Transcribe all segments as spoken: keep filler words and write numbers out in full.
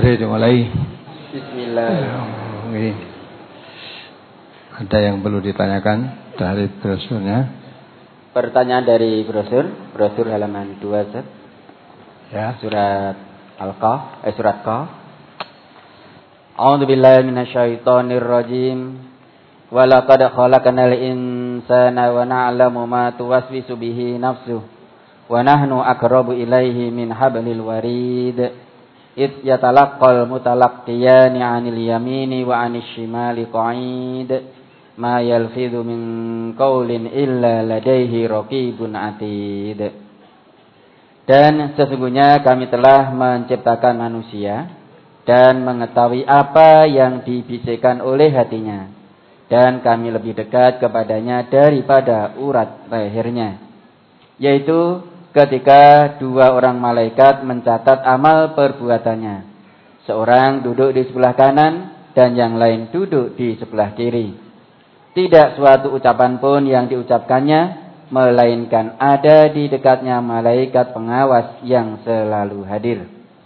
Mari dimulai. Bismillah. Ada yang perlu ditanyakan dari brosurnya? Pertanyaan dari brosur, brosur halaman dua set. Ya. Surat Al-Qaf, eh surat Qaf. A'udzu billahi minasyaitonir rajim. Wa laqad khalaqnal insana wa na'lamu ma tuwaswisu bihi nafsuhu. Wa nahnu aqrabu ilaihi min hablil warid. Id yatalaqqal mutalaqqiyani 'anil yamini wa 'anil shimali qa'id. Ma yalfidhu min qawlin illa ladaihi raqibun 'atid. Dan sesungguhnya kami telah menciptakan manusia dan mengetahui apa yang dibisikkan oleh hatinya, dan kami lebih dekat kepadanya daripada urat lehernya, yaitu ketika dua orang malaikat mencatat amal perbuatannya. Seorang duduk di sebelah kanan dan yang lain duduk di sebelah kiri. Tidak suatu ucapan pun yang diucapkannya, melainkan ada di dekatnya malaikat pengawas yang selalu hadir.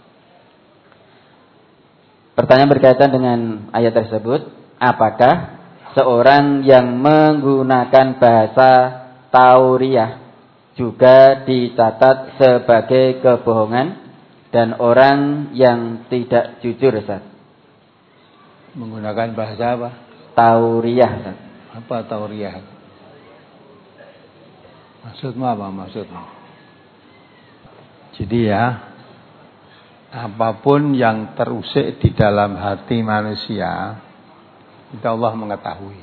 Pertanyaan berkaitan dengan ayat tersebut, apakah seorang yang menggunakan bahasa tauriah juga dicatat sebagai kebohongan dan orang yang tidak jujur, Ustaz? Menggunakan bahasa apa? Tauriah, Ustaz. Apa tauriah? Maksudmu apa maksudmu? Jadi ya, apapun yang terusik di dalam hati manusia, itu Allah mengetahui.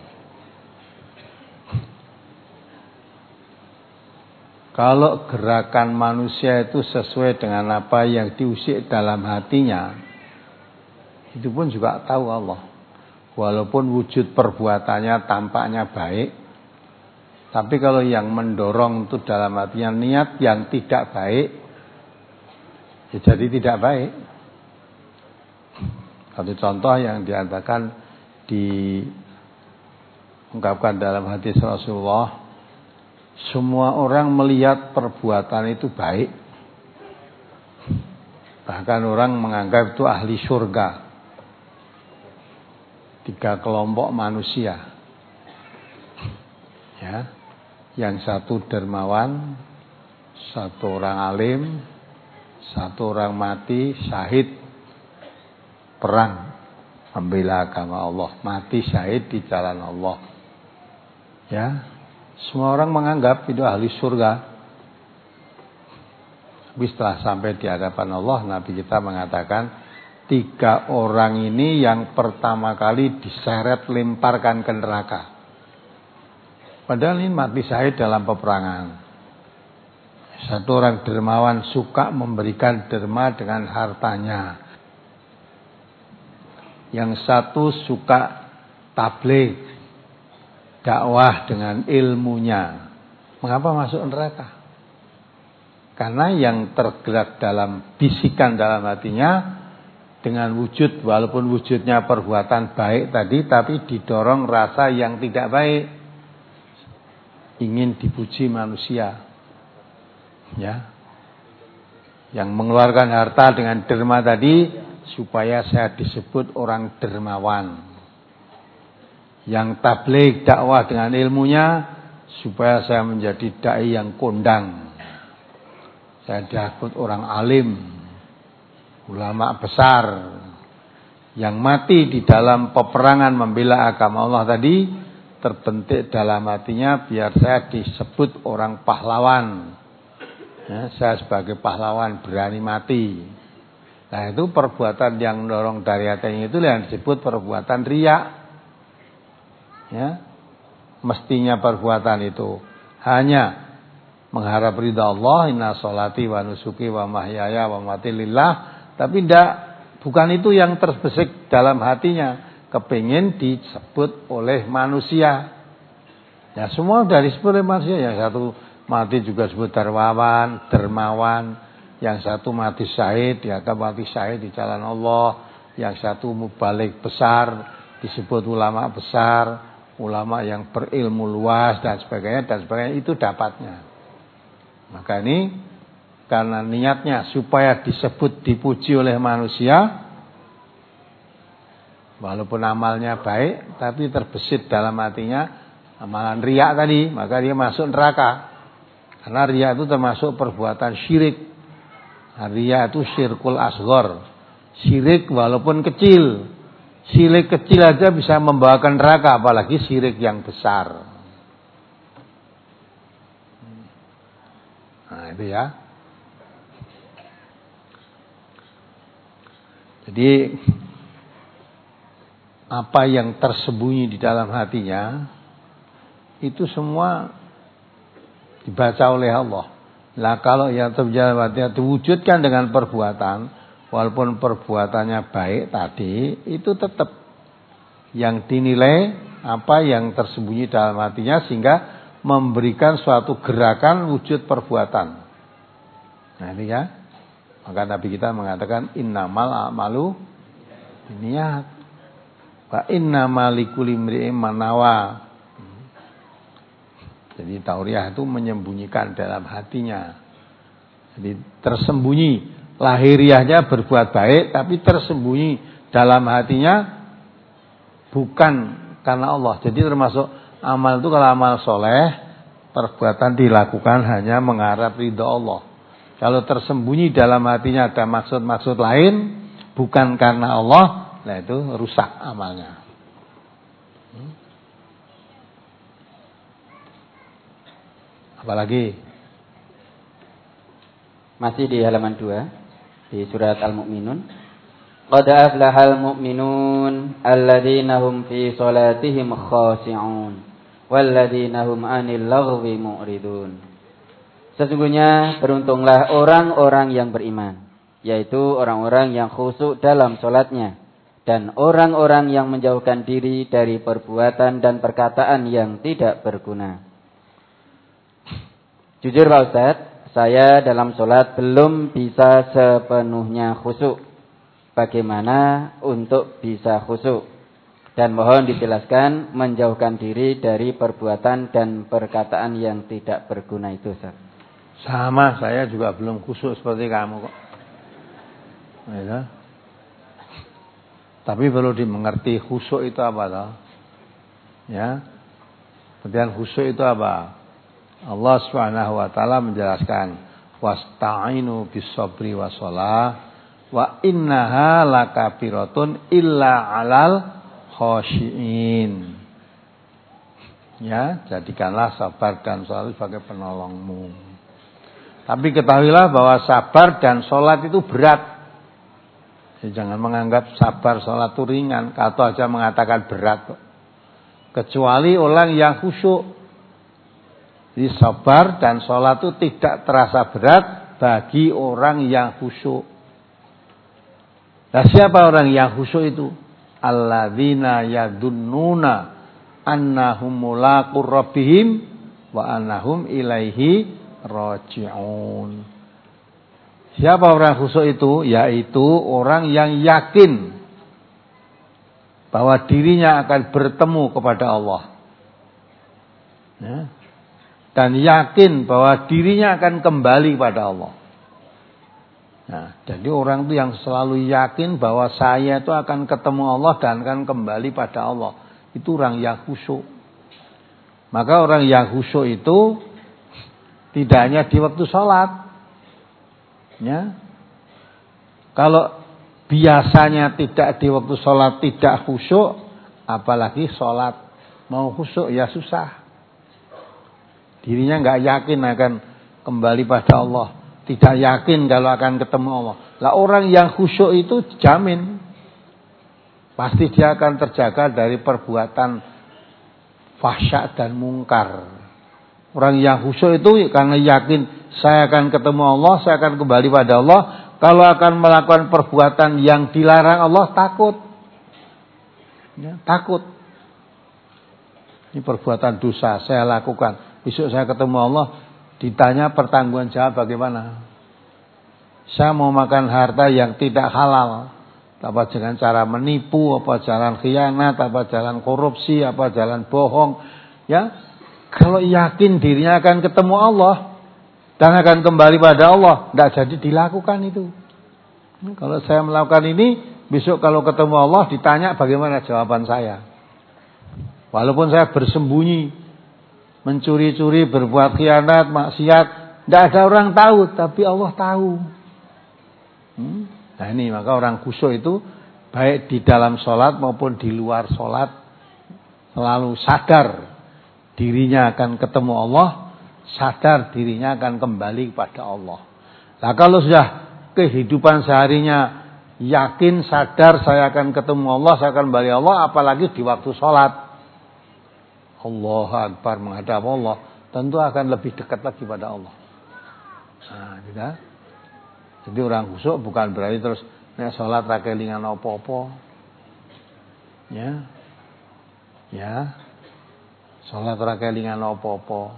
Kalau gerakan manusia itu sesuai dengan apa yang diusik dalam hatinya, itu pun juga tahu Allah. Walaupun wujud perbuatannya tampaknya baik, tapi kalau yang mendorong itu dalam hatinya niat yang tidak baik, ya jadi tidak baik. Satu contoh yang diantarkan diungkapkan dalam hadis Rasulullah, semua orang melihat perbuatan itu baik. Bahkan orang menganggap itu ahli surga. Tiga kelompok manusia. Ya. Yang satu dermawan, satu orang alim, satu orang mati syahid perang membela agama Allah, mati syahid di jalan Allah. Ya. Semua orang menganggap itu ahli surga. Tapi setelah sampai di hadapan Allah, Nabi kita mengatakan, tiga orang ini yang pertama kali diseret lemparkan ke neraka. Padahal ini mati syahid dalam peperangan. Satu orang dermawan suka memberikan derma dengan hartanya. Yang satu suka tabligh, dakwah dengan ilmunya. Mengapa masuk neraka? Karena yang tergerak dalam bisikan dalam hatinya dengan wujud, walaupun wujudnya perbuatan baik tadi, tapi didorong rasa yang tidak baik, ingin dipuji manusia, ya, yang mengeluarkan harta dengan derma tadi supaya saya disebut orang dermawan. Yang tabligh dakwah dengan ilmunya supaya saya menjadi dai yang kondang. Saya disebut orang alim, ulama besar. Yang mati di dalam peperangan membela agama Allah tadi terbentuk dalam hatinya biar saya disebut orang pahlawan. Ya, saya sebagai pahlawan berani mati. Nah, itu perbuatan yang mendorong dari hatinya itu yang disebut perbuatan riya. Ya, mestinya perbuatan itu hanya mengharap ridha Allah, inna sholati wa nusuki wa mahyaya wa mati lillah, tapi tidak, bukan itu yang terbesit dalam hatinya, kepingin disebut oleh manusia. Ya, semua dari disebut oleh manusia. Yang satu mati juga disebut dermawan, dermawan, yang satu mati syahid, ya kan mati syahid di jalan Allah, yang satu mubalik besar disebut ulama besar, ulama yang berilmu luas dan sebagainya dan sebagainya, itu dapatnya. Maka ini karena niatnya supaya disebut dipuji oleh manusia, Walaupun amalnya baik, tapi terbesit dalam hatinya amalan riya tadi, maka dia masuk neraka. Karena riya itu termasuk perbuatan syirik. Riya itu syirkul asghar. Syirik walaupun kecil. Syirik kecil aja bisa membawakan neraka, apalagi syirik yang besar. Nah, itu ya. Jadi apa yang tersembunyi di dalam hatinya itu semua dibaca oleh Allah. Lah kalau yang terjadi diwujudkan dengan perbuatan, walaupun perbuatannya baik tadi, itu tetap yang dinilai apa yang tersembunyi dalam hatinya sehingga memberikan suatu gerakan wujud perbuatan. Nah ini ya. Maka Nabi kita mengatakan innamal a'malu binniyat wa innamal likulli imri'in ma nawa. Jadi tauriah itu menyembunyikan dalam hatinya. Jadi tersembunyi, lahiriahnya berbuat baik tapi tersembunyi dalam hatinya bukan karena Allah. Jadi termasuk amal itu kalau amal soleh, perbuatan dilakukan hanya mengharap ridha Allah. Kalau tersembunyi dalam hatinya ada maksud-maksud lain, bukan karena Allah, nah itu rusak amalnya. Hmm? Apalagi? Masih di halaman dua, di surat Al-Mu'minun. Qad aflahal mu'minun alladzina hum fi salatihim khashi'un walladzina hum 'anil laghwi mu'ridun. Sesungguhnya beruntunglah orang-orang yang beriman, yaitu orang-orang yang khusyuk dalam sholatnya, dan orang-orang yang menjauhkan diri dari perbuatan dan perkataan yang tidak berguna. Jujur Pak Ustadz, saya dalam sholat belum bisa sepenuhnya khusyuk. Bagaimana untuk bisa khusyuk? Dan mohon dijelaskan menjauhkan diri dari perbuatan dan perkataan yang tidak berguna itu Ustadz. Sama, saya juga belum khusyuk seperti kamu kok. Ya. Tapi perlu dimengerti khusyuk itu apa toh? Ya. Kemudian khusyuk itu apa? Allah Subhanahu wa taala menjelaskan, "Wasta'inu bis-sabri was-shalah wa innaha lakabiratun illa 'alal khashiin." Ya, jadikanlah sabar dan salat sebagai penolongmu. Tapi ketahuilah bahwa sabar dan sholat itu berat. Jadi jangan menganggap sabar sholat itu ringan. Kata aja mengatakan berat. Kecuali orang yang khusyuk. Jadi sabar dan sholat itu tidak terasa berat bagi orang yang khusyuk. Nah siapa orang yang khusyuk itu? Alladzina yadunnuna annahum mulaqur rabbihim wa annahum ilaihi raji'un. Siapa orang khusyuk itu? Yaitu orang yang yakin bahwa dirinya akan bertemu kepada Allah. Ya. Dan yakin bahwa dirinya akan kembali kepada Allah. Nah, jadi orang itu yang selalu yakin bahwa saya itu akan ketemu Allah dan akan kembali pada Allah. Itu orang yang khusyuk. Maka orang yang khusyuk itu tidak hanya di waktu sholat. Ya. Kalau biasanya tidak di waktu sholat tidak khusyuk, apalagi sholat mau khusyuk ya susah. Dirinya nggak yakin akan kembali pada Allah, tidak yakin kalau akan ketemu Allah. Lah orang yang khusyuk itu jamin pasti dia akan terjaga dari perbuatan fahsya dan mungkar. Orang yang khusyuk itu karena yakin saya akan ketemu Allah, saya akan kembali pada Allah. Kalau akan melakukan perbuatan yang dilarang Allah, takut. Ya, takut. Ini perbuatan dosa saya lakukan. Besok saya ketemu Allah, ditanya pertanggungan jawab bagaimana. Saya mau makan harta yang tidak halal. Apa dengan cara menipu, apa jalan khianat, apa jalan korupsi, apa jalan bohong. Ya. Kalau yakin dirinya akan ketemu Allah dan akan kembali pada Allah, tidak jadi dilakukan itu. Kalau saya melakukan ini, besok kalau ketemu Allah ditanya bagaimana jawaban saya. Walaupun saya bersembunyi, mencuri-curi, berbuat khianat, maksiat, tidak ada orang tahu, tapi Allah tahu. Hmm? Nah ini maka orang khusyuk itu baik di dalam sholat maupun di luar sholat selalu sadar dirinya akan ketemu Allah, sadar dirinya akan kembali kepada Allah. Nah kalau sudah kehidupan seharinya yakin, sadar saya akan ketemu Allah, saya akan kembali Allah, apalagi di waktu sholat. Allahu Akbar menghadap Allah, tentu akan lebih dekat lagi pada Allah. Nah, tidak. Jadi orang khusyuk bukan berarti terus nek sholat ra kelingan apa-apa. Ya. Ya. Sholat ra kelingan apa-apa.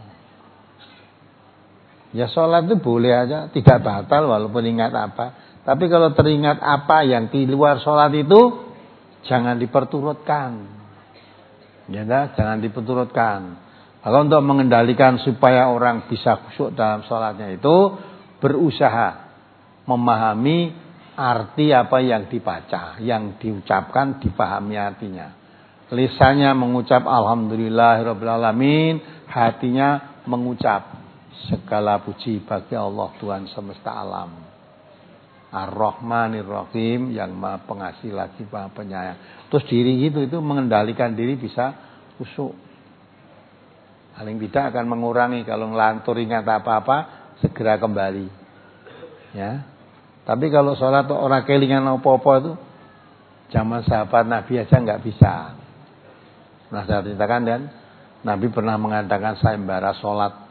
Ya sholat itu boleh aja, tidak batal walaupun ingat apa. Tapi kalau teringat apa yang di luar sholat itu jangan diperturutkan. Ya, jangan diperturutkan. Maka untuk mengendalikan supaya orang bisa khusyuk dalam sholatnya itu berusaha memahami arti apa yang dibaca, yang diucapkan, dipahami artinya. Lisannya mengucap alhamdulillahirabbil alamin, hatinya mengucap segala puji bagi Allah Tuhan semesta alam. Ar-Rahmanir Rahim, yang Maha Pengasih lagi Maha Penyayang. Terus diri itu itu mengendalikan diri bisa khusyuk. Paling tidak akan mengurangi kalau ngelantur ingat apa-apa segera kembali. Ya. Tapi kalau sholat orang kelingan apa-apa itu zaman sahabat Nabi aja nggak bisa. Nah saya ceritakan dan Nabi pernah mengatakan sayembara sholat.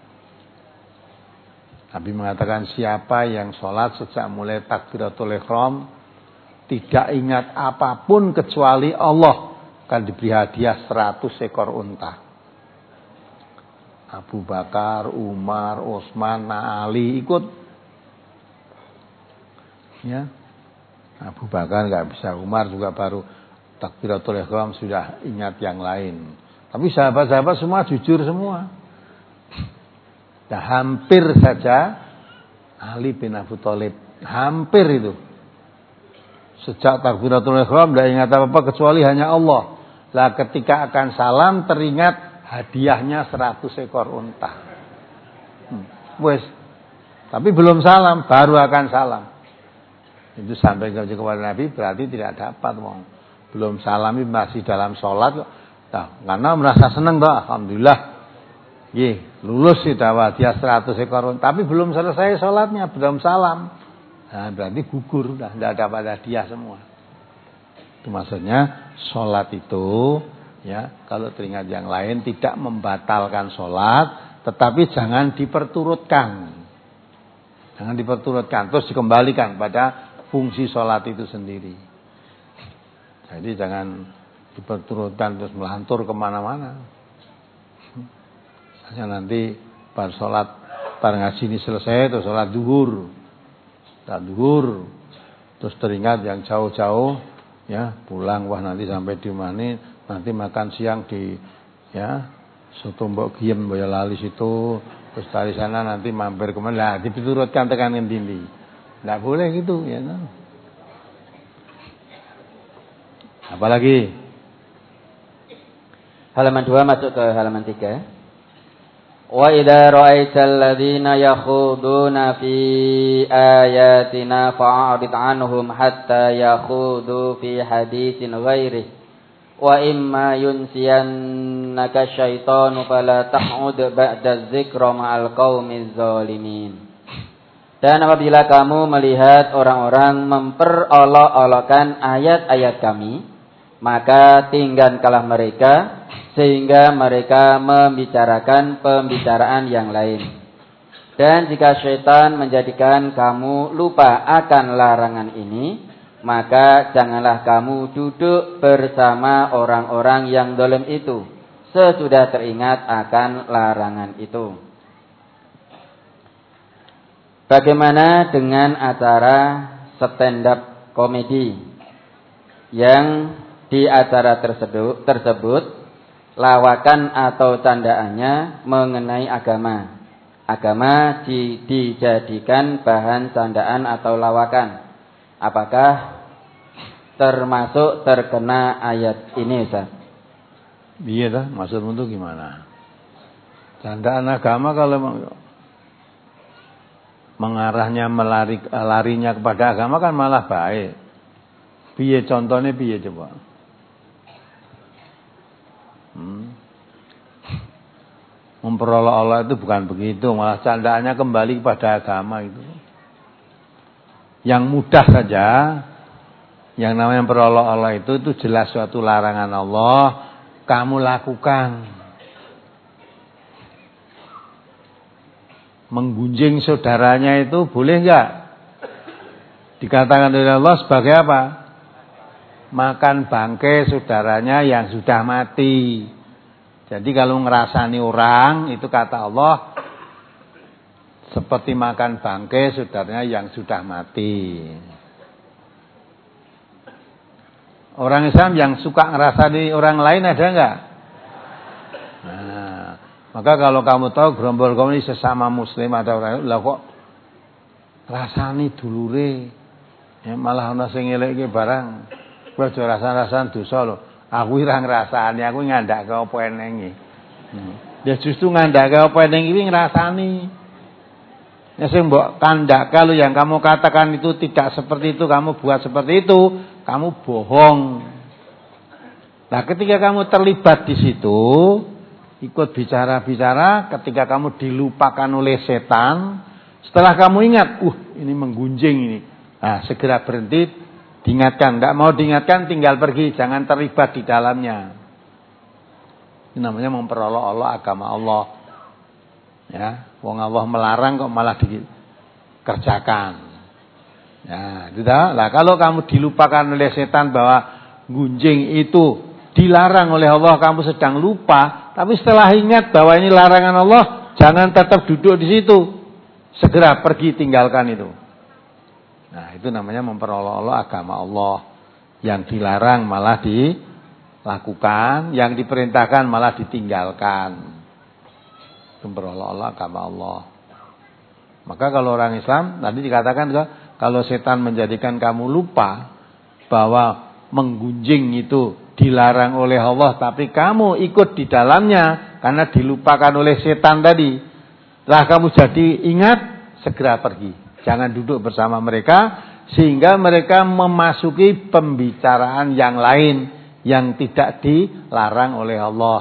Nabi mengatakan siapa yang sholat sejak mulai takbiratul ihram tidak ingat apapun kecuali Allah akan diberi hadiah seratus ekor unta. Abu Bakar, Umar, Utsman, Ali ikut. Ya. Abu Bakar nggak bisa, Umar juga baru takbiratul ihram sudah ingat yang lain. Tapi sahabat-sahabat semua jujur semua. Nah, hampir saja Ali bin Abi Thalib, hampir itu. Sejak takbiratul ihram tidak ingat apa-apa kecuali hanya Allah. Lah ketika akan salam teringat hadiahnya seratus ekor unta. Hmm. Wes. Tapi belum salam, baru akan salam. Itu sampai kepada Nabi berarti tidak dapat wong. Belum salami masih dalam sholat. Nah, karena merasa senang toh, alhamdulillah. Ye, lulus sih dapat hadiah seratus ekor unta, tapi belum selesai sholatnya, belum salam. Nah, berarti gugur, dah tidak dapat hadiah semua. Itu maksudnya sholat itu, ya, kalau teringat yang lain tidak membatalkan sholat, tetapi jangan diperturutkan, jangan diperturutkan, terus dikembalikan pada fungsi sholat itu sendiri. Jadi jangan diperturutkan terus melantur kemana-mana. Hanya nanti pada sholat, pada ngaji ini selesai, terus sholat duhur, sholat duhur, terus teringat yang jauh-jauh, ya pulang, wah nanti sampai di mana, nanti makan siang di, ya soto mbok giem Boyolali situ, terus dari sana nanti mampir kemana, lah diturutkan tekanan tinggi, nggak boleh gitu, ya. No? Apalagi halaman dua masuk ke halaman tiga. Wa idza ra'aital ladzina yakhuduna fi ayatina fa'rid 'anhum hatta yakhudu fi haditsin ghairihi wa imma yunsiyannaka syaitanu fala taq'ud ba'da dzikra ma'al qaumiz zalimin. Dan apabila kamu melihat orang-orang memperolok-olokkan ayat-ayat kami, maka tinggalkanlah mereka sehingga mereka membicarakan pembicaraan yang lain. Dan jika syaitan menjadikan kamu lupa akan larangan ini, maka janganlah kamu duduk bersama orang-orang yang zalim itu sesudah teringat akan larangan itu. Bagaimana dengan acara stand up komedi yang di acara tersebut, tersebut lawakan atau candaannya mengenai agama. Agama di, dijadikan bahan candaan atau lawakan. Apakah termasuk terkena ayat ini, Ustaz. Iya dah, maksudmu itu gimana? Candaan agama kalau mengarahnya melari larinya kepada agama kan malah baik. Piye contohnya piye coba? Hmm. Memperoleh Allah itu bukan begitu, malah candaannya kembali kepada agama itu. Yang mudah saja, yang namanya memperoleh Allah itu itu jelas suatu larangan Allah, kamu lakukan. Menggunjing saudaranya itu boleh enggak? Dikatakan oleh Allah sebagai apa? Makan bangkai saudaranya yang sudah mati. Jadi kalau ngerasani orang, itu kata Allah, seperti makan bangkai saudaranya yang sudah mati. Orang Islam yang suka ngerasani orang lain ada enggak? Nah, maka kalau kamu tahu gerombol-gerombol ini sesama muslim ada orang lah kok rasani dulure, ya malah ana sing ngeleke barang. Kowe aja rasan-rasan dosa lho. Aku ora ngrasani, aku ngandhake apa enenge. Hmm. Ya justru ngandhake apa eneng iki ngrasani. Ya sing mbok kandhake kalau yang kamu katakan itu tidak seperti itu, kamu buat seperti itu, kamu bohong. Nah, ketika kamu terlibat di situ, ikut bicara-bicara, ketika kamu dilupakan oleh setan, setelah kamu ingat, uh ini menggunjing ini. Nah, segera berhenti. Diingatkan, enggak mau diingatkan tinggal pergi, jangan terlibat di dalamnya. Ini namanya memperoleh Allah, agama Allah. Ya, wong Allah melarang kok malah dikerjakan. Ya, tidak. Lah kalau kamu dilupakan oleh setan bahwa gunjing itu dilarang oleh Allah, kamu sedang lupa, tapi setelah ingat bahwa ini larangan Allah, jangan tetap duduk di situ. Segera pergi tinggalkan itu. Nah, itu namanya memperoleh Allah, agama Allah. Yang dilarang malah dilakukan, yang diperintahkan malah ditinggalkan. Memperoleh Allah, agama Allah. Maka kalau orang Islam, tadi dikatakan kalau setan menjadikan kamu lupa bahwa menggunjing itu dilarang oleh Allah, tapi kamu ikut di dalamnya karena dilupakan oleh setan tadi. Lah kamu jadi ingat, segera pergi. Jangan duduk bersama mereka sehingga mereka memasuki pembicaraan yang lain yang tidak dilarang oleh Allah.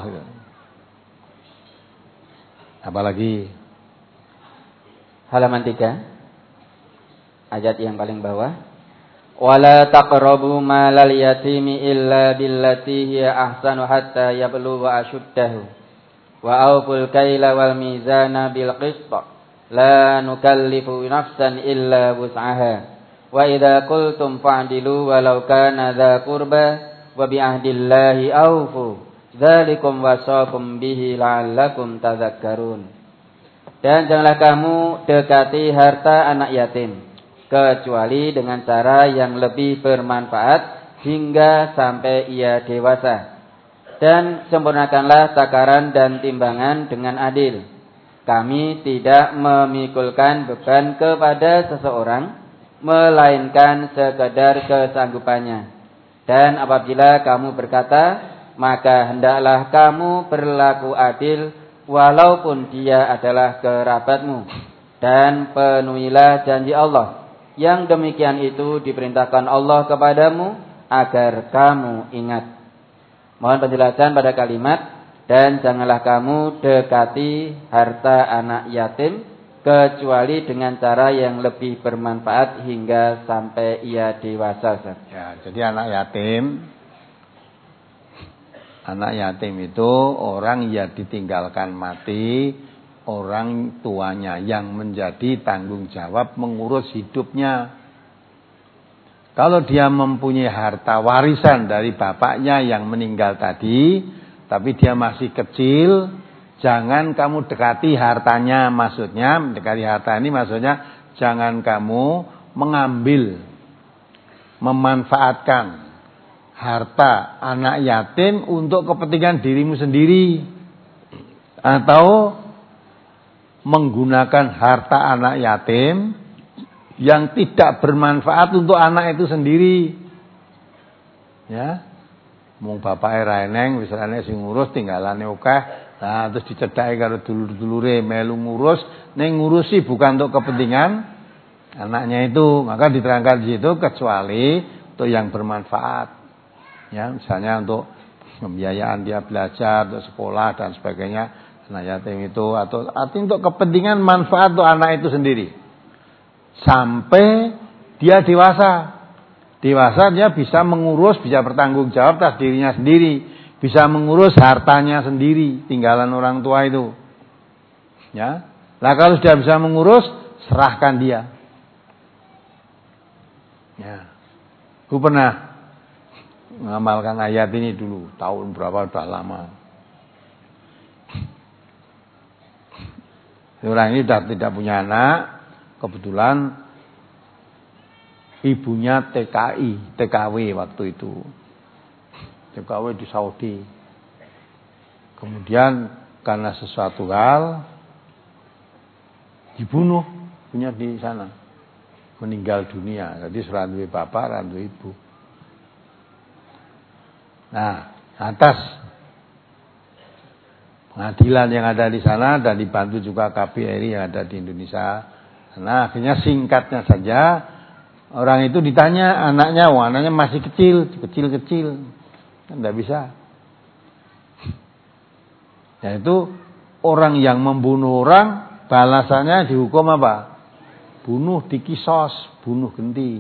Apalagi halaman tiga ayat yang paling bawah. Wala taqrabu malal yatimi illa billati hiya ahsanu hatta yablugha ashuddahu wa awful kaila wal mizana bil qist. La nukallifu nafsan illa wus'aha wa idza qultum fa'dilu walau kana dza qurba wa bi ahdillahi awfu dzalikum wasaqum bihi la'allakum tadhakkarun. Dan janganlah kamu dekati harta anak yatim kecuali dengan cara yang lebih bermanfaat hingga sampai ia dewasa, dan sempurnakanlah takaran dan timbangan dengan adil. Kami tidak memikulkan beban kepada seseorang, melainkan sekadar kesanggupannya. Dan apabila kamu berkata, maka hendaklah kamu berlaku adil, walaupun dia adalah kerabatmu. Dan penuhilah janji Allah. Yang demikian itu diperintahkan Allah kepadamu, agar kamu ingat. Mohon penjelasan pada kalimat, dan janganlah kamu dekati harta anak yatim kecuali dengan cara yang lebih bermanfaat hingga sampai ia dewasa. Ya, jadi anak yatim, anak yatim itu orang yang ditinggalkan mati, orang tuanya yang menjadi tanggung jawab mengurus hidupnya. Kalau dia mempunyai harta warisan dari bapaknya yang meninggal tadi, tapi dia masih kecil, jangan kamu dekati hartanya. Maksudnya, mendekati harta ini maksudnya jangan kamu mengambil, memanfaatkan harta anak yatim untuk kepentingan dirimu sendiri, atau menggunakan harta anak yatim yang tidak bermanfaat untuk anak itu sendiri. Ya. Mung bapake ra eneng wis ana sing ngurus tinggalane akeh. Nah, terus dicedhaki karo dulur-dulure melu ngurus, ning ngurusi bukan untuk kepentingan anaknya itu. Maka diterangkan di situ kecuali untuk yang bermanfaat. Ya, misalnya untuk pembiayaan dia belajar, untuk sekolah dan sebagainya, anak yatim itu atau artinya untuk kepentingan manfaat untuk anak itu sendiri. Sampai dia dewasa. Dewasa dia bisa mengurus, bisa bertanggung jawab atas dirinya sendiri, bisa mengurus hartanya sendiri, tinggalan orang tua itu. Ya. Lah kalau sudah bisa mengurus, serahkan dia. Ya. Aku pernah mengamalkan ayat ini dulu, tahun berapa sudah lama. Orang ini sudah tidak punya anak, kebetulan ibunya T K I, T K W waktu itu. T K W di Saudi. Kemudian karena sesuatu hal dibunuh, punya di sana. Meninggal dunia. Jadi serandu bapak, serandu ibu. Nah, atas pengadilan yang ada di sana dan dibantu juga K B R I yang ada di Indonesia. Nah, akhirnya singkatnya saja orang itu ditanya anaknya, wah anaknya masih kecil, kecil-kecil, kan tidak bisa. Yaitu orang yang membunuh orang, balasannya dihukum apa? Bunuh dikisos, bunuh genti.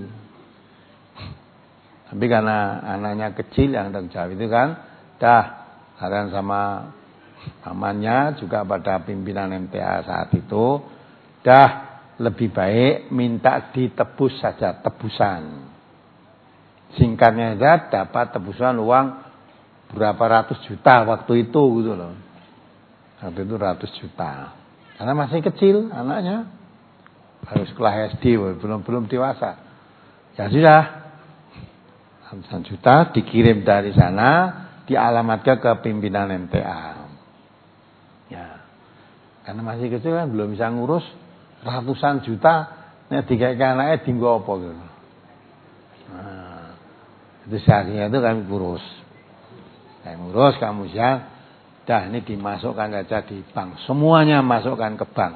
Tapi karena anaknya kecil yang tanggung jawab itu kan, dah saran sama pamannya juga pada pimpinan M T A saat itu, dah lebih baik minta ditebus saja, tebusan. Singkatnya saja dapat tebusan uang berapa ratus juta waktu itu gitu loh. Waktu itu ratus juta. Karena masih kecil anaknya. Harus sekolah S D, belum belum dewasa. Ya sudah. Ratusan juta dikirim dari sana, dialamatkan ke pimpinan M T A. Ya. Karena masih kecil kan belum bisa ngurus. Ratusan juta nek dikek anake dienggo apa gitu. Nah, itu seharinya itu kami urus. Saya ngurus kamu siang, dah ini dimasukkan saja di bank. Semuanya masukkan ke bank.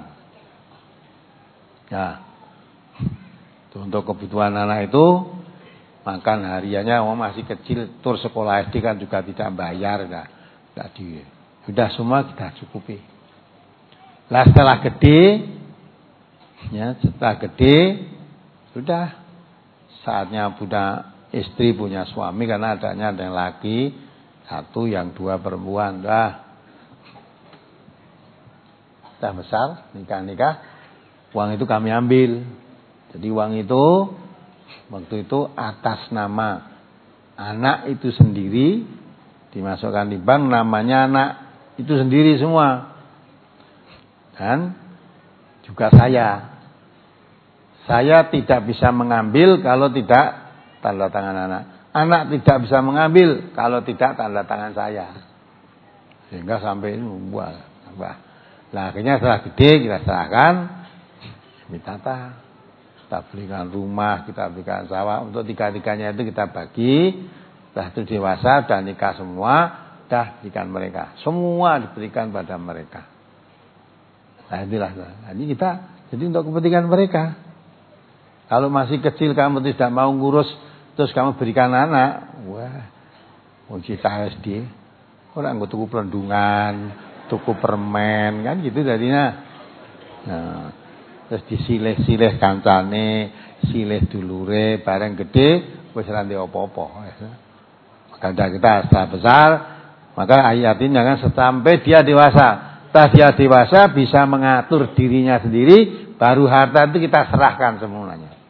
Ya. Untuk kebutuhan anak itu makan hariannya oh masih kecil, tur sekolah S D kan juga tidak bayar dah. Enggak di. Sudah semua kita cukupi. Lah setelah gede ya, setelah gede sudah saatnya punya istri, punya suami karena adanya ada yang laki satu, yang dua perempuan. Dah dah besar, nikah-nikah, uang itu kami ambil. Jadi uang itu waktu itu atas nama anak itu sendiri, dimasukkan di bank, namanya anak itu sendiri semua. Dan juga saya. Saya tidak bisa mengambil kalau tidak tanda tangan anak. Anak tidak bisa mengambil kalau tidak tanda tangan saya. Sehingga sampai ini membuat. Nah akhirnya setelah gede kita serahkan. Kita tata. Kita belikan rumah, kita belikan sawah. Untuk tiga-tiganya itu kita bagi. Setelah itu dewasa dan nikah semua. Dah berikan mereka. Semua diberikan pada mereka. Nah itulah. Jadi kita, jadi untuk kepentingan mereka. Kalau masih kecil kamu tidak mau ngurus, terus kamu berikan anak, wah, kunci S D, orang nggak tuku pelendungan, tuku permen, kan gitu jadinya. Nah, terus disilih-silih kancane, silih dulure, bareng gede, wis ra ndek apa-apa. Maka kita setelah besar, maka ayat ini jangan sampai dia dewasa. Setelah dia dewasa bisa mengatur dirinya sendiri, baru harta itu kita serahkan semuanya.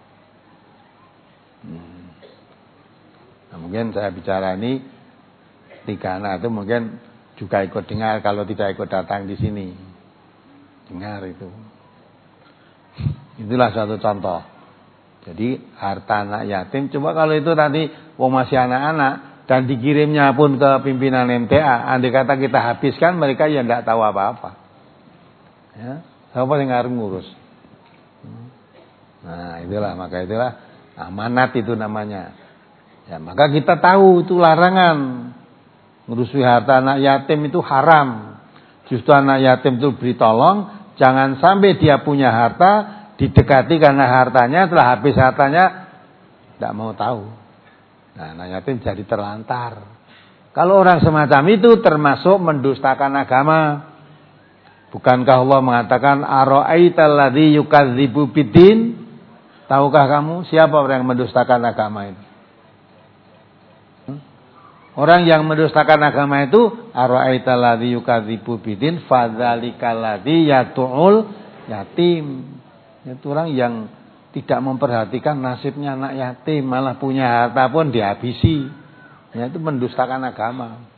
Hmm. Nah, mungkin saya bicara ini tiga anak itu mungkin juga ikut dengar kalau tidak ikut datang di sini. Dengar itu. Itulah satu contoh. Jadi harta anak yatim, coba kalau itu tadi wong masih anak-anak dan dikirimnya pun ke pimpinan M T A, andai kata kita habiskan, mereka ya tidak tahu apa-apa. Ya, siapa yang harus ngurus? Nah, itulah maka itulah amanat itu namanya. Ya, maka kita tahu itu larangan. Merusui harta anak yatim itu haram. Justru anak yatim itu beri tolong, jangan sampai dia punya harta, didekati karena hartanya, setelah habis hartanya tidak mau tahu. Nah, anak yatim jadi terlantar. Kalau orang semacam itu termasuk mendustakan agama. Bukankah Allah mengatakan ara'aital ladzi yukadzibu biddin? Tahukah kamu siapa orang yang mendustakan agama itu? Hmm? Orang yang mendustakan agama itu ara'aital ladzi yukadzibu biddin fadzalikal ladzi yatu'ul yatim. Itu orang yang tidak memperhatikan nasibnya anak yatim, malah punya harta pun dihabisi. Ya, itu mendustakan agama.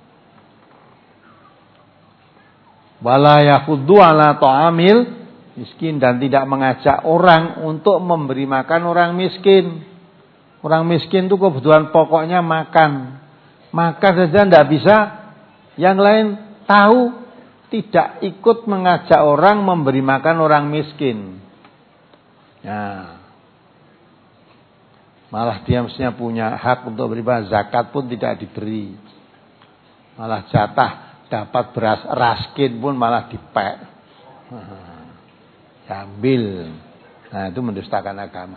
Wala yahuddu ala ta'amil miskin, dan tidak mengajak orang untuk memberi makan orang miskin. Orang miskin itu kebutuhan pokoknya makan. Makan saja tidak bisa, yang lain tahu, tidak ikut mengajak orang memberi makan orang miskin. Ya. Malah dia mestinya punya hak untuk beribadah, zakat pun tidak diberi. Malah jatah dapat beras raskin pun malah dipek. Ambil. Nah, itu mendustakan agama.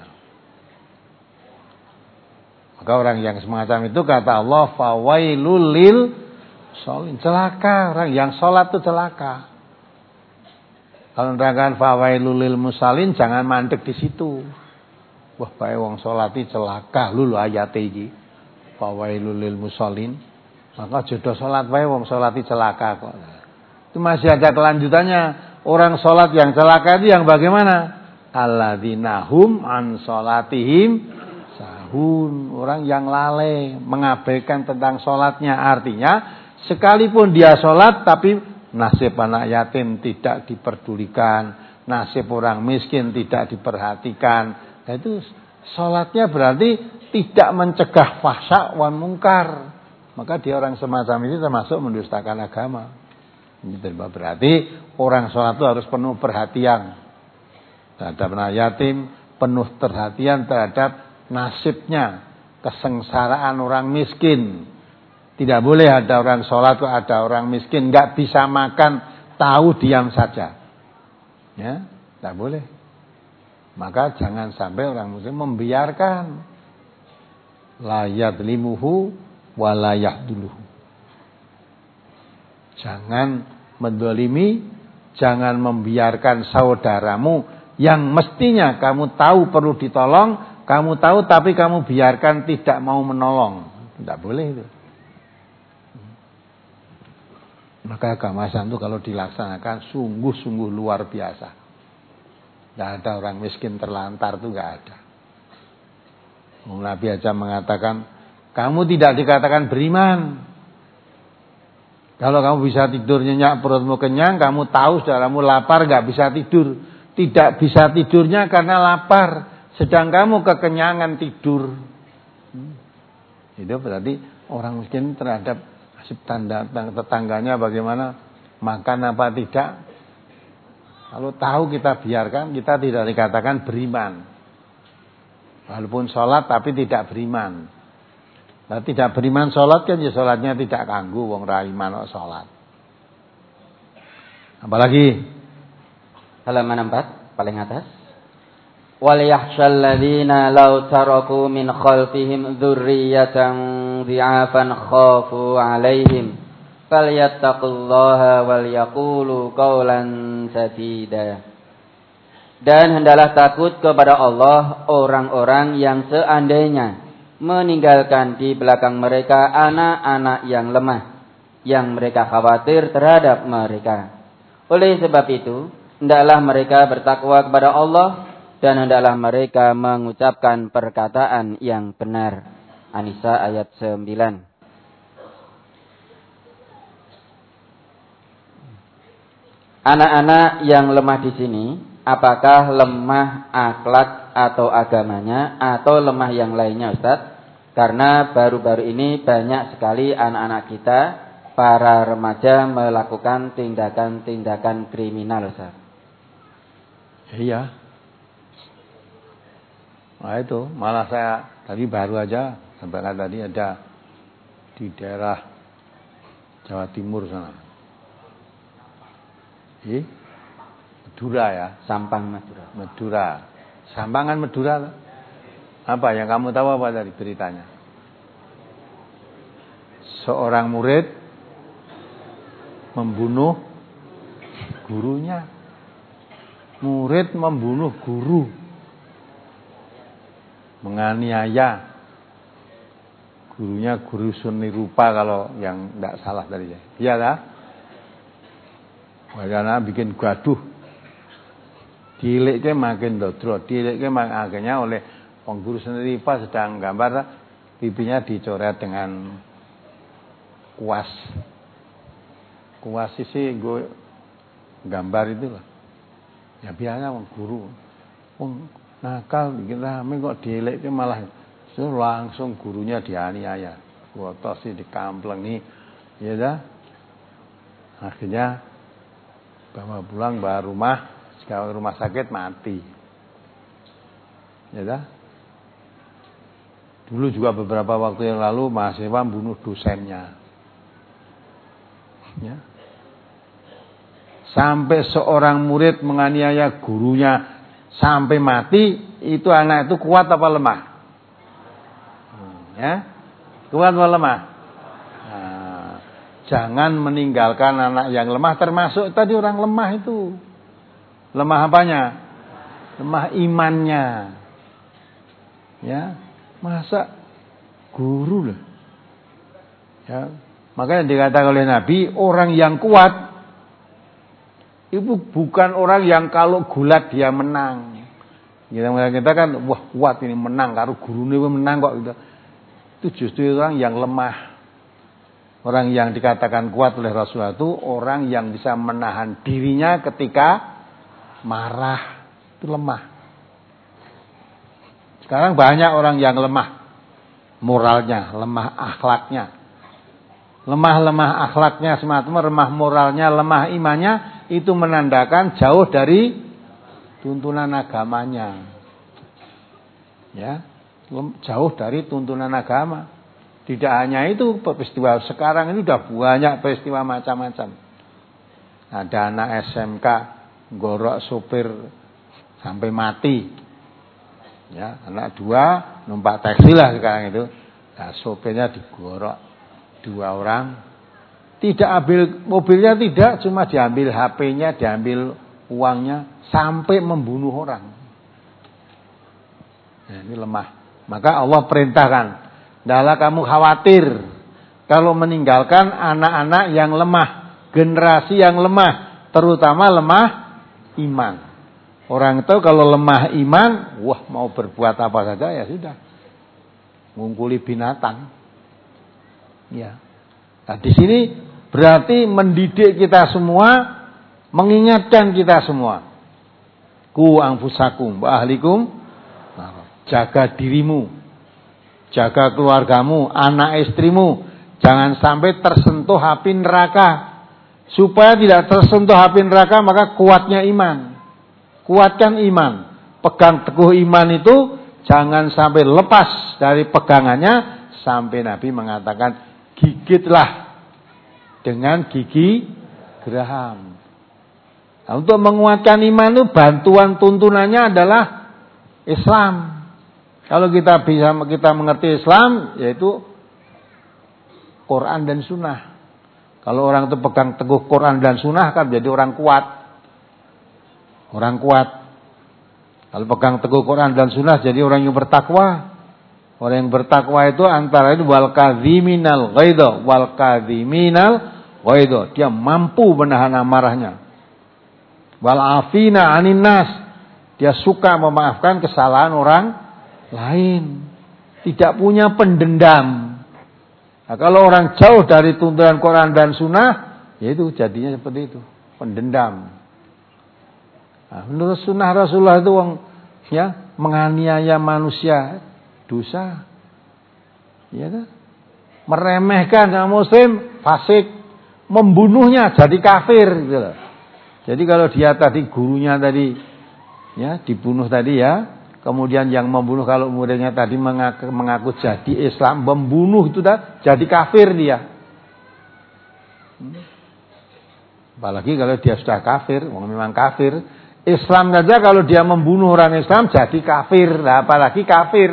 Maka orang yang semacam itu kata Allah, fawailul lil sholin, celaka orang yang sholat itu celaka. Kalau nerangkan fawailul lil musallin, jangan mandek di situ. Wah, bae wong sholat iki celaka lho ayate iki. Fawailul lil musallin. Maka jodoh sholat wae wong sholat iki celaka kok. Itu masih ada kelanjutannya. Orang sholat yang celaka itu yang bagaimana? Alladzina hum an sholatihim sahun. Orang yang lalai, mengabaikan tentang sholatnya. Artinya, sekalipun dia sholat, tapi nasib anak yatim tidak diperdulikan. Nasib orang miskin tidak diperhatikan. Nah, itu sholatnya berarti tidak mencegah fahsya wan mungkar. Maka dia orang semacam ini termasuk mendustakan agama. Berarti orang sholat itu harus penuh perhatian terhadap anak yatim, penuh perhatian terhadap nasibnya, kesengsaraan orang miskin. Tidak boleh ada orang sholat kok ada orang miskin nggak bisa makan, tahu diam saja. Ya, tidak boleh. Maka jangan sampai orang muslim membiarkan la yadlimuhu wa la yahduluhu. Jangan mendolimi, jangan membiarkan saudaramu yang mestinya kamu tahu perlu ditolong, kamu tahu tapi kamu biarkan tidak mau menolong. Tidak boleh itu. Maka agama Islam itu kalau dilaksanakan sungguh-sungguh luar biasa. Tidak ada orang miskin terlantar itu tidak ada. Nabi aja mengatakan, kamu tidak dikatakan beriman. Kalau kamu bisa tidur nyenyak, perutmu kenyang, kamu tahu saudaramu lapar, nggak bisa tidur. Tidak bisa tidurnya karena lapar. Sedang kamu kekenyangan tidur. Hmm. Itu berarti orang miskin terhadap nasib tanda tetangganya bagaimana, makan apa tidak. Kalau tahu kita biarkan, kita tidak dikatakan beriman. Walaupun sholat tapi tidak beriman. Nah, tidak beriman sholat kan ya sholatnya tidak ganggu wong ra iman kok sholat. Apalagi halaman empat paling atas. Wal yakhshal ladzina law taraku min khalfihim dzurriyyatan dhi'afan khafu 'alaihim falyattaqullaha wal yaqulu qawlan sadida. Dan hendaklah takut kepada Allah orang-orang yang seandainya meninggalkan di belakang mereka anak-anak yang lemah, yang mereka khawatir terhadap mereka. Oleh sebab itu, hendaklah mereka bertakwa kepada Allah dan hendaklah mereka mengucapkan perkataan yang benar. An-Nisa ayat sembilan. Anak-anak yang lemah di sini, apakah lemah akhlak atau agamanya atau lemah yang lainnya, Ustaz? Karena baru-baru ini banyak sekali anak-anak kita, para remaja melakukan tindakan-tindakan kriminal, Ustaz. Iya. Nah itu, malah saya tadi baru aja Sampaikan tadi ada di daerah Jawa Timur sana. Eh? Madura ya, Sampang Madura. Madura. Sampangan Madura. Apa yang kamu tahu apa dari beritanya? Seorang murid membunuh gurunya. Murid membunuh guru. Menganiaya. Gurunya guru seni rupa kalau yang tidak salah tadi ya. Iya lah. Karena bikin gaduh. Diliknya makin dodro, diliknya makin akhirnya oleh pengguru seni rupa sedang gambar pipinya dicoret dengan kuas. Kuas sih gue gambar itu lah. Ya biasanya wong guru, wong nakal bikin rame kok diliknya malah so, langsung gurunya dianiaya, gotosi dikamplengi, ya dah. Akhirnya bawa pulang bawa rumah. Kalau rumah sakit mati. Ya dah. Dulu juga beberapa waktu yang lalu mahasiswa bunuh dosennya. Ya. Sampai seorang murid menganiaya gurunya sampai mati, itu anak itu kuat apa lemah? Ya. Kuat apa lemah? Nah, jangan meninggalkan anak yang lemah, termasuk tadi orang lemah itu. Lemah apanya? Lemah imannya. Ya, masa guru lah. Ya, makanya dikatakan oleh Nabi, orang yang kuat itu bukan orang yang kalau gulat dia menang. Kita kita kan wah kuat ini menang, karo gurune menang kok gitu. Itu justru orang yang lemah. Orang yang dikatakan kuat oleh Rasulullah itu orang yang bisa menahan dirinya ketika marah, itu lemah. Sekarang banyak orang yang lemah moralnya, lemah akhlaknya. Lemah-lemah akhlaknya semata-mata, lemah moralnya, lemah imannya, itu menandakan jauh dari tuntunan agamanya. Ya, jauh dari tuntunan agama. Tidak hanya itu, peristiwa sekarang ini sudah banyak peristiwa macam-macam. Ada anak S M K gorok sopir sampai mati. Ya, anak dua numpak taksi lah sekarang itu. Nah, sopirnya digorok dua orang. Tidak ambil mobilnya, tidak, cuma diambil H P-nya, diambil uangnya sampai membunuh orang. Nah, ini lemah. Maka Allah perintahkan, hendaklah kamu khawatir kalau meninggalkan anak-anak yang lemah, generasi yang lemah, terutama lemah iman. Orang itu kalau lemah iman, wah mau berbuat apa saja ya sudah. Ngungkuli binatang. Ya. Nah, di sini berarti mendidik kita semua, mengingatkan kita semua. Ku anfusakum wa ahlikum. Jaga dirimu. Jaga keluargamu, anak istrimu. Jangan sampai tersentuh api neraka. Supaya tidak tersentuh api neraka, maka kuatnya iman. Kuatkan iman. Pegang teguh iman itu jangan sampai lepas dari pegangannya. Sampai Nabi mengatakan, gigitlah dengan gigi geraham. Nah, untuk menguatkan iman itu bantuan tuntunannya adalah Islam. Kalau kita bisa kita mengerti Islam, yaitu Quran dan Sunnah. Kalau orang itu pegang teguh Quran dan Sunnah kan jadi orang kuat. Orang kuat. Kalau pegang teguh Quran dan Sunnah jadi orang yang bertakwa. Orang yang bertakwa itu antara itu wal kadhiminal ghaidha, wal kadhiminal ghaidha. Dia mampu menahan amarahnya. Wal afina 'anin nas. Dia suka memaafkan kesalahan orang lain. Tidak punya pendendam. Nah, kalau orang jauh dari tuntunan Quran dan Sunnah, yaitu jadinya seperti itu, pendendam. Nah, menurut Sunnah Rasulullah itu orang ya menganiaya manusia dosa, ya kan? Meremehkan sama Muslim fasik, membunuhnya jadi kafir, gitu loh. Jadi kalau dia tadi gurunya tadi ya dibunuh tadi ya, Kemudian yang membunuh kalau muridnya tadi mengaku, mengaku jadi Islam, membunuh itu dah jadi kafir dia. Apalagi kalau dia sudah kafir, memang kafir. Islam saja kalau dia membunuh orang Islam jadi kafir, nah, apalagi kafir.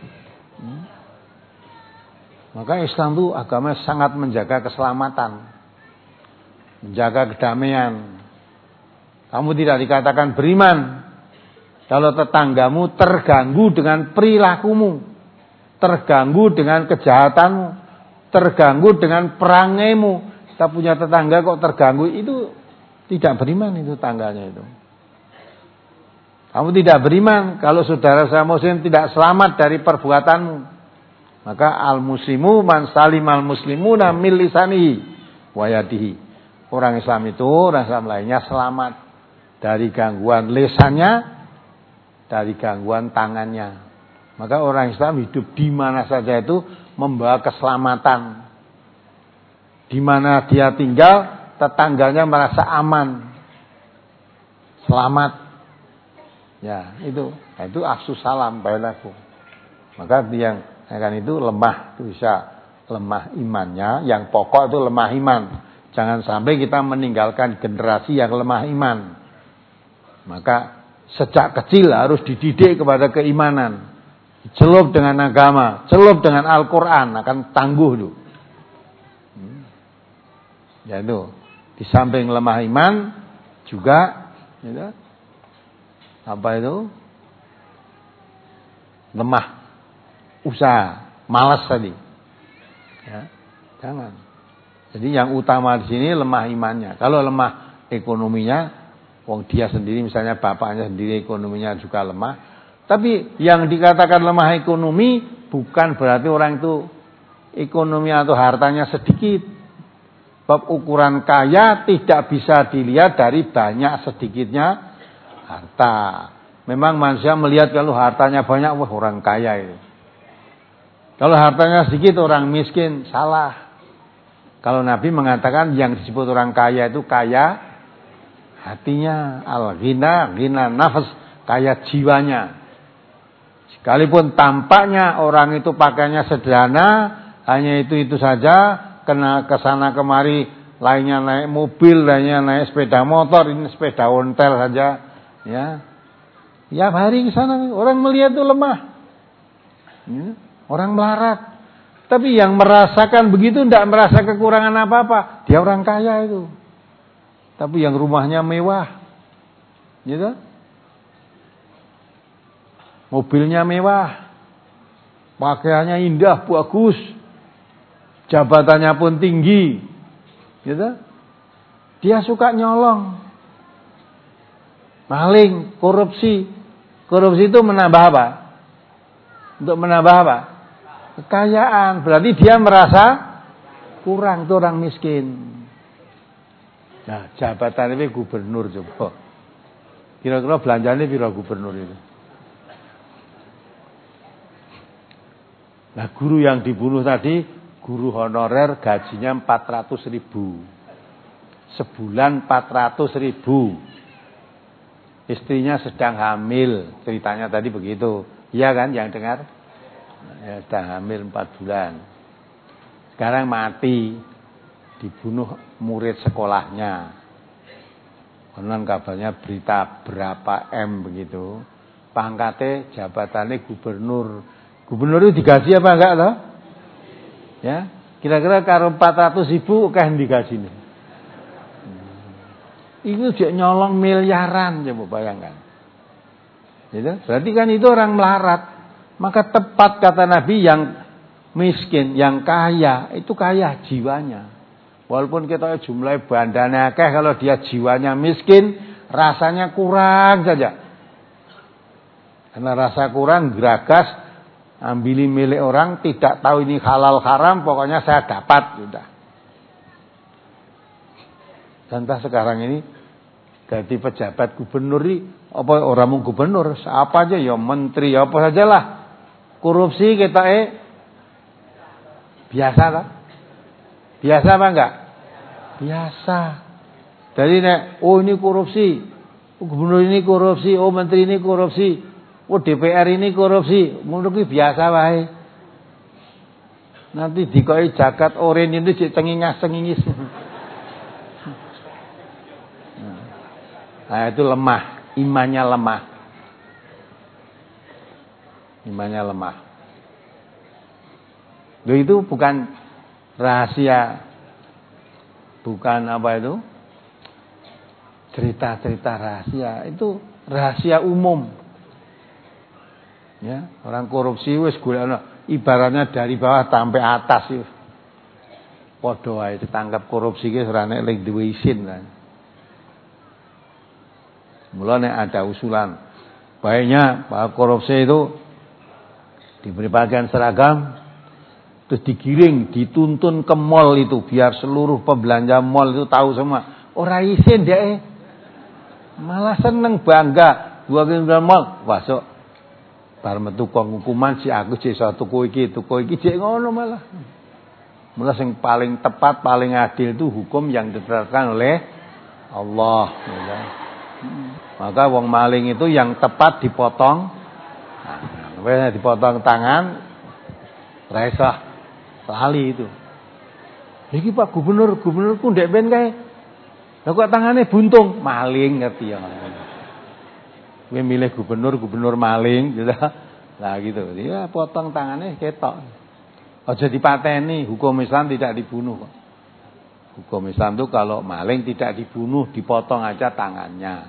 Maka Islam itu agama sangat menjaga keselamatan, menjaga kedamaian. Kamu tidak dikatakan beriman kalau tetanggamu terganggu dengan perilakumu, terganggu dengan kejahatanmu, terganggu dengan perangaimu. Kita punya tetangga kok terganggu, itu tidak beriman itu tangganya itu. Kamu tidak beriman kalau saudara saya muslim tidak selamat dari perbuatanmu. Maka al-muslimu man salimal muslimuna min lisanihi wa yadihi. Orang Islam itu, orang Islam lainnya selamat dari gangguan lisannya, dari gangguan tangannya. Maka orang Islam hidup di mana saja itu membawa keselamatan. Di mana dia tinggal, tetangganya merasa aman, selamat. Ya, itu, itu afsus salam bainakum. Maka yang akan itu lemah, itu bisa lemah imannya. Yang pokok itu lemah iman. Jangan sampai kita meninggalkan generasi yang lemah iman. Maka sejak kecil harus dididik kepada keimanan. Celup dengan agama, celup dengan Al-Quran, akan tangguh itu. Hmm. Ya itu, di samping lemah iman juga, ya, apa itu? Lemah usaha, malas tadi. Ya, jangan. Jadi yang utama di sini lemah imannya. Kalau lemah ekonominya, wong dia sendiri misalnya bapaknya sendiri ekonominya juga lemah. Tapi yang dikatakan lemah ekonomi bukan berarti orang itu ekonomi atau hartanya sedikit. Bab ukuran kaya tidak bisa dilihat dari banyak sedikitnya harta. Memang manusia melihat kalau hartanya banyak, wah orang kaya itu. Kalau hartanya sedikit orang miskin, salah. Kalau Nabi mengatakan yang disebut orang kaya itu kaya hatinya, al-ghina, ghina nafas, kaya jiwanya. Sekalipun tampaknya orang itu pakainya sederhana, hanya itu-itu saja, kena kesana kemari, lainnya naik mobil, lainnya naik sepeda motor, ini sepeda ontel saja, ya. Tiap hari ke sana orang melihat itu lemah. Ya, orang melarat. Tapi yang merasakan begitu tidak merasa kekurangan apa-apa, dia orang kaya itu. Tapi yang rumahnya mewah, gitu, mobilnya mewah, pakaiannya indah, bagus, jabatannya pun tinggi, gitu. Dia suka nyolong, maling, korupsi. Korupsi itu menambah apa? Untuk menambah apa? Kekayaan. Berarti dia merasa kurang, itu orang miskin. Nah, jabatan ini gubernur coba. Kira-kira belanjanya piro gubernur itu? Nah, guru yang dibunuh tadi, guru honorer gajinya empat ratus ribu. Sebulan empat ratus ribu. Istrinya sedang hamil. Ceritanya tadi begitu. Iya kan yang dengar? Ya, sedang hamil empat bulan. Sekarang mati. Dibunuh murid sekolahnya. Konon kabarnya berita berapa M begitu. Pangkatnya jabatannya gubernur. Gubernur itu digaji apa enggak toh? Ya, kira-kira karo empat ratus ribu kan digaji nih. Itu dia nyolong miliaran, coba bayangkan. Gitu? Berarti kan itu orang melarat. Maka tepat kata Nabi, yang miskin, yang kaya itu kaya jiwanya. Walaupun kita jumlah bandanya akeh, kalau dia jiwanya miskin, rasanya kurang saja. Karena rasa kurang, geragas, ambili milik orang, tidak tahu ini halal haram, pokoknya saya dapat, sudah. Contoh sekarang ini, ganti pejabat gubernur ini, apa orang mau gubernur, apa aja ya menteri, apa sajalah. Korupsi kita eh biasa lah. Biasa apa enggak? Biasa. Jadi nek, oh ini korupsi, oh, gubernur ini korupsi, oh menteri ini korupsi. oh D P R ini korupsi, ngono kuwi biasa wae. Nanti dikoi jaket oranye itu cek cengingas-cengingis. Nah, itu lemah, imannya lemah. Imannya lemah. Loh, itu bukan rahasia, bukan apa itu? Cerita-cerita rahasia, itu rahasia umum. Ya, orang korupsi wis golekno ibaratnya dari bawah sampai atas itu. Padha wae ditangkap korupsi ki ora nek ning duwe isin kan. Mulane ada usulan baiknya bahwa korupsi itu diberi pakaian seragam terus digiring, dituntun ke mall itu biar seluruh pembelanja mall itu tahu semua. Ora isin dhek. Malah seneng bangga dua kali mall. Masuk bar metu hukuman si aku jek iso tuku iki, tuku iki jek ngono malah. Mula sing paling tepat, paling adil itu hukum yang ditetapkan oleh Allah, ya. Maka wong maling itu yang tepat dipotong. Nah, wis dipotong tangan raisah lali itu. Iki Pak Gubernur, gubernurku ndek ben kae. Lah kok tangane buntung, maling ngerti ya. Kowe milih gubernur, gubernur maling gitu. Lah gitu. Ya potong tangannya ketok. Aja dipateni, hukum Islam tidak dibunuh kok. Hukum Islam itu kalau maling tidak dibunuh, dipotong aja tangannya.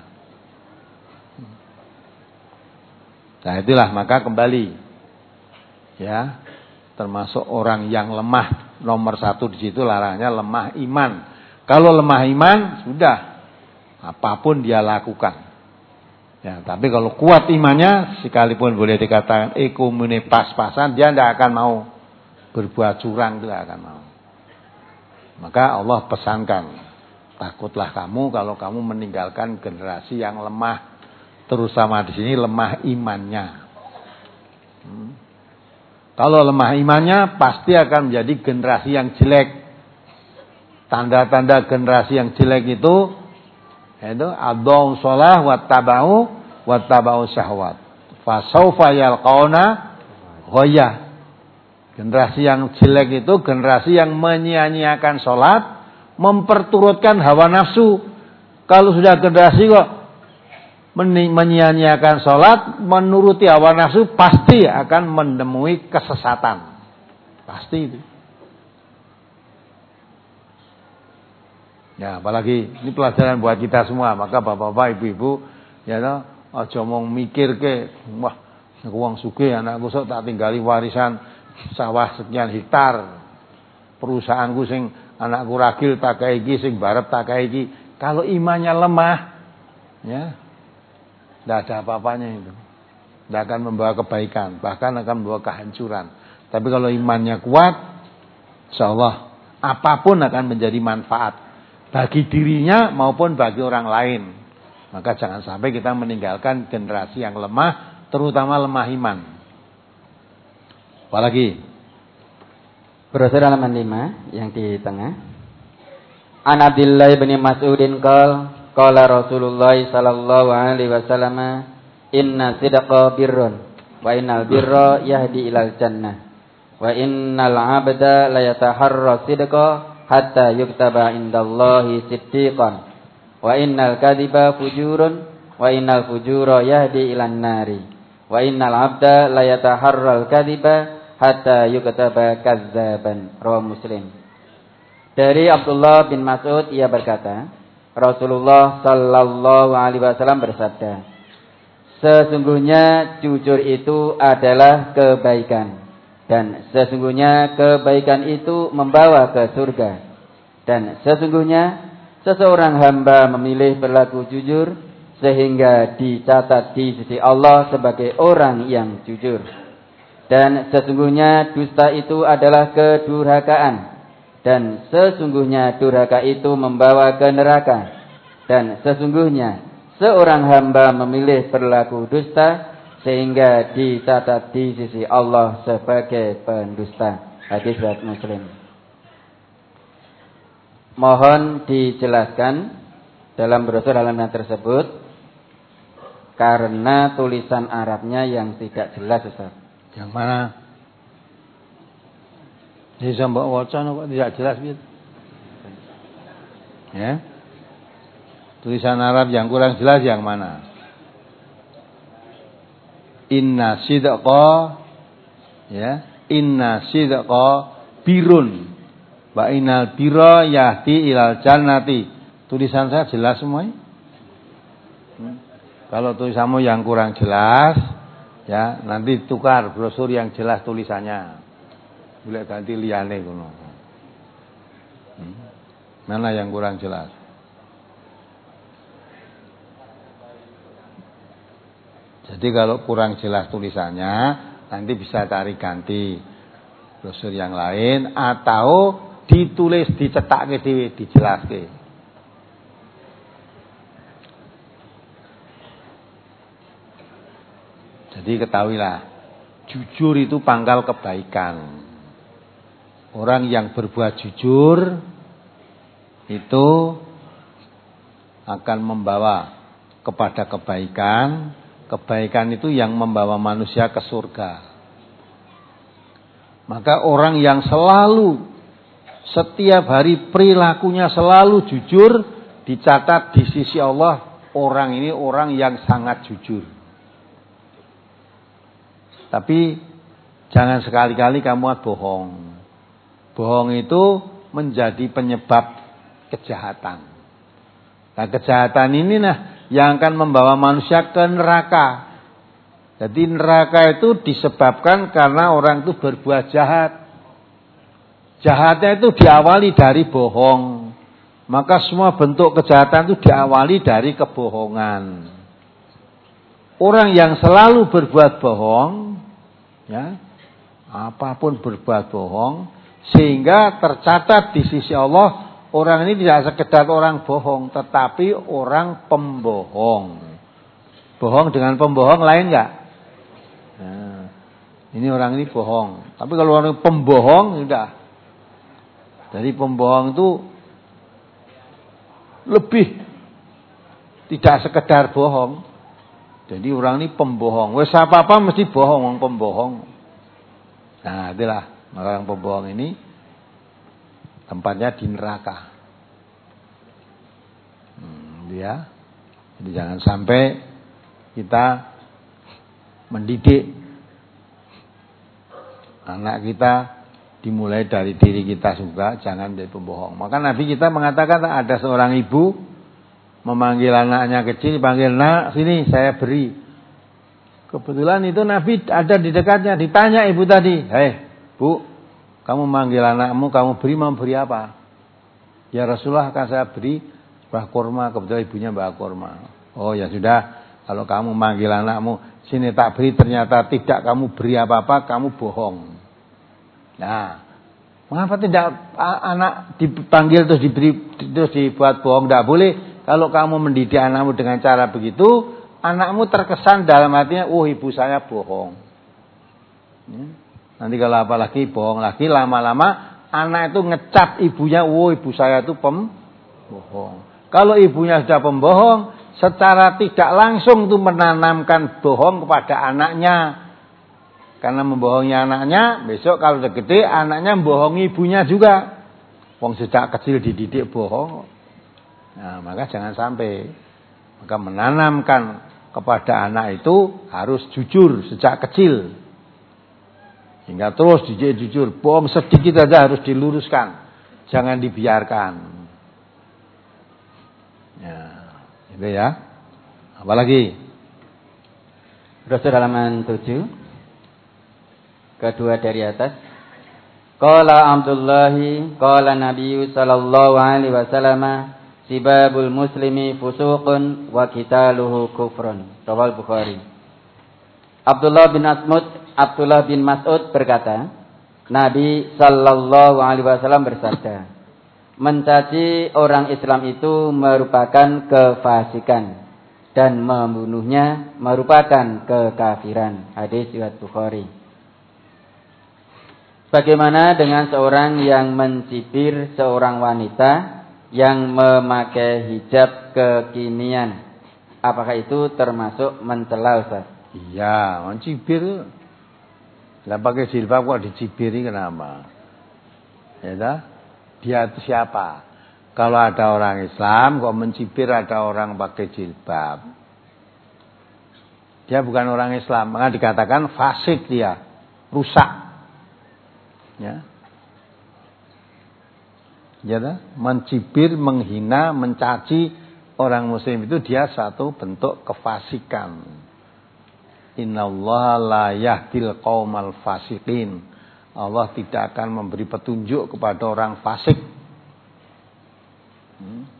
Nah itulah, maka kembali ya, termasuk orang yang lemah, nomor satu di situ larangannya lemah iman. Kalau lemah iman sudah apapun dia lakukan. Ya, tapi kalau kuat imannya, sekalipun boleh dikatakan ekonomi pas-pasan, dia tidak akan mau berbuat curang, tidak akan mau. Maka Allah pesankan, takutlah kamu kalau kamu meninggalkan generasi yang lemah. Terutama di sini lemah imannya. Hmm. Kalau lemah imannya pasti akan menjadi generasi yang jelek. Tanda-tanda generasi yang jelek itu itu adau shalah wattabau wattabau syahwat. Fasaufa yalqauna ghayya. Generasi yang jelek itu generasi yang menyia-nyiakan salat, memperturutkan hawa nafsu. Kalau sudah generasi kok menyia-nyiakan salat, menuruti hawa nafsu, pasti akan menemui kesesatan. Pasti itu. Ya, apalagi ini pelajaran buat kita semua. Maka bapak-bapak, ibu-ibu, ya toh, aja mong mikir ke, wah, aku wong sugih, anakku sok tak tinggali warisan sawah sekian hektar. Perusahaanku sing anakku ragil tak kae iki, sing barep tak kae iki. Kalau imannya lemah, ya, tidak ada apa-apanya itu. Tidak akan membawa kebaikan, bahkan akan membawa kehancuran. Tapi kalau imannya kuat, insyaallah apapun akan menjadi manfaat bagi dirinya maupun bagi orang lain. Maka jangan sampai kita meninggalkan generasi yang lemah, terutama lemah iman. Apalagi Brosur halaman lima yang di tengah. An Abdillah bin Mas'udin qala qala Rasulullah sallallahu alaihi wasallam, inna sidqa birrun wa innal birra yahdi ilal jannah wa innal 'abda la yataharra sidqa hatta yuktaba indallahi siddiqan wa innal kadhiba fujurun wa innal fujura yahdi ilan nari wa innal 'abda la yataharral kadhiba hatta yuktaba kazzaban. Rawahu Muslim. Dari Abdullah bin Mas'ud, ia berkata, Rasulullah sallallahu alaihi wasallam bersabda, sesungguhnya jujur itu adalah kebaikan, dan sesungguhnya kebaikan itu membawa ke surga, dan sesungguhnya seseorang hamba memilih berlaku jujur sehingga dicatat di sisi Allah sebagai orang yang jujur, dan sesungguhnya dusta itu adalah kedurhakaan, dan sesungguhnya durhaka itu membawa ke neraka, dan sesungguhnya seorang hamba memilih berlaku dusta sehingga dicatat di sisi Allah sebagai pendusta. Hadis riwayat Muslim. Mohon dijelaskan dalam brosur halaman tersebut karena tulisan Arabnya yang tidak jelas, Ustaz. Yang mana? Ini sampai waca kok tidak jelas gitu. Ya. Tulisan Arab yang kurang jelas yang mana? Inna sidqa, ya, inna sidqa birun wa innal birra yahdi ilal jannati. Tulisan saya jelas semua. Hmm. Kalau tulisanmu yang kurang jelas, ya, nanti tukar brosur yang jelas tulisannya. Boleh ganti liyane ngono. Hmm. Mana yang kurang jelas? Jadi kalau kurang jelas tulisannya, nanti bisa cari ganti brosur yang lain atau ditulis, dicetakke dhewe, dijelaske. Jadi ketahuilah, jujur itu pangkal kebaikan. Orang yang berbuat jujur itu akan membawa kepada kebaikan. Kebaikan itu yang membawa manusia ke surga. Maka orang yang selalu setiap hari perilakunya selalu jujur, dicatat di sisi Allah, orang ini orang yang sangat jujur. Tapi jangan sekali-kali kamu bohong. Bohong itu menjadi penyebab kejahatan. Nah, kejahatan ini nah yang akan membawa manusia ke neraka. Jadi neraka itu disebabkan karena orang itu berbuat jahat. Jahatnya itu diawali dari bohong. Maka semua bentuk kejahatan itu diawali dari kebohongan. Orang yang selalu berbuat bohong, ya, apapun berbuat bohong, sehingga tercatat di sisi Allah, orang ini tidak sekedar orang bohong, tetapi orang pembohong. Bohong dengan pembohong lain enggak? Nah, ini orang ini bohong. Tapi kalau orang pembohong, sudah. Jadi pembohong itu lebih tidak sekedar bohong. Jadi orang ini pembohong. Wes apa-apa mesti bohong, orang pembohong. Nah, itulah orang pembohong ini tempatnya di neraka. Hmm, ya. Jadi jangan sampai kita mendidik anak kita dimulai dari diri kita juga, jangan jadi pembohong. Maka Nabi kita mengatakan ada seorang ibu memanggil anaknya kecil, panggil, "Nak, sini saya beri." Kebetulan itu Nabi ada di dekatnya, ditanya ibu tadi, "Hei, Bu, kamu manggil anakmu, kamu beri, mau beri apa?" "Ya Rasulullah, akan saya beri buah kurma." Kebetulan ibunya buah kurma. "Oh ya sudah, kalau kamu manggil anakmu, sini tak beri, ternyata tidak kamu beri apa-apa, kamu bohong." Nah, mengapa tidak anak dipanggil terus diberi terus dibuat bohong? Tidak boleh. Kalau kamu mendidik anakmu dengan cara begitu, anakmu terkesan dalam hatinya, "Oh, ibu saya bohong." Ya. Nanti kalau apalagi bohong lagi, lama-lama anak itu ngecap ibunya, "Oh, ibu saya itu pembohong." Kalau ibunya sudah pembohong, secara tidak langsung itu menanamkan bohong kepada anaknya. Karena membohongi anaknya, besok kalau udah gede, anaknya membohongi ibunya juga. Wong sejak kecil dididik bohong. Nah, maka jangan sampai. Maka menanamkan kepada anak itu harus jujur sejak kecil. Hingga terus dididik jujur. Bohong sedikit saja harus diluruskan. Jangan dibiarkan. Ya, itu ya. Apalagi? Brosur halaman tujuh. Kedua dari atas. Qala Abdullahi, qala Nabi sallallahu alaihi wasallam, sibabul muslimi fusuqun wa qitaluhu kufrun. Riwayat Bukhari. Abdullah bin Asmud, Abdullah bin Mas'ud berkata, Nabi sallallahu alaihi wasallam bersabda, mencaci orang Islam itu merupakan kefasikan dan membunuhnya merupakan kekafiran. Hadis riwayat Bukhari. Bagaimana dengan seorang yang mencibir seorang wanita yang memakai hijab kekinian Apakah itu termasuk mencela, Ustaz? Iya, mencibir. Lah pakai jilbab kok dicibiri kenapa? Ya dah? Dia itu siapa? Kalau ada orang Islam kok mencibir ada orang pakai jilbab. Dia bukan orang Islam, maka dikatakan fasik dia, rusak. Ya. Ya dah? Mencibir, menghina, mencaci orang muslim itu dia satu bentuk kefasikan. Innallaha la yahdil qaumal fasiqin. Allah tidak akan memberi petunjuk kepada orang fasik. Hmm.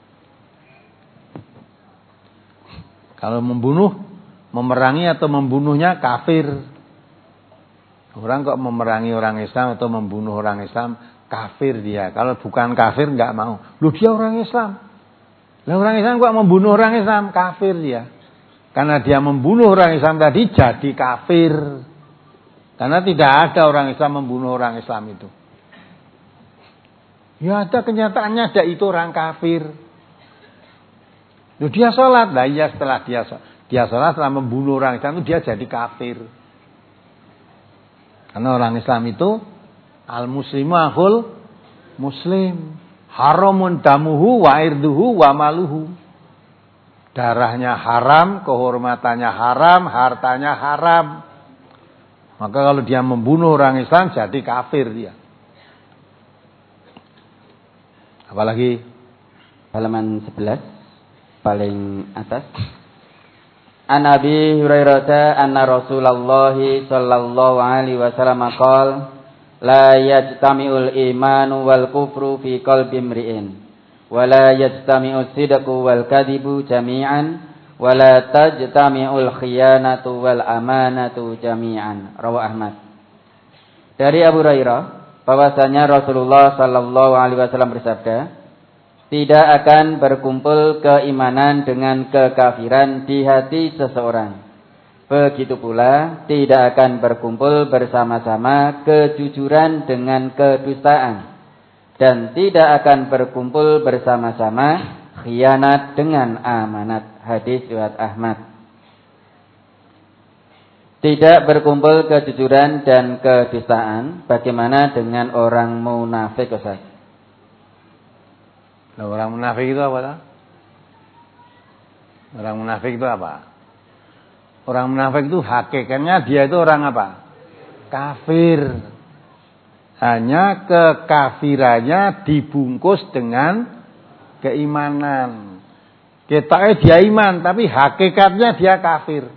Kalau membunuh, memerangi atau membunuhnya kafir. Orang kok memerangi orang Islam atau membunuh orang Islam, kafir dia. Kalau bukan kafir enggak mau. Loh dia orang Islam. Lah orang Islam kok membunuh orang Islam, kafir dia. Karena dia membunuh orang Islam tadi jadi kafir. Karena tidak ada orang Islam membunuh orang Islam itu. Ya ada kenyataannya ada itu orang kafir. Loh dia sholat. Lah iya setelah dia dia sholat setelah membunuh orang Islam itu dia jadi kafir. Karena orang Islam itu al-muslimu akhul muslim. Haramun damuhu wa irduhu wa maluhu. Darahnya haram, kehormatannya haram, hartanya haram. Maka kalau dia membunuh orang Islam jadi kafir dia. Apalagi halaman sebelas paling atas. An Abi Hurairah anna Rasulullah sallallahu alaihi wasallam qala la yajtami'ul imanu wal kufru fi qalbi imri'in wa la yajtami'us sidqu wal kadhibu jami'an wa la tajtami'ul khiyanatu wal amanatu jami'an. Rawahu Ahmad. Dari Abu Hurairah bahwasanya Rasulullah sallallahu alaihi wasallam bersabda, tidak akan berkumpul keimanan dengan kekafiran di hati seseorang. Begitu pula tidak akan berkumpul bersama-sama kejujuran dengan kedustaan. Dan tidak akan berkumpul bersama-sama khianat dengan amanat. Hadis riwayat Ahmad. Tidak berkumpul kejujuran dan kedustaan. Bagaimana dengan orang munafik, Ustaz? Nah, orang munafik itu apa? Tak? Orang munafik itu apa? Orang munafik itu hakikatnya dia itu orang apa? Kafir. Hanya kekafirannya dibungkus dengan keimanan. Ketoknya dia iman, tapi hakikatnya dia kafir.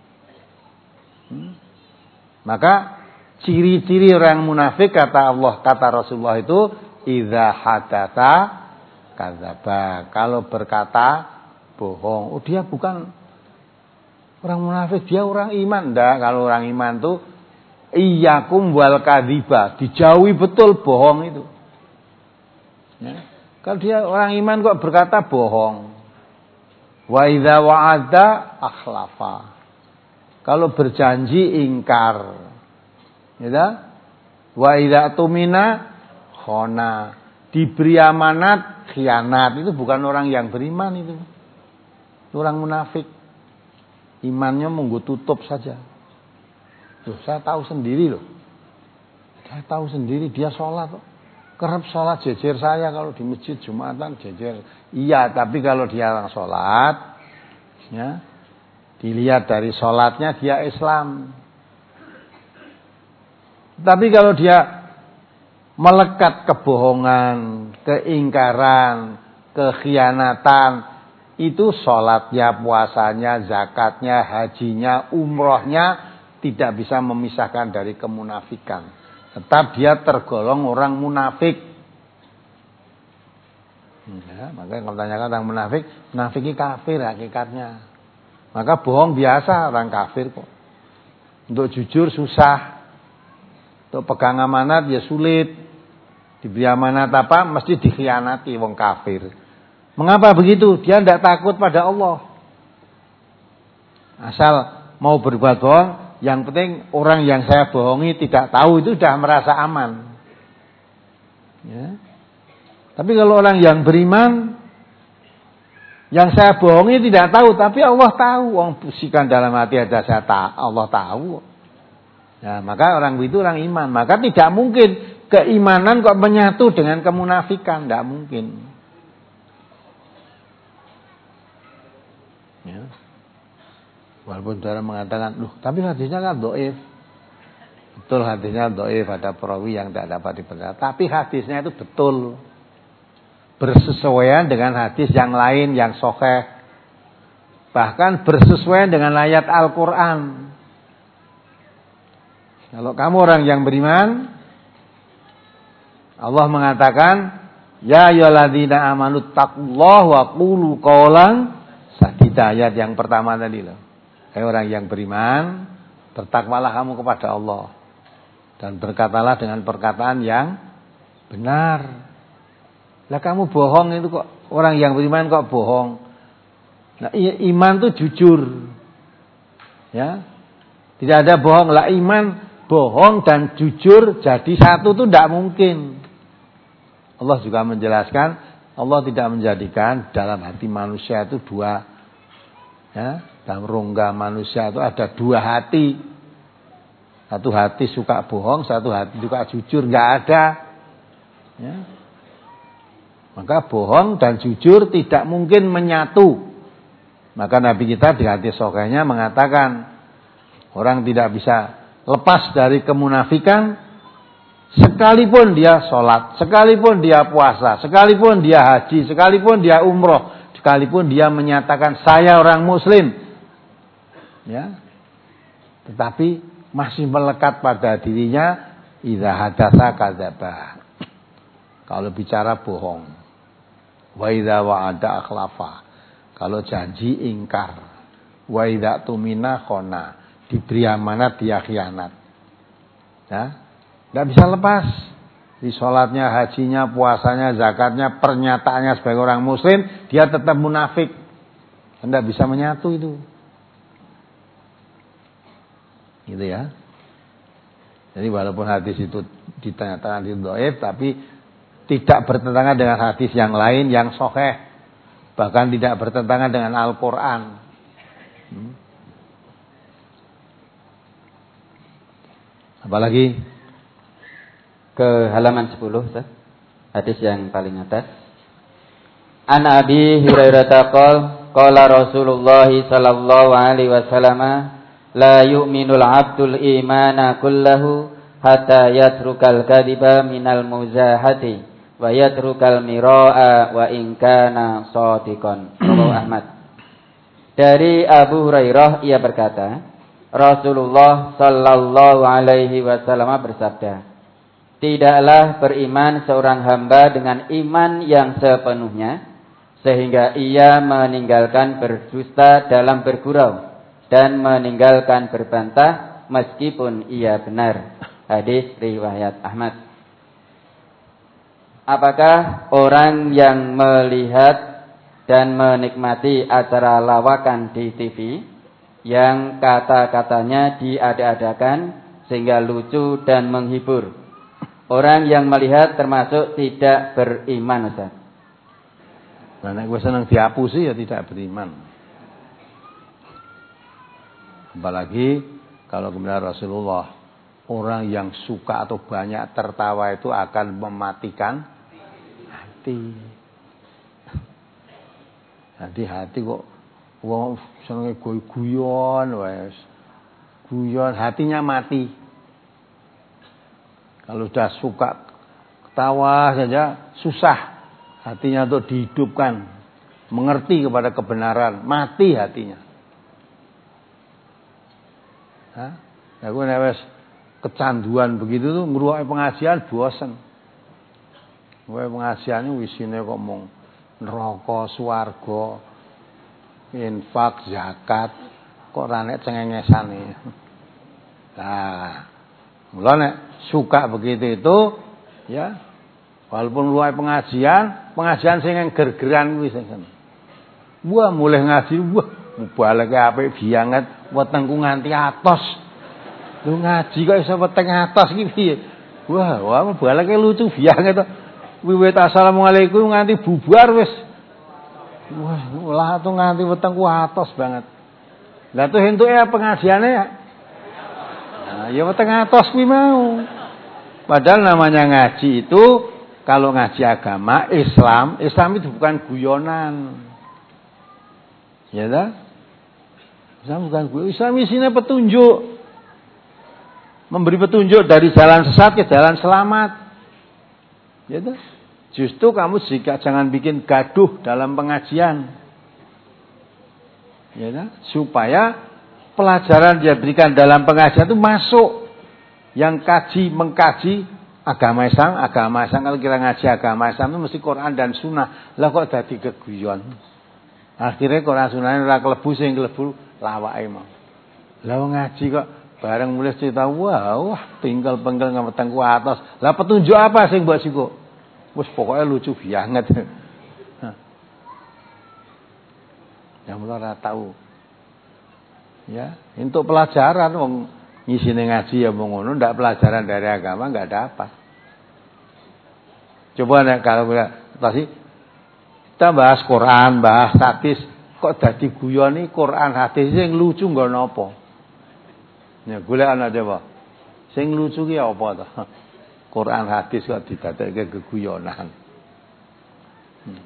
Hmm? Maka ciri-ciri orang munafik kata Allah, kata Rasulullah itu idza hadatsa kadzaba. Kalau berkata bohong. Oh dia bukan orang munafik, dia orang iman. Enggak, kalau orang iman tuh iyyakum wal kadziba, dijauhi betul bohong itu. Ya. Kalau dia orang iman kok berkata bohong. Wa idza wa'ada akhlafa. Kalau berjanji ingkar. Ya. Wa idza tumina khona. Diberi amanat khianat. Itu bukan orang yang beriman itu. Itu orang munafik. Imannya munggu tutup saja. Loh, saya tahu sendiri loh. Saya tahu sendiri dia sholat loh. Kerap sholat jejer saya kalau di masjid Jumatan jejer. Iya, tapi kalau dia orang sholat, ya, dilihat dari sholatnya dia Islam. Tapi kalau dia melekat kebohongan, keingkaran, kekhianatan, itu sholatnya, puasanya, zakatnya, hajinya, umrohnya tidak bisa memisahkan dari kemunafikan. Tetap dia tergolong orang munafik. Ya, makanya kalau tanyakan tentang munafik, munafik ini kafir hakikatnya. Maka bohong biasa orang kafir kok. Untuk jujur susah. Untuk pegang amanat ya sulit. Diberi amanat apa mesti dikhianati wong kafir. Mengapa begitu? Dia tidak takut pada Allah. Asal mau berbuat bohong, yang penting orang yang saya bohongi tidak tahu, itu sudah merasa aman. Ya. Tapi kalau orang yang beriman, Yang saya bohongi tidak tahu, tapi Allah tahu. Wong bisikan dalam hati aja saya tahu, Allah tahu. Ya, maka orang itu orang iman. Maka tidak mungkin keimanan kok menyatu dengan kemunafikan, tidak mungkin. Ya. Walaupun saudara mengatakan, loh, tapi hadisnya kan dhaif. Betul hadisnya dhaif, ada perawi yang tidak dapat dipercaya. Tapi hadisnya itu betul. Bersesuaian dengan hadis yang lain yang sahih. Bahkan bersesuaian dengan ayat Al-Quran. Kalau kamu orang yang beriman, Allah mengatakan, ya ayyuhalladzina amanu taqullaha wa qulu qawlan sadida. Ayat yang pertama tadi loh. Hai orang yang beriman, bertakwalah kamu kepada Allah dan berkatalah dengan perkataan yang benar. Lah kamu bohong itu kok, orang yang beriman kok bohong. Nah, iman itu jujur. Ya. Tidak ada bohong. Lah iman bohong dan jujur jadi satu itu tidak mungkin. Allah juga menjelaskan, Allah tidak menjadikan dalam hati manusia itu dua, ya, dalam rongga manusia itu ada dua hati. Satu hati suka bohong, satu hati suka jujur, nggak ada. Ya. Maka bohong dan jujur tidak mungkin menyatu. Maka Nabi kita di hadis sahihnya mengatakan, orang tidak bisa lepas dari kemunafikan sekalipun dia sholat, sekalipun dia puasa, sekalipun dia haji, sekalipun dia umroh, sekalipun dia menyatakan saya orang muslim, ya, tetapi masih melekat pada dirinya idza hadatsa kadzaba. Kalau bicara bohong. Wa idza wa'ada akhlafa. Kalau janji ingkar. Wa idza tumina khona. Diberi amanat dia khianat. Ya, enggak bisa lepas. Di sholatnya, hajinya, puasanya, zakatnya, pernyataannya sebagai orang muslim, dia tetap munafik. Enggak bisa menyatu itu. Gitu ya. Jadi walaupun hadis itu ditanyakan itu dhaif, tapi tidak bertentangan dengan hadis yang lain yang sahih. Bahkan tidak bertentangan dengan Al-Quran. Hmm. Apalagi ke halaman sepuluh, Ustaz. Hadis yang paling atas. An Abi Hurairah qala qala Rasulullah sallallahu alaihi wasallam la yu'minul 'abdul imana kullahu hatta yatrukal kadhiba minal muzahati wa yatrukal miraa wa in kana shadiqan. Rawahu Ahmad. Dari Abu Hurairah ia berkata, Rasulullah sallallahu alaihi wasallam bersabda, tidaklah beriman seorang hamba dengan iman yang sepenuhnya sehingga ia meninggalkan berdusta dalam bergurau dan meninggalkan berbantah meskipun ia benar. Hadis riwayat Ahmad. Apakah orang yang melihat dan menikmati acara lawakan di T V yang kata-katanya diada-adakan sehingga lucu dan menghibur, orang yang melihat termasuk tidak beriman, Ustaz? Nah, nek gue seneng dihapusi ya tidak beriman. Apalagi kalau kemudian Rasulullah, orang yang suka atau banyak tertawa itu akan mematikan hati. Jadi hati kok wong senenge guyon wes. Guyon hatinya mati. Kalau sudah suka ketawa saja susah hatinya untuk dihidupkan, mengerti kepada kebenaran, mati hatinya. Hah? Aku nek wis kecanduan begitu tuh ngruwokke pengajian bosen. Kowe pengajiane isine kok mung neraka, swarga, infak, zakat, kok ora nek cengengesane. Nah, mula nek suka begitu itu ya, walaupun luwih pengajian, pengajian sing ger-geran kuwi sing. Wah, mulai ngaji, wah, mubaleke apik banget, wetengku nganti atos. Lu ngaji kok iso weteng atos iki piye? Wah, wah mubaleke lucu banget to. Wiwit assalamualaikum nganti bubar wis Wah, ulah tuh nganti weteng ku atos banget. Lah tuh entuke pengajiane ya. Nah, ya weteng atos kuwi mau. Padahal namanya ngaji itu kalau ngaji agama Islam, Islam itu bukan guyonan. Ya dah? Islam bukan guyonan. Islam isinya petunjuk. Memberi petunjuk dari jalan sesat ke jalan selamat. Ya dah? Justru kamu jika jangan bikin gaduh dalam pengajian. Ya dah? Supaya pelajaran yang diberikan dalam pengajian itu masuk. Yang kaji, mengkaji agama Islam, agama Islam kalau kita ngaji agama Islam itu mesti Quran dan Sunnah. Lah kok dadi keguyon. Akhirnya Quran Sunnah ora klebu sing klebu lawake mau. Lah ngaji kok bareng mulai cerita wah, wah tinggal penggal ngeteng ku atas. Lah petunjuk apa sing mbok sikuk? Wis pokoke lucu banget. Yang ora tahu. Ya, untuk pelajaran wong ngisi ngaji ya mau ngono, ndak pelajaran dari agama nggak dapat. Coba nek kalau tadi kita bahas Quran, bahas hadis, kok dadi guyoni Quran hadis sing lucu nggo napa? Ya golek ana coba. Sing lucu ki apa to? Quran hadis kok didadekke keguyonan. Hmm.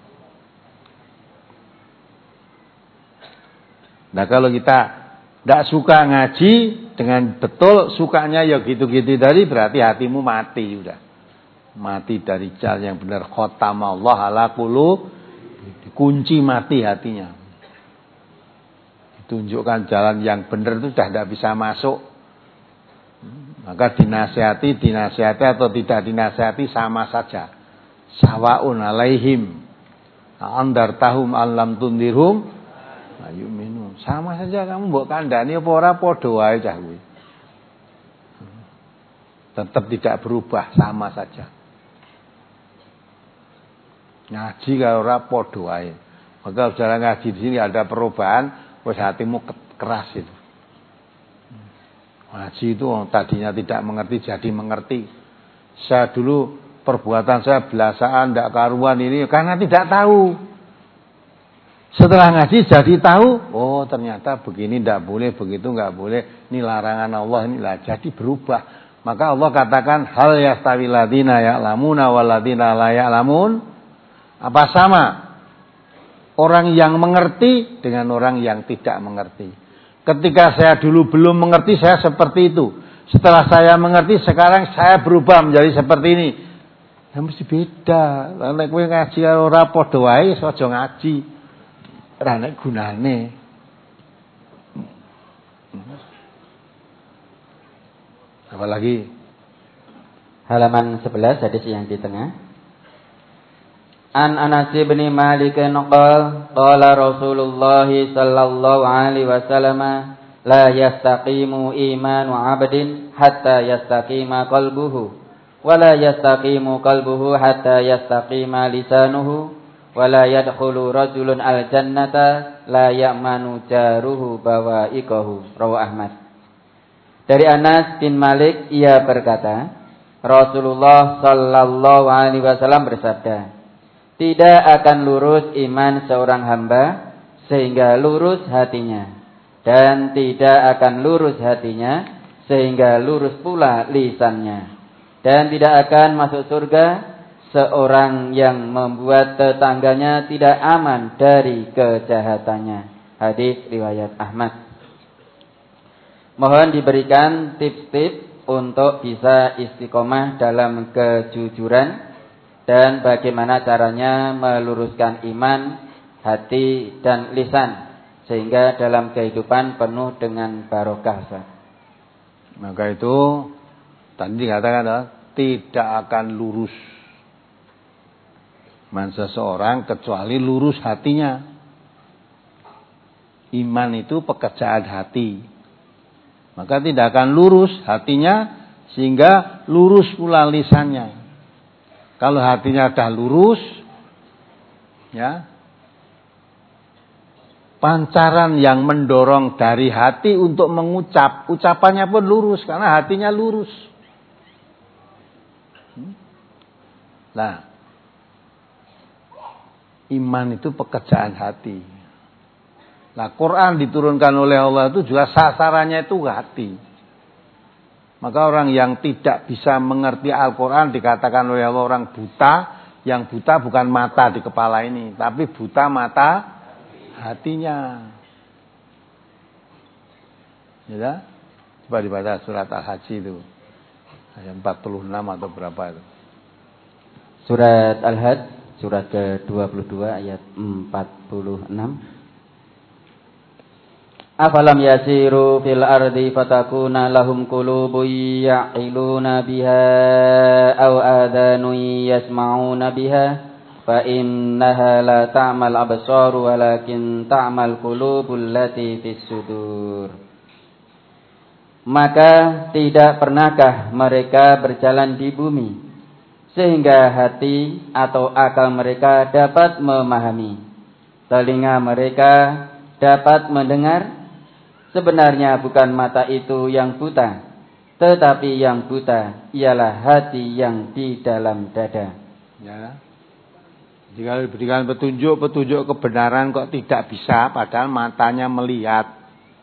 Nah kalau kita ndak suka ngaji dengan betul, sukanya ya gitu-gitu tadi, berarti hatimu mati sudah. Mati dari jalan yang benar. Khatamallah ala qulub, dikunci mati hatinya. Ditunjukkan jalan yang benar itu sudah tidak bisa masuk. Maka dinasihati, dinasihati atau tidak dinasihati sama saja. Sawaun alaihim andartahum alam tundirhum ayu minum. Sama saja kamu mbok kandhani apa ora padha wae cah kuwi. Tetap tidak berubah, sama saja. Ngaji kalau ora padha wae. Maka saudara ngaji di sini ada perubahan, wis hatimu keras itu. Ngaji itu tadinya tidak mengerti jadi mengerti. Saya dulu perbuatan saya belasaan, ndak karuan ini karena tidak tahu. Setelah ngaji jadi tahu, oh ternyata begini tidak boleh, begitu nggak boleh, ini larangan Allah, inilah jadi berubah. Maka Allah katakan hal yastawi ladina ya'lamuna wal ladina la ya'lamun. Apa sama orang yang mengerti dengan orang yang tidak mengerti? Ketika saya dulu belum mengerti, saya seperti itu. Setelah saya mengerti, sekarang saya berubah menjadi seperti ini. Ya mesti beda. Nek kowe ngaji ora padha wae, aja ngaji. Rane gunane. Apalagi halaman sebelas hadis yang di tengah. An Anas bin Malik qala qala Rasulullah sallallahu alaihi wasallam la yastaqimu imanu 'abdin hatta yastaqima qalbuhu wa la yastaqimu qalbuhu hatta yastaqima lisanuhu wala yadkhulu rajulun al-jannata la ya'manu jaruhu bawa'iqahu. Rawahu Ahmad. Dari Anas bin Malik ia berkata, Rasulullah sallallahu alaihi wasallam bersabda, tidak akan lurus iman seorang hamba sehingga lurus hatinya, dan tidak akan lurus hatinya sehingga lurus pula lisannya, dan tidak akan masuk surga seorang yang membuat tetangganya tidak aman dari kejahatannya. Hadis riwayat Ahmad. Mohon diberikan tips-tips untuk bisa istiqomah dalam kejujuran dan bagaimana caranya meluruskan iman, hati dan lisan sehingga dalam kehidupan penuh dengan barokah. Maka itu tadi dikatakan tidak akan lurus iman seseorang kecuali lurus hatinya. Iman itu pekerjaan hati. Maka tidak akan lurus hatinya sehingga lurus pula lisannya. Kalau hatinya sudah lurus, ya, pancaran yang mendorong dari hati untuk mengucap, ucapannya pun lurus karena hatinya lurus. Nah, Iman itu pekerjaan hati. Nah, Quran diturunkan oleh Allah itu juga sasarannya itu hati. Maka orang yang tidak bisa mengerti Al-Quran dikatakan oleh Allah orang buta. Yang buta bukan mata di kepala ini, tapi buta mata hatinya. Ya, coba dibaca surat Al-Hajj itu. Ayat empat puluh enam atau berapa itu? Surat Al-Hajj, surat ke dua puluh dua ayat empat puluh enam. Afalam yasiru fil ardi fatakuna lahum qulubun ya'qiluna biha aw adhanun yasma'una biha fa innaha la ta'mal absar walakin ta'mal qulubul lati fis sudur. Maka tidak pernahkah mereka berjalan di bumi sehingga hati atau akal mereka dapat memahami, telinga mereka dapat mendengar. Sebenarnya bukan mata itu yang buta, tetapi yang buta ialah hati yang di dalam dada. Ya. Jika diberikan petunjuk-petunjuk kebenaran kok tidak bisa, padahal matanya melihat.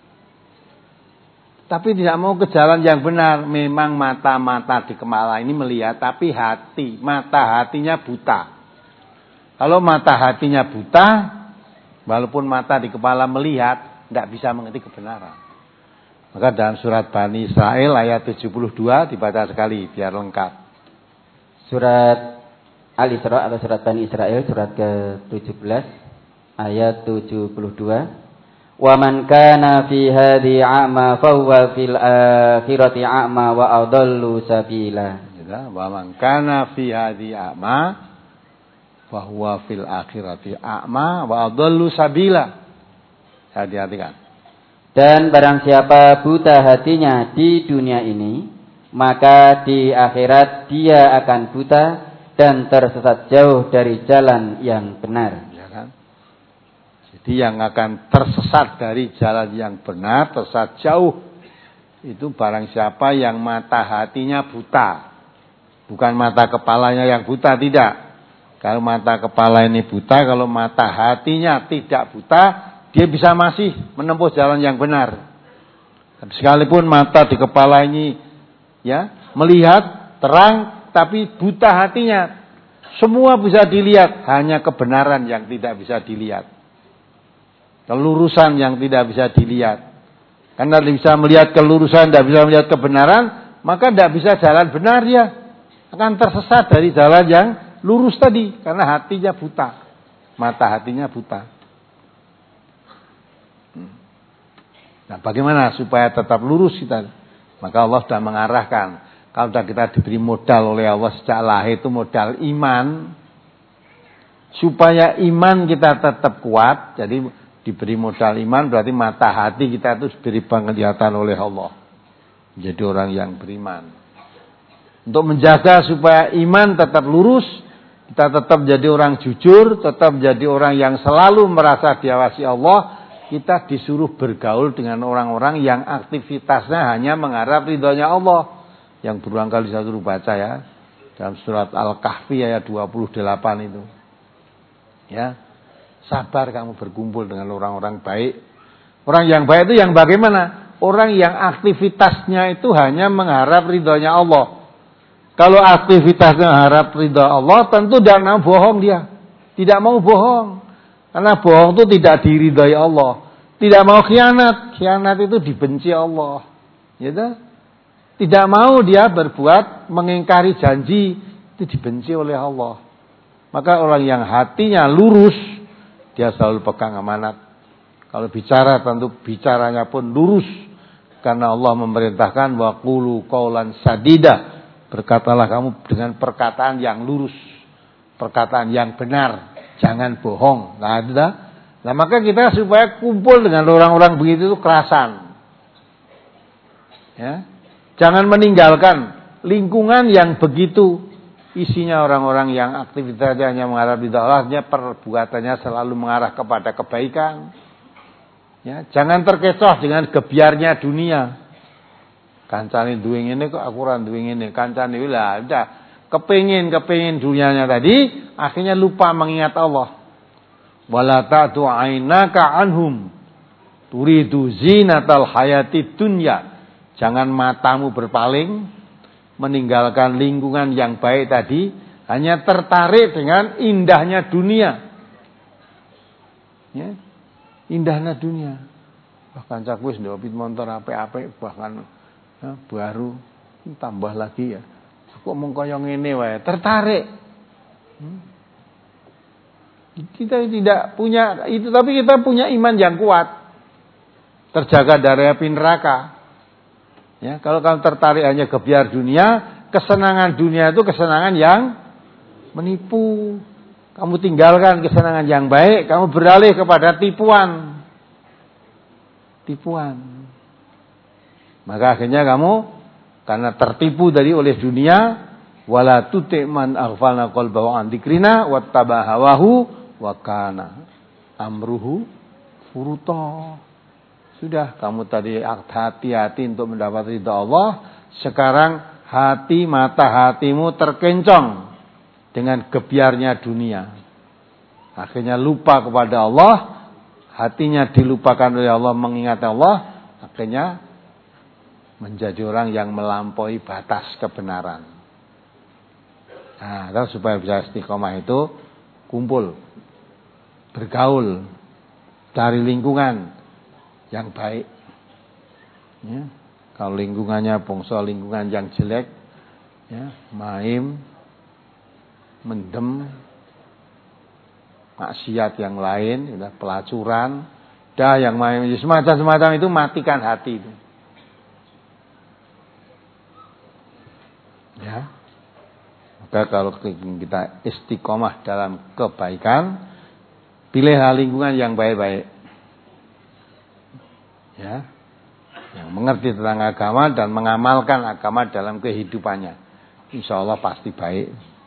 Tapi tidak mau ke jalan yang benar. Memang mata-mata di kepala ini melihat, tapi hati, mata hatinya buta. Kalau mata hatinya buta, walaupun mata di kepala melihat, tidak bisa mengerti kebenaran. Maka dalam surat Bani Israel ayat tujuh puluh dua dibaca sekali biar lengkap. Surat Al-Isra atau surat Bani Israel surat ke tujuh belas ayat tujuh puluh dua. Wa man kana fi hadhi a'ma fa huwa fil akhirati a'ma wa adallu sabila. Wa man kana fi hadhi a'ma fa huwa fil akhirati a'ma wa adallu sabila. Hati-hatikan. Dan barang siapa buta hatinya di dunia ini, maka di akhirat dia akan buta dan tersesat jauh dari jalan yang benar. Ya kan? Jadi yang akan tersesat dari jalan yang benar, tersesat jauh, itu barang siapa yang mata hatinya buta. Bukan mata kepalanya yang buta, tidak. Kalau mata kepala ini buta, kalau mata hatinya tidak buta, dia bisa masih menempuh jalan yang benar. Sekalipun mata di kepala ini ya melihat terang, tapi buta hatinya. Semua bisa dilihat, hanya kebenaran yang tidak bisa dilihat. Kelurusan yang tidak bisa dilihat. Karena bisa melihat kelurusan, tidak bisa melihat kebenaran, maka tidak bisa jalan benar dia. Akan tersesat dari jalan yang lurus tadi, karena hatinya buta. Mata hatinya buta. Nah, bagaimana supaya tetap lurus kita? Maka Allah sudah mengarahkan. Kalau sudah kita diberi modal oleh Allah sejak lahir itu modal iman. Supaya iman kita tetap kuat. Jadi diberi modal iman berarti mata hati kita itu diberi penglihatan oleh Allah. Jadi orang yang beriman. Untuk menjaga supaya iman tetap lurus. Kita tetap jadi orang jujur. Tetap jadi orang yang selalu merasa diawasi Allah. Kita disuruh bergaul dengan orang-orang yang aktivitasnya hanya mengharap ridhonya Allah. Yang berulang kali saya suruh baca ya. Dalam surat Al-Kahfi ayat dua puluh delapan itu. Ya. Sabar kamu berkumpul dengan orang-orang baik. Orang yang baik itu yang bagaimana? Orang yang aktivitasnya itu hanya mengharap ridhonya Allah. Kalau aktivitasnya mengharap ridho Allah, tentu tidak mau bohong dia. Tidak mau bohong. Karena bohong itu tidak diridhai Allah. Tidak mau khianat. Khianat itu dibenci Allah. Gitu? Tidak mau dia berbuat mengingkari janji. Itu dibenci oleh Allah. Maka orang yang hatinya lurus, dia selalu pegang amanat. Kalau bicara tentu bicaranya pun lurus. Karena Allah memerintahkan wa qulu qaulan sadida. Berkatalah kamu dengan perkataan yang lurus. Perkataan yang benar. Jangan bohong. Nah, itu dah. Nah, maka kita supaya kumpul dengan orang-orang begitu itu kerasan. Ya. Jangan meninggalkan lingkungan yang begitu isinya orang-orang yang aktivitasnya hanya mengharap ridha Allah, perbuatannya selalu mengarah kepada kebaikan. Ya, jangan terkecoh dengan gebiarnya dunia. Kancane duwe ngene kok aku ora duwe ngene. Kancane lah udah kepengin-kepengin dunianya tadi, akhirnya lupa mengingat Allah. Wala ta'tu 'ainaka anhum turidu zinatal hayatid dunya. Jangan matamu berpaling meninggalkan lingkungan yang baik tadi, hanya tertarik dengan indahnya dunia. Ya, indahnya dunia. Bahkan cak wis ndek motor apik-apik bahkan ya, baru tambah lagi ya. Kok mung kaya ngene wae, tertarik. Hmm. Kita tidak punya itu, tapi kita punya iman yang kuat. Terjaga dari api neraka. Ya, kalau kamu tertarik hanya kebiar dunia, kesenangan dunia itu kesenangan yang menipu. Kamu tinggalkan kesenangan yang baik, kamu beralih kepada tipuan. Tipuan. Maka akhirnya kamu karena tertipu dari oleh dunia, wala tuti man aghfalna qalbahu an dzikrina wattaba hawahu wa kana amruhu furuta. Sudah, kamu tadi hati-hati untuk mendapat ridha Allah, sekarang hati mata hatimu terkencang dengan gebiarnya dunia. Akhirnya lupa kepada Allah, hatinya dilupakan oleh Allah, mengingat Allah, akhirnya menjadi orang yang melampaui batas kebenaran. Nah, terus supaya bisa istiqomah itu kumpul, bergaul, cari lingkungan yang baik. Ya, kalau lingkungannya bangsa lingkungan yang jelek, ya, maim, mendem, maksiat yang lain, udah pelacuran, dah yang main semacam-semacam itu, matikan hati itu. Ya, maka kalau kita istiqomah dalam kebaikan, pilihlah lingkungan yang baik-baik, ya, yang mengerti tentang agama dan mengamalkan agama dalam kehidupannya. Insya Allah pasti baik.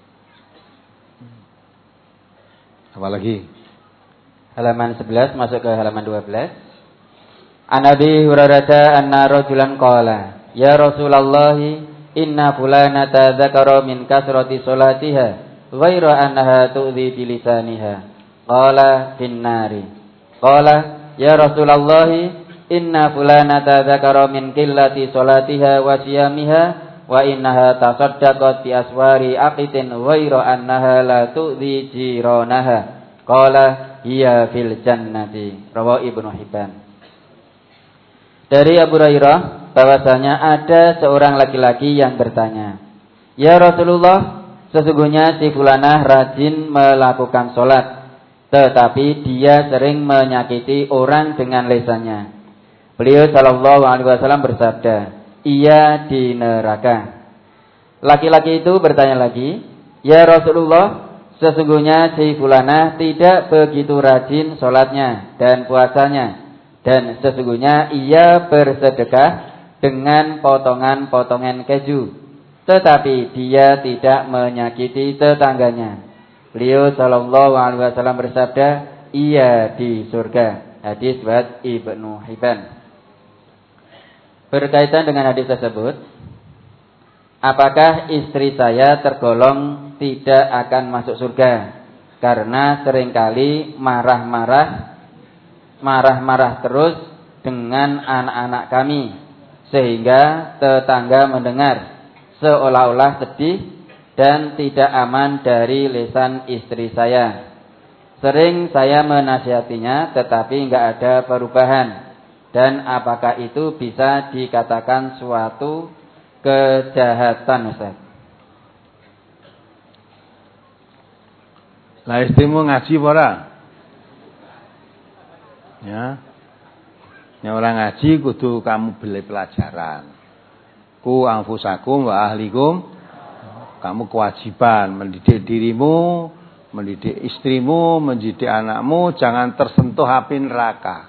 Apalagi? Halaman sebelas masuk ke halaman dua belas. An Abi Hurairah anna rajulan qala, ya Rasulullah, inna fulanata dzakara min kasrati salatiha ghaira annaha tu'dhi bi lisaniha. Qala fin nari. Qala ya Rasulullah, inna fulanata dzakara min qillati salatiha wa siyamiha wa innaha tasaddaqat bi aswari aqitin ghaira annaha la tu'dhi jiranaha. Qala hiya fil jannati. Rawahu Ibnu Hibban. Dari Abu Hurairah bahwasanya ada seorang laki-laki yang bertanya, ya Rasulullah, sesungguhnya si fulanah rajin melakukan sholat, tetapi dia sering menyakiti orang dengan lisannya. Beliau sallallahu alaihi wasallam bersabda, ia di neraka. Laki-laki itu bertanya lagi, ya Rasulullah, sesungguhnya si fulanah tidak begitu rajin sholatnya dan puasanya, dan sesungguhnya ia bersedekah dengan potongan-potongan keju, tetapi dia tidak menyakiti tetangganya. Beliau sallallahu alaihi wasallam bersabda, ia di surga. Hadis riwayat Ibnu Hibban. Berkaitan dengan hadis tersebut, apakah istri saya tergolong tidak akan masuk surga karena seringkali marah-marah marah-marah terus dengan anak-anak kami, sehingga tetangga mendengar seolah-olah sedih dan tidak aman dari lisan istri saya. Sering saya menasihatinya tetapi enggak ada perubahan. Dan apakah itu bisa dikatakan suatu kejahatan, Ustaz? Lah istrimu ngaji ora? Ya. Ya orang ngaji kudu kamu beli pelajaran. Ku anfusakum wa ahlikum. Kamu kewajiban mendidik dirimu, mendidik istrimu, mendidik anakmu, jangan tersentuh api neraka.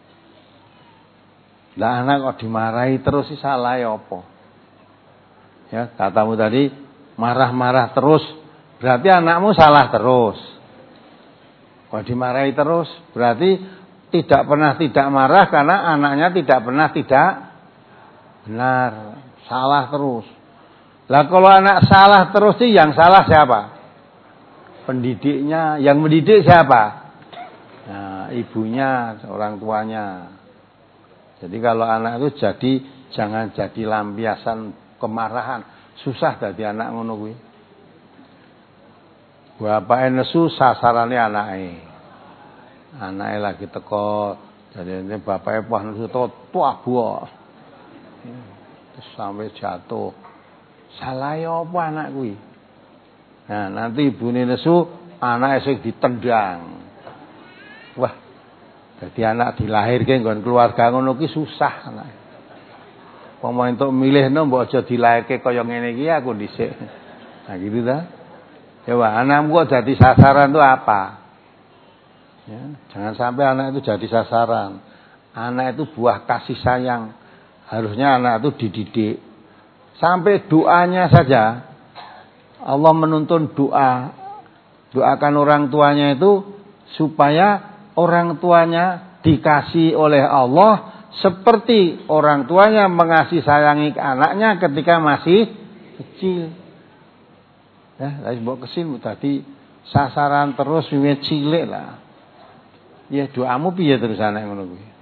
Lah anak kok dimarahi terus sih, salah ya apa? Ya, katamu tadi marah-marah terus, berarti anakmu salah terus. Kalau dimarahi terus, berarti tidak pernah tidak marah karena anaknya tidak pernah tidak benar, salah terus. Lah kalau anak salah terus sih, yang salah siapa? Pendidiknya. Yang mendidik siapa? ibunya, orang tuanya. Jadi kalau anak itu jadi jangan jadi lampiasan kemarahan. Susah dadi anak ngono kuwi. Bapake nesu sasarane anake. Anake lagi teko, jadi ini bapake pas nesu to tuabok. Terus sampai jatuh. Salah apa anak kuwi? Nah, nanti ibune nesu, anake sing ditendang. Wah, jadi anak dilahirke nggon keluarga ngono ki susah anake. Pomo entuk milihno mbok aja dilahirke kaya ngene iki aku dhisik. Nah gitu ta. Coba anakmu kok jadi sasaran itu apa? Ya, jangan sampai anak itu jadi sasaran. Anak itu buah kasih sayang. Harusnya anak itu dididik. Sampai doanya saja Allah menuntun doa. Doakan orang tuanya itu supaya orang tuanya dikasih oleh Allah seperti orang tuanya mengasihi sayangi anaknya ketika masih kecil. Ya, lha mbok kesin tadi sasaran terus wiwit cilik lah. Ya doamu piye terus anak ngono kuwi.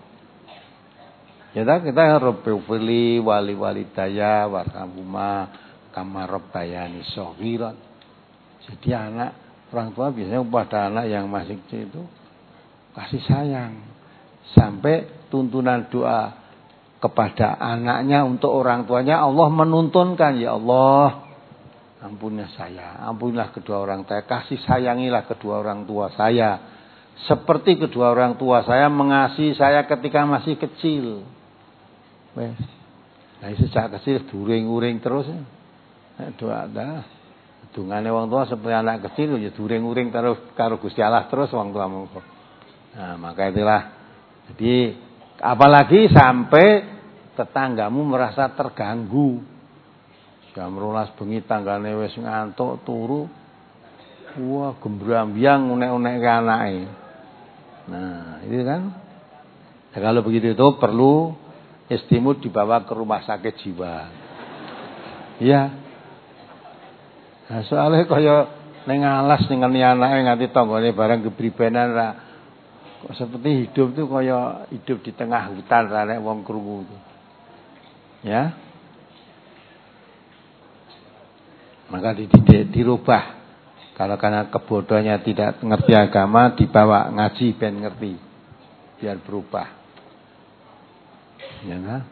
Ya ta kita Rabbil wali walidaya warhamhuma kama rabbayani shaghiran. Jadi anak orang tua biasanya pada anak yang masih kecil itu kasih sayang. Sampai tuntunan doa kepada anaknya untuk orang tuanya Allah menuntunkan, ya Allah ampunilah saya, ampunilah kedua orang tua, kasih sayangilah kedua orang tua saya seperti kedua orang tua saya mengasihi saya ketika masih kecil. Wes. Nah, sejak kecil during-uring terus. Nah, doa dah. Dungane wong tua seperti anak kecil ya during-uring terus karo Gusti Allah terus wong tua monggo. Nah, maka itulah. Jadi apalagi sampai tetanggamu merasa terganggu. Jam rolas bengi tanggane wis ngantuk turu. Wah, gembrambyang unek-unek anake. Nah, itu kan. Ya, kalau begitu itu perlu istimut dibawa ke rumah sakit jiwa. Iya. Nah, soalnya kaya ning alas ning anake nganti tanggane barang gebribenan ra. Kok seperti hidup tuh kaya hidup di tengah hutan ra nek wong krungu itu. Ya. Maka dididik, dirubah. Kalau karena kebodohannya tidak ngerti agama, dibawa ngaji ben ngerti. Biar berubah. Ya kan?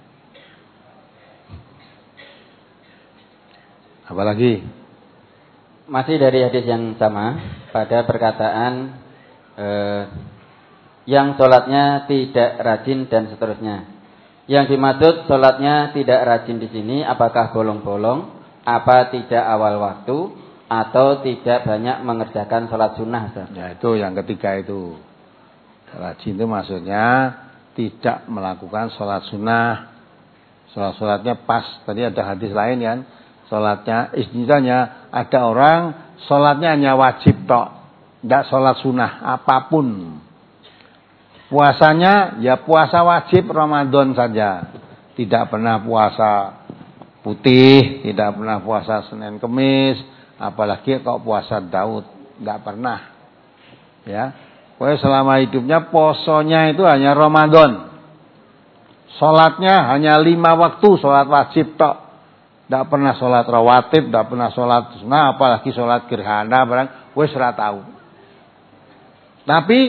Apalagi? Masih dari hadis yang sama pada perkataan eh, yang sholatnya tidak rajin dan seterusnya. Yang dimaksud sholatnya tidak rajin di sini apakah bolong-bolong, apa tidak awal waktu, atau tidak banyak mengerjakan sholat sunnah? Ya itu yang ketiga itu. Rajin itu maksudnya tidak melakukan sholat sunnah. Sholat-sholatnya pas. Tadi ada hadis lain kan. Sholatnya, istilahnya ada orang sholatnya hanya wajib tok. Tidak sholat sunnah apapun. Puasanya ya puasa wajib Ramadan saja. Tidak pernah puasa putih, tidak pernah puasa Senin Kemis, apalagi kok puasa Daud, enggak pernah. Ya. Pokoknya selama hidupnya posonya itu hanya Ramadan. Salatnya hanya lima waktu, salat wajib tok. Enggak pernah salat rawatib, enggak pernah salat sunnah, apalagi salat gerhana barang wis ora tahu. Tapi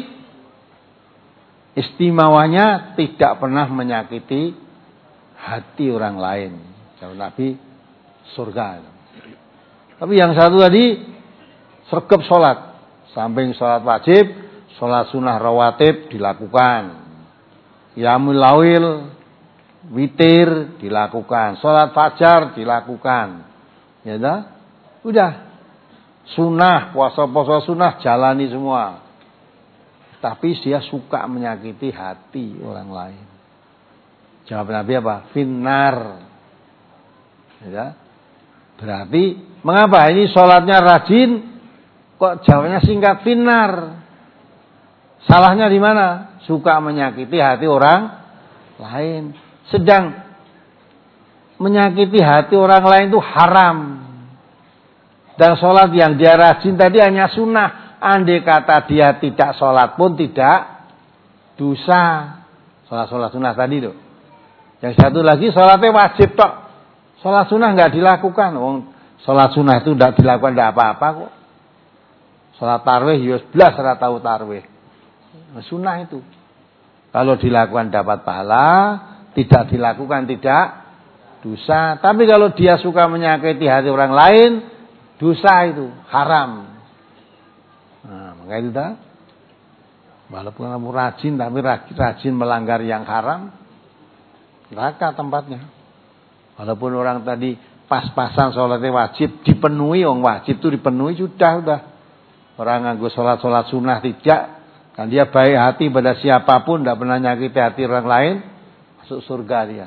istimewanya tidak pernah menyakiti hati orang lain. Jauh Nabi surga. Tapi yang satu tadi sergap sholat. Samping sholat wajib, sholat sunnah rawatib dilakukan. Qiyamul lail, witir dilakukan. Sholat fajar dilakukan. Ya dah? Udah. Sunnah, puasa-puasa sunnah jalani semua. Tapi dia suka menyakiti hati orang lain. Jawab Nabi apa? Finnar. Ya. Berarti mengapa ini sholatnya rajin kok jawabnya singkat finnar? Salahnya di mana? Suka menyakiti hati orang lain. Sedang menyakiti hati orang lain itu haram. Dan sholat yang dia rajin tadi hanya sunnah. Andai kata dia tidak sholat pun tidak dosa. Sholat-sholat sunnah tadi tuh. Yang satu lagi sholatnya wajib tok. Sholat sunnah nggak dilakukan. Wong sholat sunnah itu nggak dilakukan nggak apa-apa kok. Sholat tarwih ya sebelas ora tahu tarwih. Sunnah itu. Kalau dilakukan dapat pahala, tidak dilakukan tidak dosa. Tapi kalau dia suka menyakiti hati orang lain, dosa itu haram. Nah, maka itu dah. Walaupun kamu rajin tapi rajin melanggar yang haram, neraka tempatnya. Walaupun orang tadi pas-pasan sholatnya wajib dipenuhi, orang wajib itu dipenuhi sudah sudah. Orang nganggo sholat-sholat sunnah tidak. Kan dia baik hati pada siapapun, tidak pernah nyakiti hati orang lain, masuk surga dia.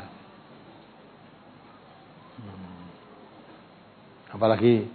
Hmm. Apalagi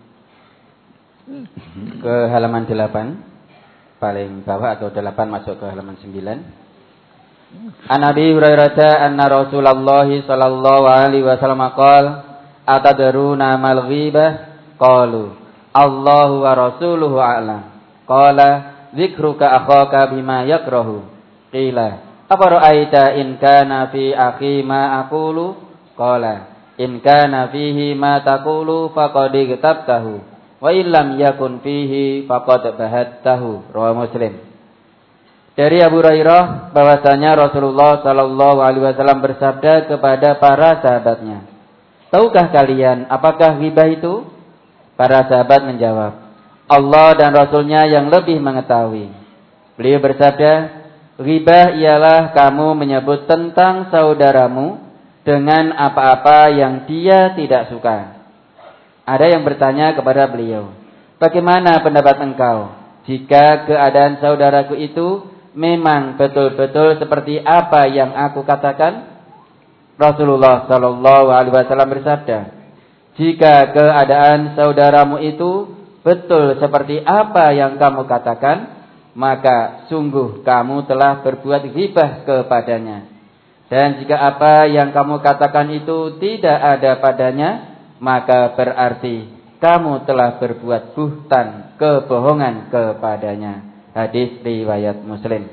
ke halaman delapan, paling bawah atau delapan masuk ke halaman sembilan. An Abi Hurairah anna Rasulullah sallallahu alaihi wasallam qala atadruna mal ghibah qalu Allahu wa rasuluhu a'lam qala dzikruka akhaka bima yakrahu qila afara'aita in kana fi akhi ma aqulu qala in kana fihi ma taqulu faqad kitabtahu wa illam yakun fihi faqad bahattahu. Rawahu Muslim. Dari Abu Hurairah bahwasanya Rasulullah sallallahu alaihi wasallam bersabda kepada para sahabatnya, "Tahukah kalian apakah ghibah itu?" Para sahabat menjawab, "Allah dan Rasulnya yang lebih mengetahui." Beliau bersabda, "Ghibah ialah kamu menyebut tentang saudaramu dengan apa-apa yang dia tidak suka." Ada yang bertanya kepada beliau, "Bagaimana pendapat engkau jika keadaan saudaraku itu memang betul-betul seperti apa yang aku katakan?" Rasulullah sallallahu alaihi wasallam bersabda, "Jika keadaan saudaramu itu betul seperti apa yang kamu katakan, maka sungguh kamu telah berbuat ghibah kepadanya. Dan jika apa yang kamu katakan itu tidak ada padanya, maka berarti kamu telah berbuat buhtan, kebohongan kepadanya." Hadis riwayat Muslim.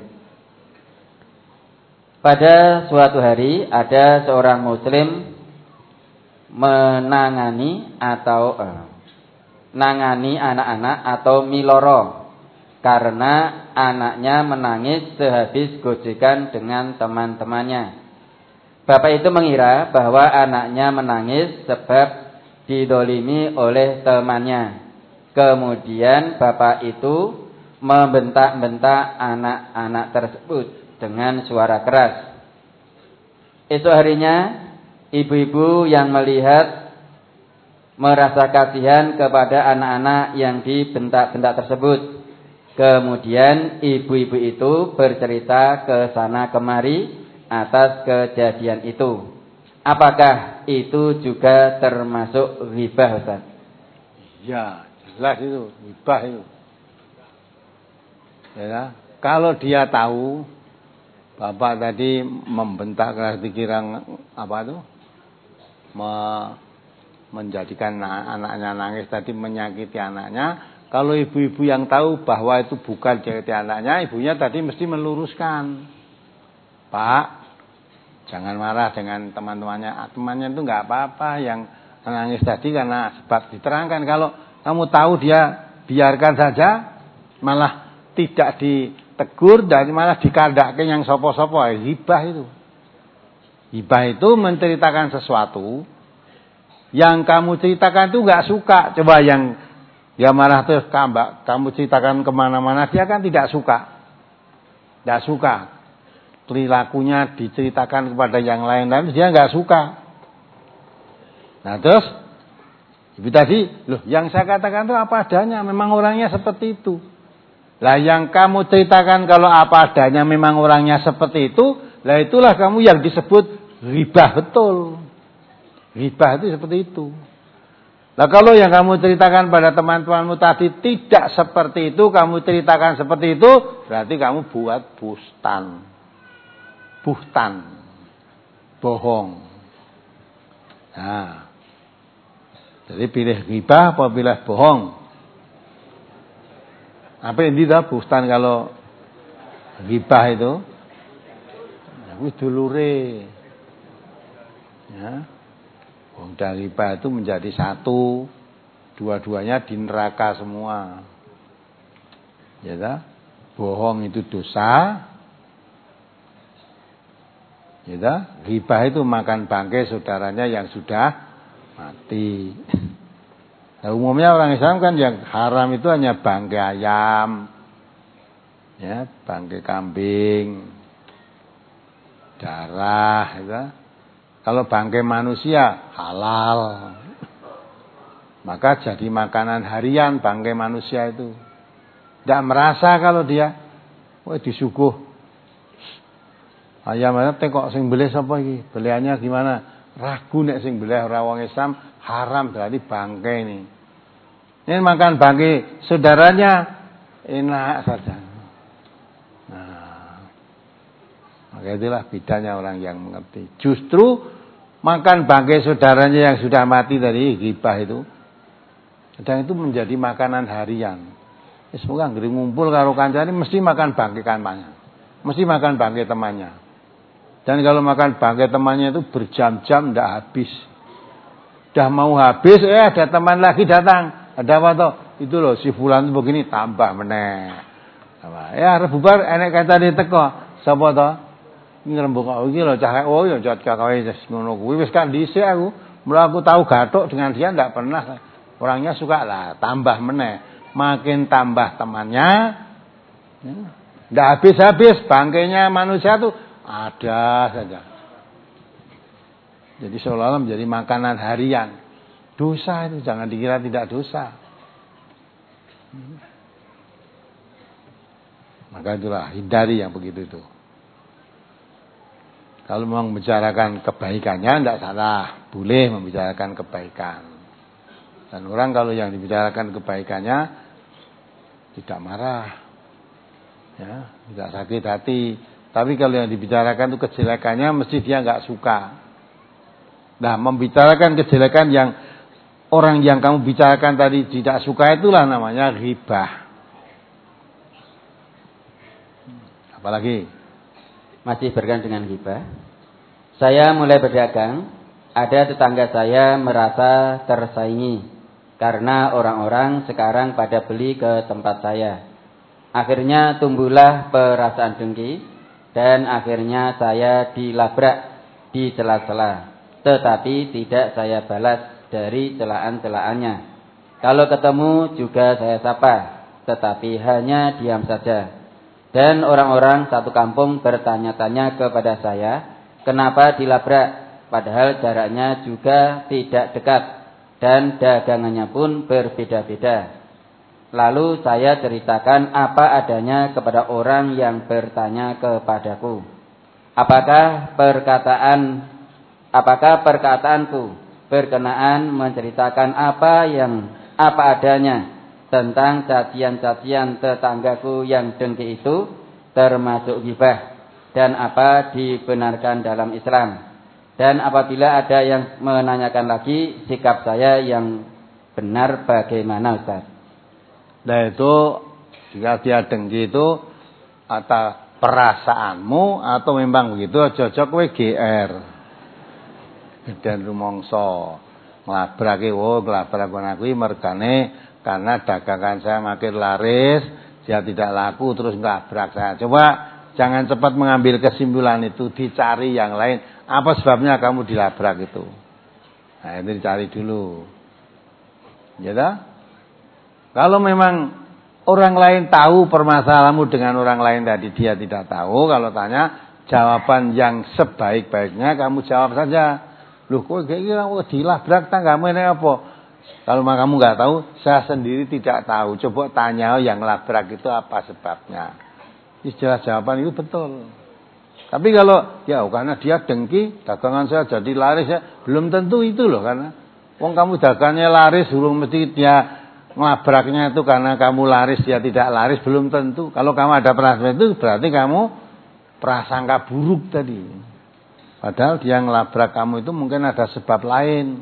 Pada suatu hari ada seorang muslim menangani atau eh, nangani anak-anak atau miloro karena anaknya menangis sehabis gojekan dengan teman-temannya. Bapak itu mengira bahwa anaknya menangis sebab didolimi oleh temannya. Kemudian bapak itu membentak-bentak anak-anak tersebut dengan suara keras. Esok harinya ibu-ibu yang melihat merasa kasihan kepada anak-anak yang dibentak-bentak tersebut. Kemudian ibu-ibu itu bercerita ke sana kemari atas kejadian itu. Apakah itu juga termasuk ghibah, Ustaz? Ya, jelas itu, ghibah itu. Ya, kalau dia tahu bapak tadi membentak keras dikira apa itu? Me, menjadikan anaknya nangis tadi menyakiti anaknya. Kalau ibu-ibu yang tahu bahwa itu bukan menyakiti anaknya, ibunya tadi mesti meluruskan. Pak, jangan marah dengan teman-temannya. Temannya itu enggak apa-apa yang menangis tadi karena sebab diterangkan. Kalau kamu tahu dia biarkan saja, malah tidak ditegur dan malah dikandakkan yang sopo-sopo. Hibah itu. Hibah itu menceritakan sesuatu yang kamu ceritakan itu enggak suka. Coba yang dia marah terus kambak, kamu ceritakan kemana-mana, dia kan tidak suka. Tidak suka. Perilakunya diceritakan kepada yang lain-lain, dia enggak suka. Nah terus, ibu tadi, loh yang saya katakan itu apa adanya, memang orangnya seperti itu. Lah yang kamu ceritakan kalau apa adanya memang orangnya seperti itu, lah itulah kamu yang disebut ghibah betul. Ghibah itu seperti itu. Lah kalau yang kamu ceritakan pada teman-temanmu tadi tidak seperti itu, kamu ceritakan seperti itu, berarti kamu buat bustan. Buhtan. Bohong. Nah. Jadi pilih ghibah apa pilih bohong? Apa yang tidak bustan kalau ghibah itu? kuwi dulure. Ya. Wong dan riba itu menjadi satu. Dua-duanya di neraka semua. Ya ta? Bohong itu dosa. Ya ta? Riba itu makan bangkai saudaranya yang sudah mati. Nah, umumnya orang Islam kan yang haram itu hanya bangkai ayam. Ya, bangkai kambing. Darah, ya ta? Kalau bangkai manusia halal. Maka jadi makanan harian bangkai manusia itu. Tidak merasa kalau dia wah disuguh ayam ayam kok sing belih sapa iki? Beliannya gimana? Ragu nek sing belih ora wong Islam haram berarti bangkai ini. Ini makan bangkai saudaranya enak saja. Nah, maka itulah bedanya orang yang mengerti. Justru makan bangkai saudaranya yang sudah mati tadi ghibah itu. Dan itu menjadi makanan harian. Ya, semoga ngeri ngumpul karo kancane mesti makan bangkai temannya. Mesti makan bangkai temannya. Dan kalau makan bangkai temannya itu berjam-jam tidak habis. Sudah mau habis, eh ada teman lagi datang. Ada apa toh? Itu loh si fulan begini tambah meneh. Ya arep bubar enek kancane teko. Sapa toh? Ini rembug kok iki lho cah oh ya cah kawe ngono kuwi wis kan dhisik aku. Mula aku tahu gathuk dengan dia ndak pernah. Orangnya suka lah, tambah meneh. Makin tambah temannya, tidak ya, habis-habis. Bangkainya manusia tuh ada saja. Jadi seolah-olah menjadi makanan harian. Dosa itu, jangan dikira tidak dosa. Maka itulah, hindari yang begitu itu. Kalau memang membicarakan kebaikannya, tidak salah. Boleh membicarakan kebaikan. Dan orang kalau yang dibicarakan kebaikannya tidak marah, ya, tidak sakit hati. Tapi kalau yang dibicarakan itu kejelekannya, mesti dia nggak suka. Nah, membicarakan kejelekan yang orang yang kamu bicarakan tadi tidak suka itulah namanya ghibah. Apalagi? Masih berkaitan dengan ghibah. Saya mulai berdagang, ada tetangga saya merasa tersaingi. Karena orang-orang sekarang pada beli ke tempat saya. Akhirnya tumbuhlah perasaan dengki. Dan akhirnya saya dilabrak di celah-celah. Tetapi tidak saya balas dari celaan-celaannya. Kalau ketemu juga saya sapa. Tetapi hanya diam saja. Dan orang-orang satu kampung bertanya-tanya kepada saya. Kenapa dilabrak? Padahal jaraknya juga tidak dekat. Dan dagangannya pun berbeda-beda. Lalu saya ceritakan apa adanya kepada orang yang bertanya kepadaku. Apakah perkataan apakah perkataanku berkenaan menceritakan apa yang apa adanya tentang cacian-cacian tetanggaku yang dengki itu termasuk ghibah dan apa dibenarkan dalam Islam? Dan apabila ada yang menanyakan lagi sikap saya yang benar bagaimana Ustaz? Nah itu jika dia dengki itu atau perasaanmu atau memang begitu cocok kowe G R. Dan rumangsa nglabrake oh nglabrak aku iki mergane karena dagangan saya makin laris, dia tidak laku terus nglabrak saya. Coba jangan cepat mengambil kesimpulan itu, dicari yang lain. Apa sebabnya kamu dilabrak itu? Nah, itu dicari dulu. Ya dah? Kalau memang orang lain tahu permasalahanmu dengan orang lain tadi dia tidak tahu, kalau tanya jawaban yang sebaik-baiknya kamu jawab saja. Loh kok kayak gini dilabrak tanggamu ini apa? Kalau kamu nggak tahu, saya sendiri tidak tahu. Coba tanya yang labrak itu apa sebabnya. Istilah jawaban itu betul. Tapi kalau ya karena dia dengki, dagangan saya jadi laris ya, belum tentu itu loh karena wong kamu dagangnya laris, belum mesti dia ngelabraknya itu karena kamu laris dia tidak laris, belum tentu. Kalau kamu ada perasaan itu berarti kamu prasangka buruk tadi. Padahal dia ngelabrak kamu itu mungkin ada sebab lain.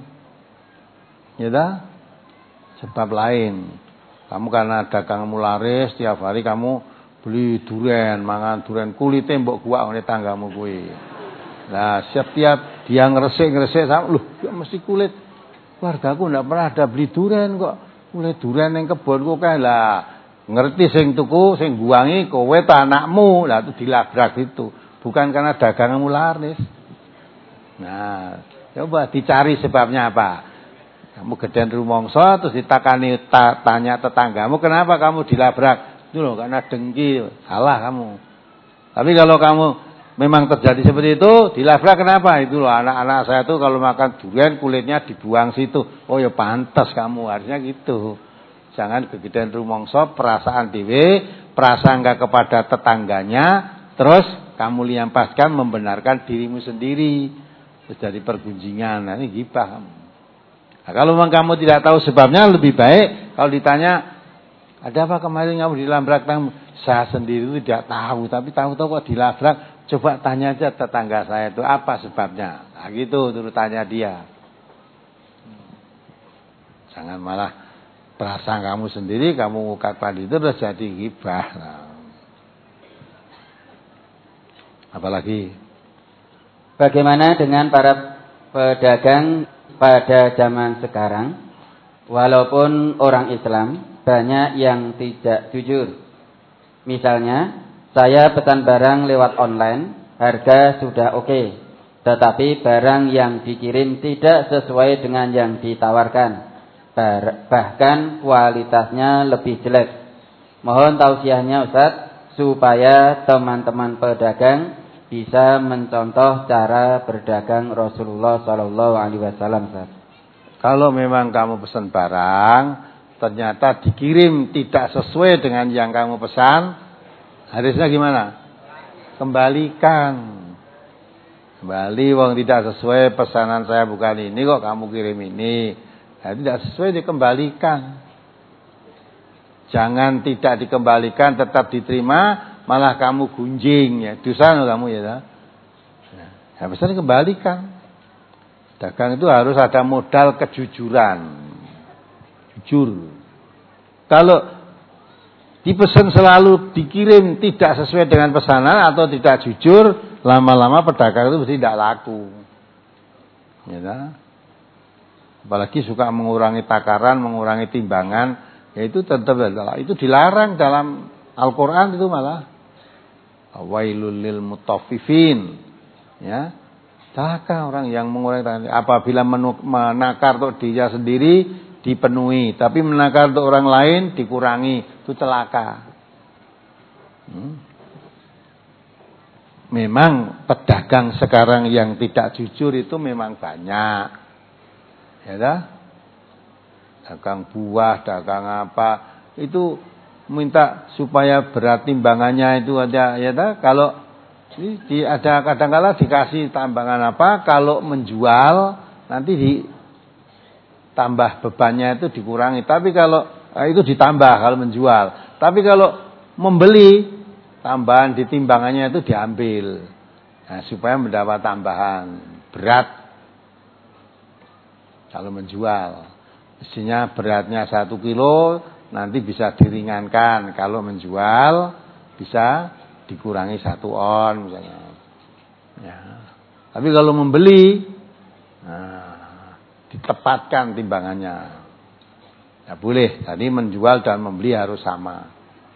Ya dah? Sebab lain. Kamu karena dagangmu laris, tiap hari kamu beli durian, mangan durian kulite mbok guak ngene tanggamu kuwi. Nah, setiap dia ngresik-ngresik sama, loh, ya mesti kulit. Keluargaku ndak pernah ada beli durian kok. Kulit durian ning kebonku kae lah. Ngerti sing tuku, sing guangi kowe ta anakmu. Lah itu dilabrak itu. Bukan karena daganganmu laris. Nah, coba dicari sebabnya apa? Kamu gedean rumangsa terus ditakani ta, tanya tetanggamu, kenapa kamu dilabrak? Itu loh, karena dengki. Salah kamu. Tapi kalau kamu memang terjadi seperti itu, dilabrak kenapa? Itu loh, anak-anak saya tuh kalau makan durian kulitnya dibuang situ. Oh ya pantas kamu, harusnya gitu. Jangan kegedean rumangsa, perasaan dhewe, prasangka kepada tetangganya, terus kamu liampaskan membenarkan dirimu sendiri. Terus dari pergunjingan, nah ini gibah kamu. Nah, kalau memang kamu tidak tahu sebabnya, lebih baik kalau ditanya, ada apa kemarin kamu dilabrak? Saya sendiri itu tidak tahu, tapi tahu-tahu kok dilabrak. Coba tanya aja tetangga saya itu apa sebabnya. Nah gitu turutannya dia. Jangan malah perasaan kamu sendiri, kamu ungkapkan itu terus jadi ghibah. Nah. Apalagi? Bagaimana dengan para pedagang pada zaman sekarang? Walaupun orang Islam, banyak yang tidak jujur. Misalnya, saya pesan barang lewat online, harga sudah oke, okay, tetapi barang yang dikirim tidak sesuai dengan yang ditawarkan, bahkan kualitasnya lebih jelek. Mohon tausiahnya Ustaz, supaya teman-teman pedagang bisa mencontoh cara berdagang Rasulullah Shallallahu Alaihi Wasallam. Kalau memang kamu pesan barang, ternyata dikirim tidak sesuai dengan yang kamu pesan, harusnya gimana? Kembalikan. Kembali, wong tidak sesuai pesanan saya bukan ini kok kamu kirim ini. Nah, tidak sesuai dikembalikan. Jangan tidak dikembalikan, tetap diterima, malah kamu gunjing ya. Dosa no kamu ya. Nah, harusnya dikembalikan. Dagang itu harus ada modal kejujuran. Jujur. Kalau dipesan selalu dikirim tidak sesuai dengan pesanan atau tidak jujur, lama-lama pedagang itu mesti tidak laku. Ya, nah? Apalagi suka mengurangi takaran, mengurangi timbangan, ya itu tetap itu dilarang dalam Al-Qur'an itu malah. Wailul lil mutaffifin. Ya. Celaka orang yang mengurangi takaran. Apabila menakar untuk dirinya sendiri dipenuhi, tapi menakar untuk orang lain dikurangi, itu celaka. Hmm. Memang pedagang sekarang yang tidak jujur itu memang banyak, ya dah. Dagang buah, dagang apa, itu minta supaya berat timbangannya itu ada, ya dah. Kalau di, ada kadang-kala dikasih tambangan apa, kalau menjual nanti di tambah bebannya itu dikurangi. Tapi kalau eh, itu ditambah kalau menjual. Tapi kalau membeli, tambahan di timbangannya itu diambil. Nah, supaya mendapat tambahan berat. Kalau menjual, mestinya beratnya satu kilo, nanti bisa diringankan. Kalau menjual, bisa dikurangi satu on misalnya. Ya. Tapi kalau membeli, nah, ditepatkan timbangannya. Ya boleh, tadi menjual dan membeli harus sama.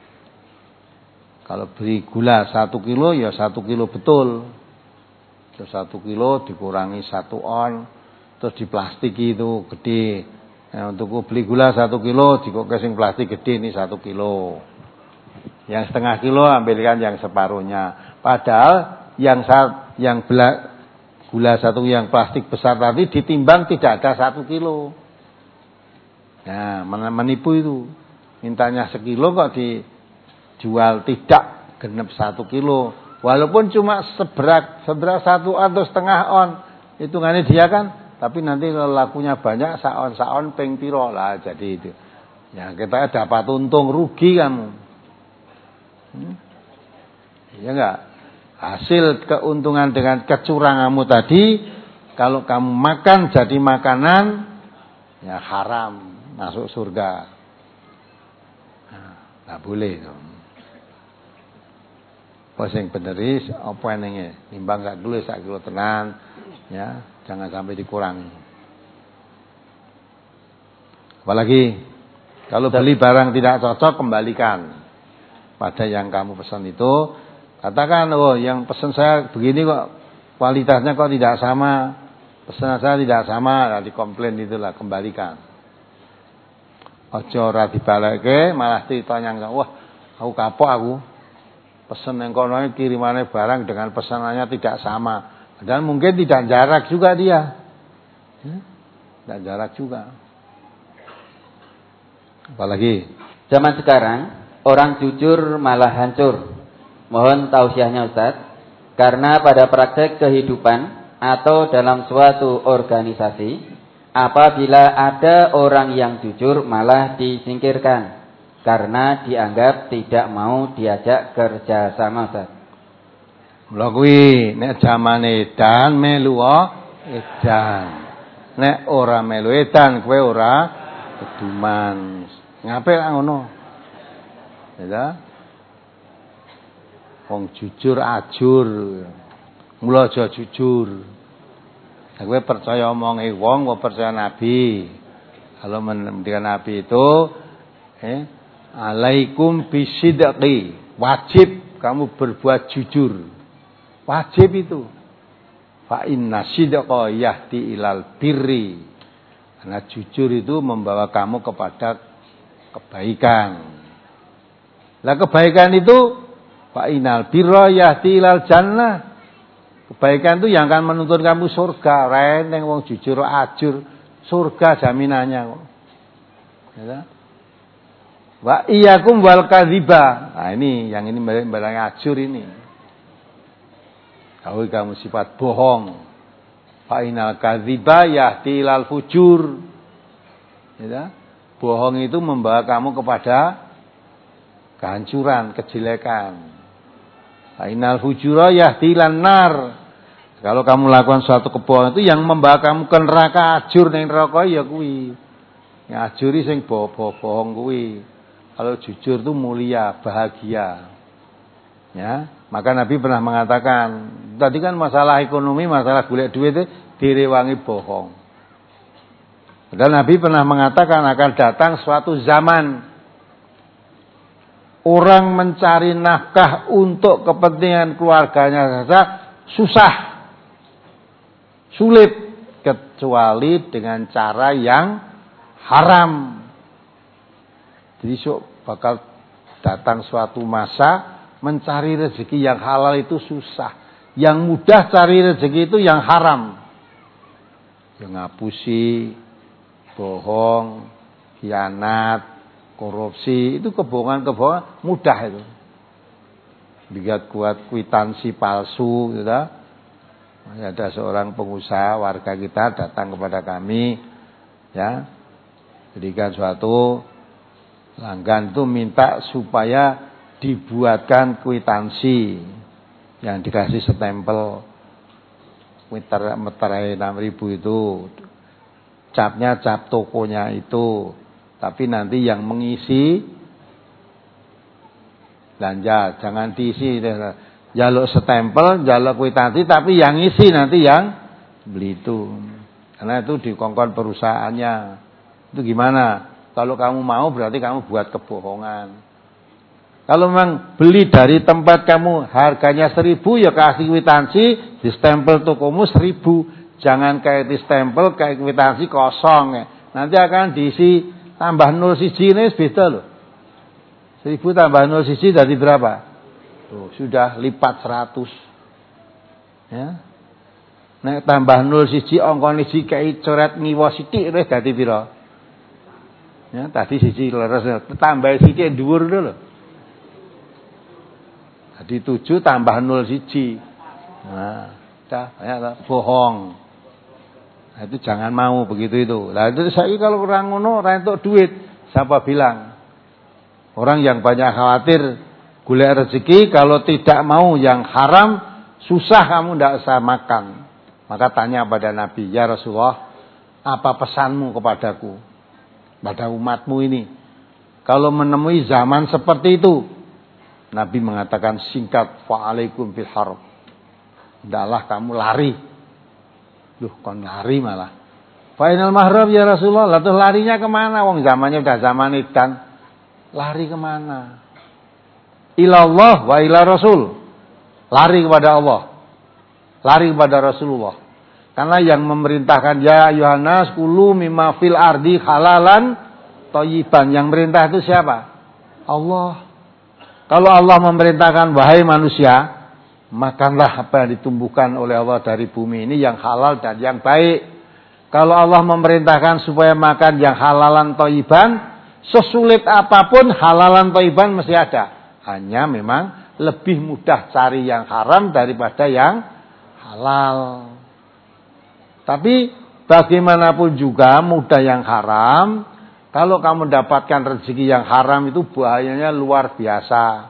Kalau beli gula satu kilo, ya satu kilo betul. Terus satu kilo dikurangi satu on, terus di plastik itu gede. Nah, untuk beli gula satu kilo, dikasih plastik gede ini satu kilo. Yang setengah kilo ambilkan yang separuhnya. Padahal yang yang bela, gula satu yang plastik besar tadi ditimbang tidak ada satu kilo. Nah, menipu itu. Mintanya sekilo kok dijual tidak genep satu kilo. Walaupun cuma seberat, seberat satu on atau setengah on. Hitungannya dia kan. Tapi nanti kalau lakunya banyak, saon-saon peng piro lah. Jadi itu. Ya kita dapat untung, rugi kamu. Hmm? Ya enggak. Hasil keuntungan dengan kecuranganmu tadi, kalau kamu makan jadi makanan, ya haram, masuk surga. Nah, enggak boleh itu. Apa sing bener is apa enenge? Nimbang sak kilo sak kilo tenan, ya, jangan sampai dikurangi. Apalagi kalau beli barang tidak cocok kembalikan pada yang kamu pesan itu. Katakan, oh yang pesan saya begini kok kualitasnya kok tidak sama, pesanan saya tidak sama, nah dikomplain itulah, kembalikan. Ojo ora dibaleke malah ditanya, wah aku kapok aku pesen yang kono kirimannya barang dengan pesanannya tidak sama, padahal mungkin tidak jarak juga dia, ya? Tidak jarak juga. Apalagi zaman sekarang orang jujur malah hancur. Mohon tausiahnya Ustaz, karena pada praktek kehidupan atau dalam suatu organisasi, apabila ada orang yang jujur malah disingkirkan karena dianggap tidak mau diajak kerja sama, Ustaz. Lha kuwi nek jamane edan melu edan. Nek ora melu edan kowe ora keduman. Ngape kok ngono? Ya. Wong jujur ajur. Mula aja jujur. Nek kowe percaya omonge wong, kowe percaya nabi. Kalau mendengar nabi itu eh alaikum bisidqi. Wajib kamu berbuat jujur. Wajib itu. Fa inna sidqa yahdi ilal birri. Karena jujur itu membawa kamu kepada kebaikan. Lah kebaikan itu fa innal birra yahdi ilal jannah. Kebaikan itu yang akan menuntun kamu surga. Reneng wong jujur ajur, surga jaminannya kok. Ya. Wa iyyakum wal kadziba. Nah ini yang ini barang ajur ini. Kalau kamu sifat bohong, fa innal kadziba yahdi ilal fujur. Ya. Bohong itu membawa kamu kepada kehancuran, kejelekan. Fa innal fujura yahdi ilan nar. Kalau kamu lakukan suatu kebohongan itu yang membawa kamu ke neraka, ajur ning neraka ya kuwi. Ya ajuri sing bohong kuwi. Kalau jujur itu mulia, bahagia. Ya, maka Nabi pernah mengatakan, tadi kan masalah ekonomi, masalah golek duit itu direwangi bohong. Padahal Nabi pernah mengatakan akan datang suatu zaman orang mencari nafkah untuk kepentingan keluarganya saja susah, sulit, kecuali dengan cara yang haram. Jadi bakal datang suatu masa mencari rezeki yang halal itu susah. Yang mudah cari rezeki itu yang haram. Yang ngapusi, bohong, khianat, korupsi, itu kebohongan-kebohongan mudah itu. Bikin kuat kwitansi palsu gitu. Ada seorang pengusaha warga kita datang kepada kami, ya, berikan suatu pelanggan itu minta supaya dibuatkan kwitansi yang dikasih stempel meter meterai enam ribu itu, capnya cap tokonya itu, tapi nanti yang mengisi belanja jangan diisi, jaluk stempel, jaluk kwitansi, tapi yang isi nanti yang beli itu, karena itu dikongkon perusahaannya. Itu gimana? Kalau kamu mau berarti kamu buat kebohongan. Kalau memang beli dari tempat kamu harganya seribu, ya kasih kwitansi, di stempel tokomu seribu. Jangan kayak di stempel, kayak kwitansi kosong. Nanti akan diisi tambah nol siji, ini beda loh. Seribu tambah nol siji dari berapa? Tuh, sudah lipat seratus. Ya. Nek tambah nol siji, ongkon siji kayak coret ngiwa sitik, ini dari piro? Ya, tadi siji leres, tambah siji dhuwur lho. Tadi tujuh tambah nol siji. Nah, dah banyak bohong. Nah, itu jangan mau begitu itu. Lah itu saya kalau orang ngono ora entuk duit, siapa bilang? Orang yang banyak khawatir golek rezeki, kalau tidak mau yang haram, susah kamu ndak usah makan. Maka tanya pada Nabi, "Ya Rasulullah, apa pesanmu kepadaku? Pada umatmu ini, kalau menemui zaman seperti itu, Nabi mengatakan singkat, fa'alaikum fil harb. Hendaklah kamu lari. Duh, kon lari malah. Fa'inal mahram ya Rasulullah. Lalu larinya kemana? Wong zamannya udah zaman edan. Lari kemana? Ilallah wa ila Rasul. Lari kepada Allah. Lari kepada Rasulullah. Karena yang memerintahkan ya Yohanes kulu mimma fil ardi halalan thayyiban. Yang merintah itu siapa? Allah. Kalau Allah memerintahkan wahai manusia, makanlah apa yang ditumbuhkan oleh Allah dari bumi ini yang halal dan yang baik. Kalau Allah memerintahkan supaya makan yang halalan thayyiban, sesulit apapun halalan thayyiban mesti ada. Hanya memang lebih mudah cari yang haram daripada yang halal. Tapi bagaimanapun juga mudah yang haram, kalau kamu dapatkan rezeki yang haram itu bahayanya luar biasa.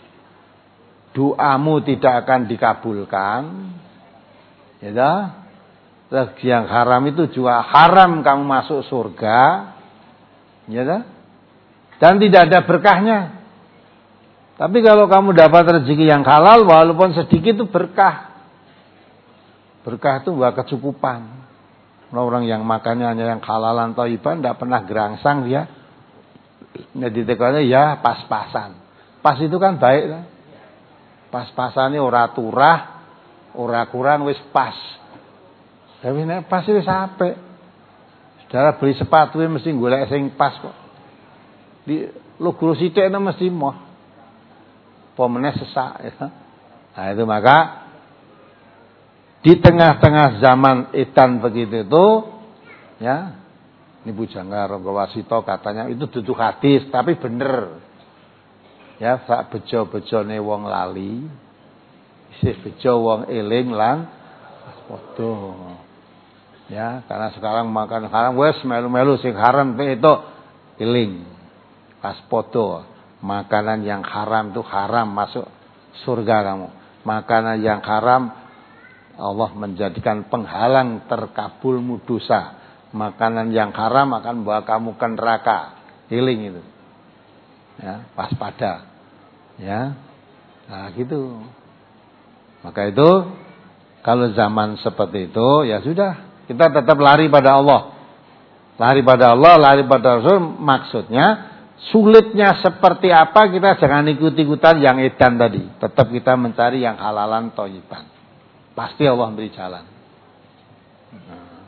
Doamu tidak akan dikabulkan. Ya, rezeki yang haram itu juga haram kamu masuk surga. Ya, dan tidak ada berkahnya. Tapi kalau kamu dapat rezeki yang halal, walaupun sedikit itu berkah. Berkah itu buat kecukupan. Orang yang makannya hanya yang halalan thayyiban, tidak pernah gerangsang dia. Jadi tekannya ya pas-pasan. Pas itu kan baik kan? Pas-pasan ini ora turah, ora kurang wis pas. Tapi nek pas wis apik. Saudara beli sepatu mesti golek sing pas kok. Di lo guru sithik mesti moh. Pomene sesak ya. Nah itu maka di tengah-tengah zaman edan begitu itu, ya, ini Bujangga Ronggowasito katanya itu duduk hadis, tapi bener, ya, sak bejo-bejone wong lali, isih bejo wong eling lan padha, ya, karena sekarang makan haram, wes melu-melu sing haram itu eling, pas padha, makanan yang haram itu haram masuk surga kamu, makanan yang haram Allah menjadikan penghalang terkabulmu dosa. Makanan yang haram akan membawa kamu ke neraka. Healing itu. Ya, waspada. Ya. Nah, gitu. Maka itu kalau zaman seperti itu ya sudah, kita tetap lari pada Allah. Lari pada Allah, lari pada Rasul, maksudnya sulitnya seperti apa kita jangan ikut-ikutan yang edan tadi. Tetap kita mencari yang halalan thayyiban. Pasti Allah beri jalan. Nah.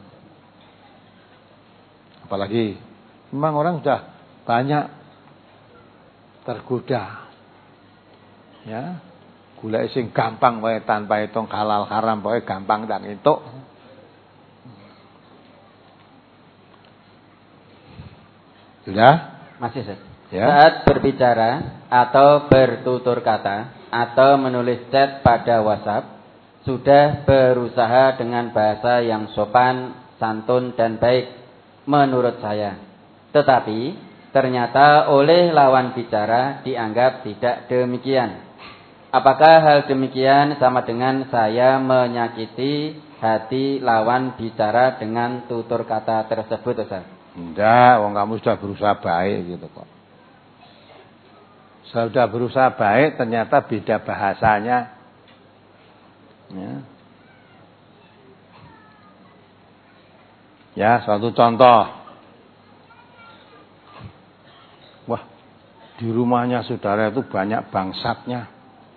Apalagi memang orang sudah banyak tergoda. Ya. Gula sing gampang wae tanpa hitung halal haram pokoke gampang tak entuk. Sudah? Masih, Ustaz. Ya. Saat berbicara atau bertutur kata atau menulis chat pada WhatsApp sudah berusaha dengan bahasa yang sopan, santun dan baik menurut saya. Tetapi ternyata oleh lawan bicara dianggap tidak demikian. Apakah hal demikian sama dengan saya menyakiti hati lawan bicara dengan tutur kata tersebut, Ustaz? Enggak, wong kamu sudah berusaha baik gitu kok. Sudah berusaha baik ternyata beda bahasanya. Ya. Ya, suatu contoh. Wah, di rumahnya saudara itu banyak bangsatnya.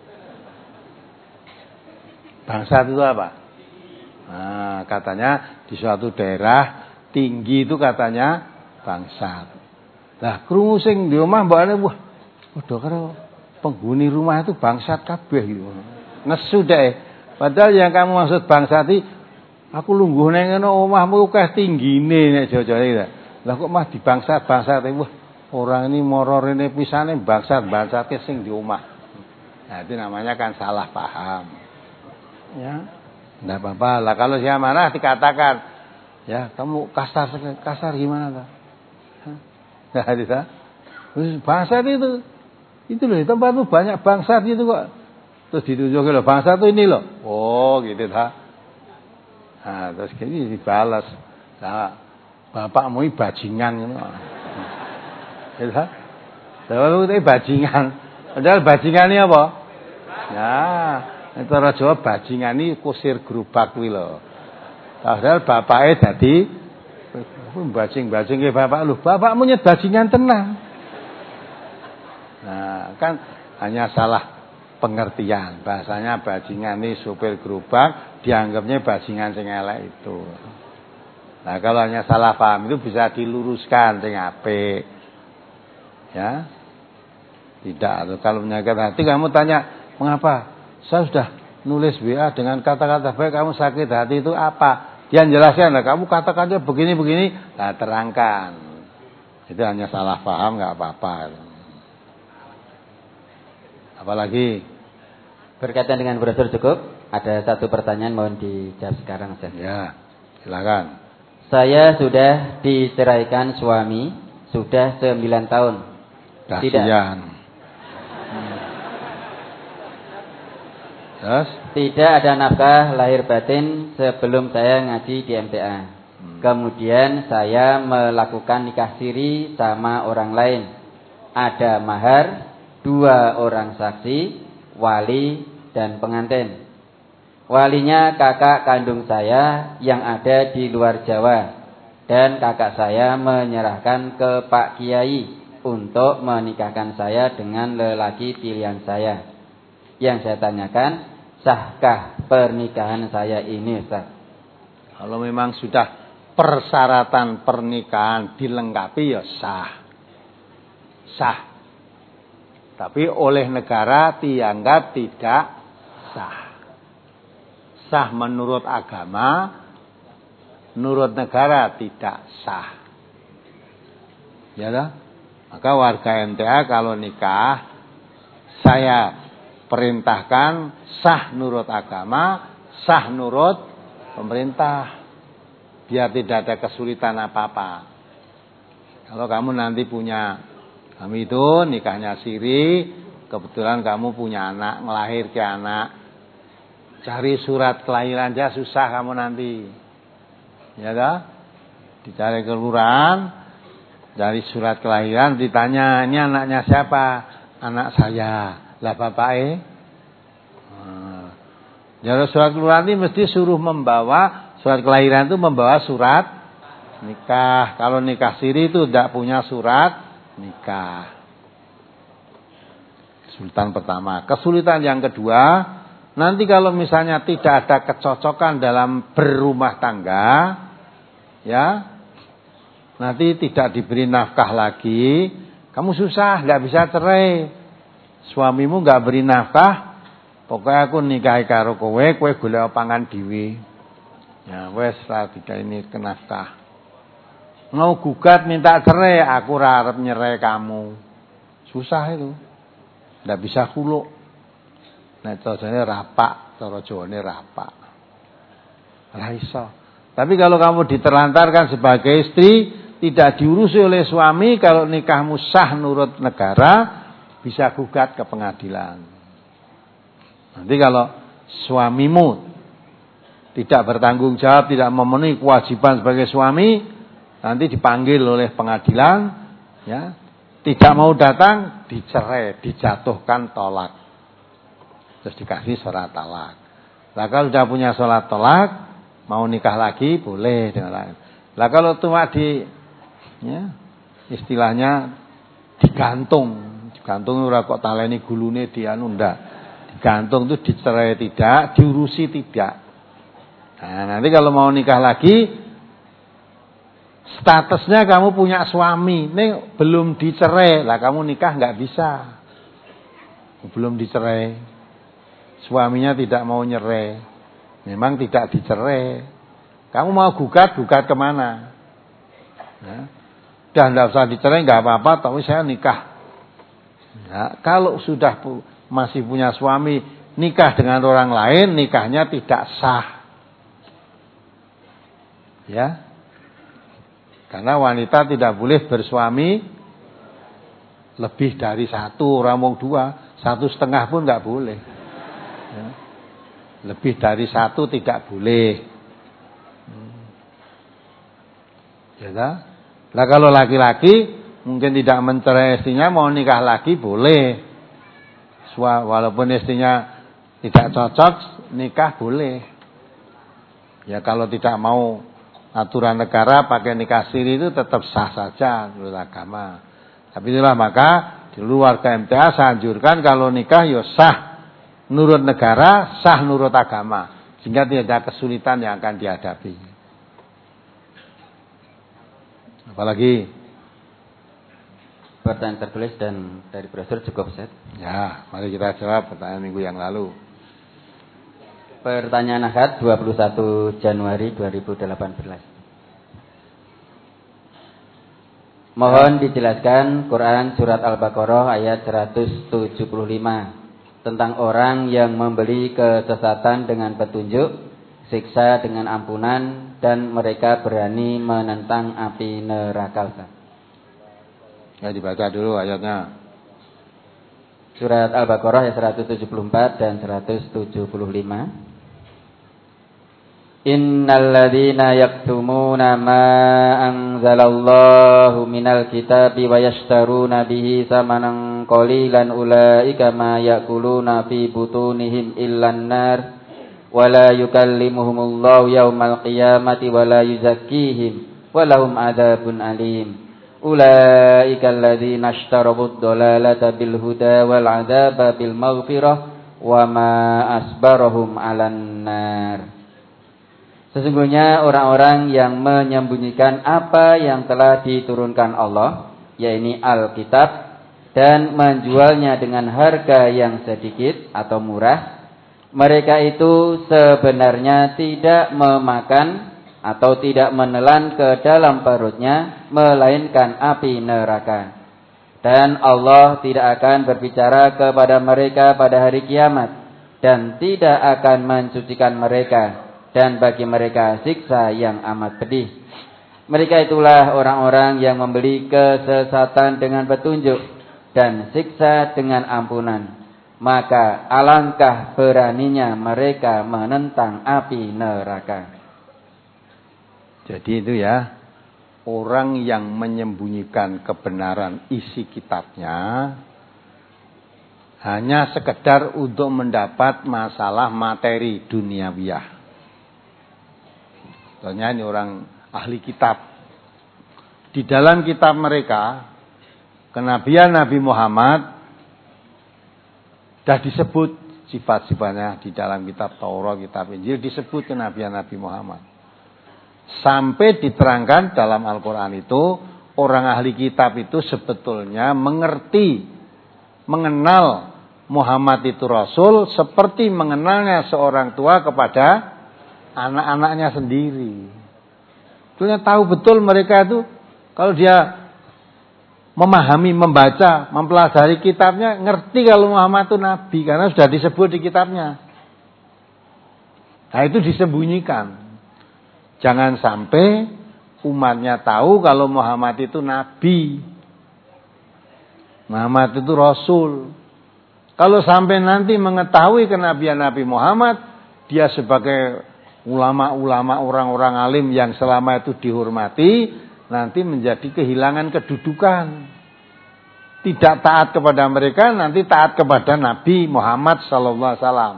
Bangsat itu apa? Nah, katanya di suatu daerah tinggi itu katanya bangsat. Lah, krungu sing di omah mbakane wah, padha karo penghuni rumah itu bangsat kabeh gitu. Nesu deh. Padahal yang kamu maksud bangsati, aku lungguh nang ngene omahmu akeh tinggine nek jajane iki. Lah kok mah dibangsat-bangsat wah, orang ini moro rene pisane bangsat-bangsate sing di omah. Nah, itu namanya kan salah paham. Ya. Enggak apa-apa. Lah kalau saya marah dikatakan, ya, kamu kasar kasar gimana ta? Nah, bisa. Terus bangsat itu. Itu loh, di tempat itu banyak bangsat itu kok. Terus ditunjukin loh, bangsa tuh ini loh. Oh gitu dah. Nah terus gini dibalas. Nah, bapakmu ini bajingan gitu. Gitu dah. Lalu itu bajingan. Padahal bajingan ini apa? Ya, itu orang Jawa bajingan ini kusir gerobak kuwi lho. Padahal bapaknya dadi bajing-bajing ke bapak lu. Bapakmu nyet bajingan tenang. Nah, kan hanya salah pengertian. Bahasanya bajingan ini supir gerobak, dianggapnya bajingan sing elek itu. Nah, kalau hanya salah paham itu bisa diluruskan sing apik. Ya. Tidak, kalau menyakit hati kamu tanya, "Mengapa? Saya sudah nulis W A dengan kata-kata baik, kamu sakit hati itu apa?" Dia jelaskan, "Lah kamu katakannya begini-begini." Nah, terangkan. Itu hanya salah paham, enggak apa-apa. Apalagi berkaitan dengan brosur cukup. Ada satu pertanyaan mohon dijawab sekarang saja. Ya, silakan. Saya sudah diceraikan suami sudah sembilan tahun. Kasian. Tidak. Hmm. Terus? Tidak ada nafkah lahir batin sebelum saya ngaji di M T A. Hmm. Kemudian saya melakukan nikah siri sama orang lain. Ada mahar, dua orang saksi, wali dan pengantin. Walinya kakak kandung saya yang ada di luar Jawa. Dan kakak saya menyerahkan ke Pak Kiai untuk menikahkan saya dengan lelaki pilihan saya. Yang saya tanyakan, sahkah pernikahan saya ini, Ustaz? Kalau memang sudah persyaratan pernikahan dilengkapi ya sah. Sah. Tapi oleh negara dianggap tidak sah. Sah menurut agama, menurut negara tidak sah. Ya dah? Maka warga M T A kalau nikah, saya perintahkan sah nurut agama, sah nurut pemerintah. Biar tidak ada kesulitan apa-apa. Kalau kamu nanti punya, kami itu nikahnya siri, kebetulan kamu punya anak, ngelahirkan anak, cari surat kelahiran aja susah kamu nanti. Ya dah? Dicari kelurahan, cari surat kelahiran, ditanya, "Ini anaknya siapa?" "Anak saya." "Lah bapaknya?" Nah, jadi surat kelurahan ini mesti suruh membawa surat kelahiran itu membawa surat nikah. Kalau nikah siri itu tidak punya surat nikah. Kesulitan pertama. Kesulitan yang kedua, nanti kalau misalnya tidak ada kecocokan dalam berumah tangga, ya, nanti tidak diberi nafkah lagi, kamu susah, nggak bisa cerai. Suamimu nggak beri nafkah, pokoknya aku nikahi karo kowe, kowe golek pangan dhewe. Ya wes lah tidak ini ke nafkah. Mau gugat minta cerai, aku ora arep nyerai kamu. Susah itu. Nggak bisa khuluk. Nek carane rapak, cara Jawane rapak. Ora iso. Tapi kalau kamu diterlantarkan sebagai istri, tidak diurusi oleh suami, kalau nikahmu sah nurut negara, bisa gugat ke pengadilan. Nanti kalau suamimu tidak bertanggung jawab, tidak memenuhi kewajiban sebagai suami, nanti dipanggil oleh pengadilan, ya, tidak mau datang, dicerai, dijatuhkan tolak. Terus dikasih surat talak. Lah kalau sudah punya surat talak, mau nikah lagi boleh dengan lain. Lah kalau cuma di, ya, istilahnya digantung, digantung ora kok taleni gulune dianu ndak. Digantung itu dicerai tidak, diurusi tidak. Nah, nanti kalau mau nikah lagi, statusnya kamu punya suami, ini belum dicerai, lah kamu nikah nggak bisa, belum dicerai, suaminya tidak mau nyerai, memang tidak dicerai, kamu mau gugat, gugat kemana? Ya. Dah nggak usah dicerai nggak apa-apa, tapi saya nikah. Ya, kalau sudah pu- masih punya suami, nikah dengan orang lain, nikahnya tidak sah. Ya. Karena wanita tidak boleh bersuami lebih dari satu, orang mau dua, satu setengah pun nggak boleh. Ya. Lebih dari satu tidak boleh. Ya, lah kalau laki-laki mungkin tidak mencerai istrinya, mau nikah lagi boleh. Walaupun istrinya tidak cocok, nikah boleh. Ya kalau tidak mau aturan negara pakai nikah siri itu tetap sah saja menurut agama. Tapi itulah maka di luar warga M T A saya anjurkan kalau nikah ya sah menurut negara, sah menurut agama. Sehingga tidak ada kesulitan yang akan dihadapi. Apalagi pertanyaan tertulis dan dari brosur cukup, Ustaz. Ya, mari kita jawab pertanyaan minggu yang lalu. Pertanyaan Ahad dua puluh satu Januari dua ribu delapan belas. Mohon dijelaskan Quran surat Al-Baqarah ayat seratus tujuh puluh lima tentang orang yang membeli kesesatan dengan petunjuk, siksa dengan ampunan, dan mereka berani menentang api neraka. Ya, dibaca dulu ayatnya. Surat Al-Baqarah ayat seratus tujuh puluh empat dan seratus tujuh puluh lima. Innal ladzina yaktumuna ma anzalallahu minal kitabi wa yashtaruna bihi samanan qalilan ulaika ma ya'kuluna fi butunihim illan nar wa la yukallimuhumullahu yaumal qiyamati wa la yuzakkihim wa lahum adzabun alim. Ulaika alladzina ishtarabud dhalalata bil huda wal 'adzaba bil maghfirah wa ma asbarahum 'alan nar. Sesungguhnya orang-orang yang menyembunyikan apa yang telah diturunkan Allah, yakni Alkitab, dan menjualnya dengan harga yang sedikit atau murah, mereka itu sebenarnya tidak memakan atau tidak menelan ke dalam perutnya, melainkan api neraka. Dan Allah tidak akan berbicara kepada mereka pada hari kiamat, dan tidak akan mensucikan mereka, dan bagi mereka siksa yang amat pedih. Mereka itulah orang-orang yang membeli kesesatan dengan petunjuk dan siksa dengan ampunan. Maka alangkah beraninya mereka menentang api neraka. Jadi itu ya, orang yang menyembunyikan kebenaran isi kitabnya hanya sekedar untuk mendapat masalah materi duniawiyah. Contohnya ini orang ahli kitab. Di dalam kitab mereka, kenabian Nabi Muhammad sudah disebut sifat-sifatnya di dalam kitab Taurat, kitab Injil disebut kenabian Nabi Muhammad. Sampai diterangkan dalam Al-Quran itu, orang ahli kitab itu sebetulnya mengerti, mengenal Muhammad itu Rasul seperti mengenalnya seorang tua kepada anak-anaknya sendiri. Sebetulnya tahu betul mereka itu kalau dia memahami, membaca, mempelajari kitabnya, ngerti kalau Muhammad itu Nabi karena sudah disebut di kitabnya. Nah itu disembunyikan. Jangan sampai umatnya tahu kalau Muhammad itu Nabi, Muhammad itu Rasul. Kalau sampai nanti mengetahui kenabian Nabi Muhammad, dia sebagai ulama-ulama, orang-orang alim yang selama itu dihormati, nanti menjadi kehilangan kedudukan. Tidak taat kepada mereka, nanti taat kepada Nabi Muhammad sallallahu alaihi wasallam.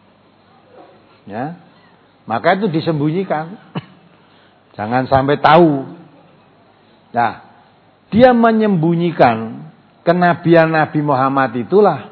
Ya. Maka itu disembunyikan. Jangan sampai tahu. Nah, dia menyembunyikan kenabian Nabi Muhammad itulah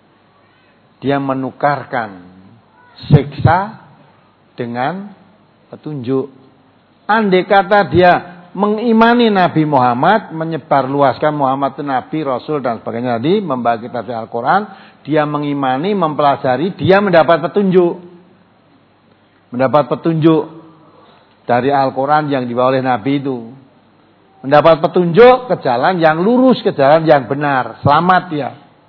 dia menukarkan siksa dengan petunjuk. Andai kata dia mengimani Nabi Muhammad, menyebarluaskan Muhammad itu Nabi, Rasul dan sebagainya tadi, membagi tafsir Al-Quran, dia mengimani, mempelajari, dia mendapat petunjuk. Mendapat petunjuk dari Al-Quran yang dibawa oleh Nabi itu. Mendapat petunjuk ke jalan yang lurus, ke jalan yang benar. Selamat dia.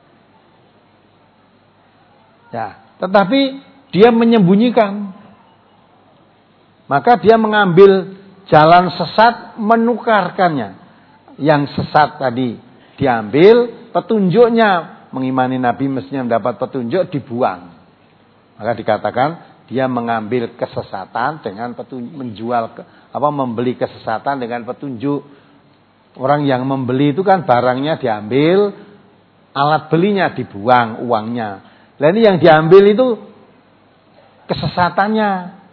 Ya, tetapi dia menyembunyikan. Maka dia mengambil jalan sesat, menukarkannya. Yang sesat tadi diambil, petunjuknya mengimani Nabi mestinya mendapat petunjuk, dibuang. Maka dikatakan dia mengambil kesesatan dengan petunjuk, menjual apa membeli kesesatan dengan petunjuk. Orang yang membeli itu kan barangnya diambil, Alat belinya dibuang uangnya. Nah ini yang diambil itu kesesatannya.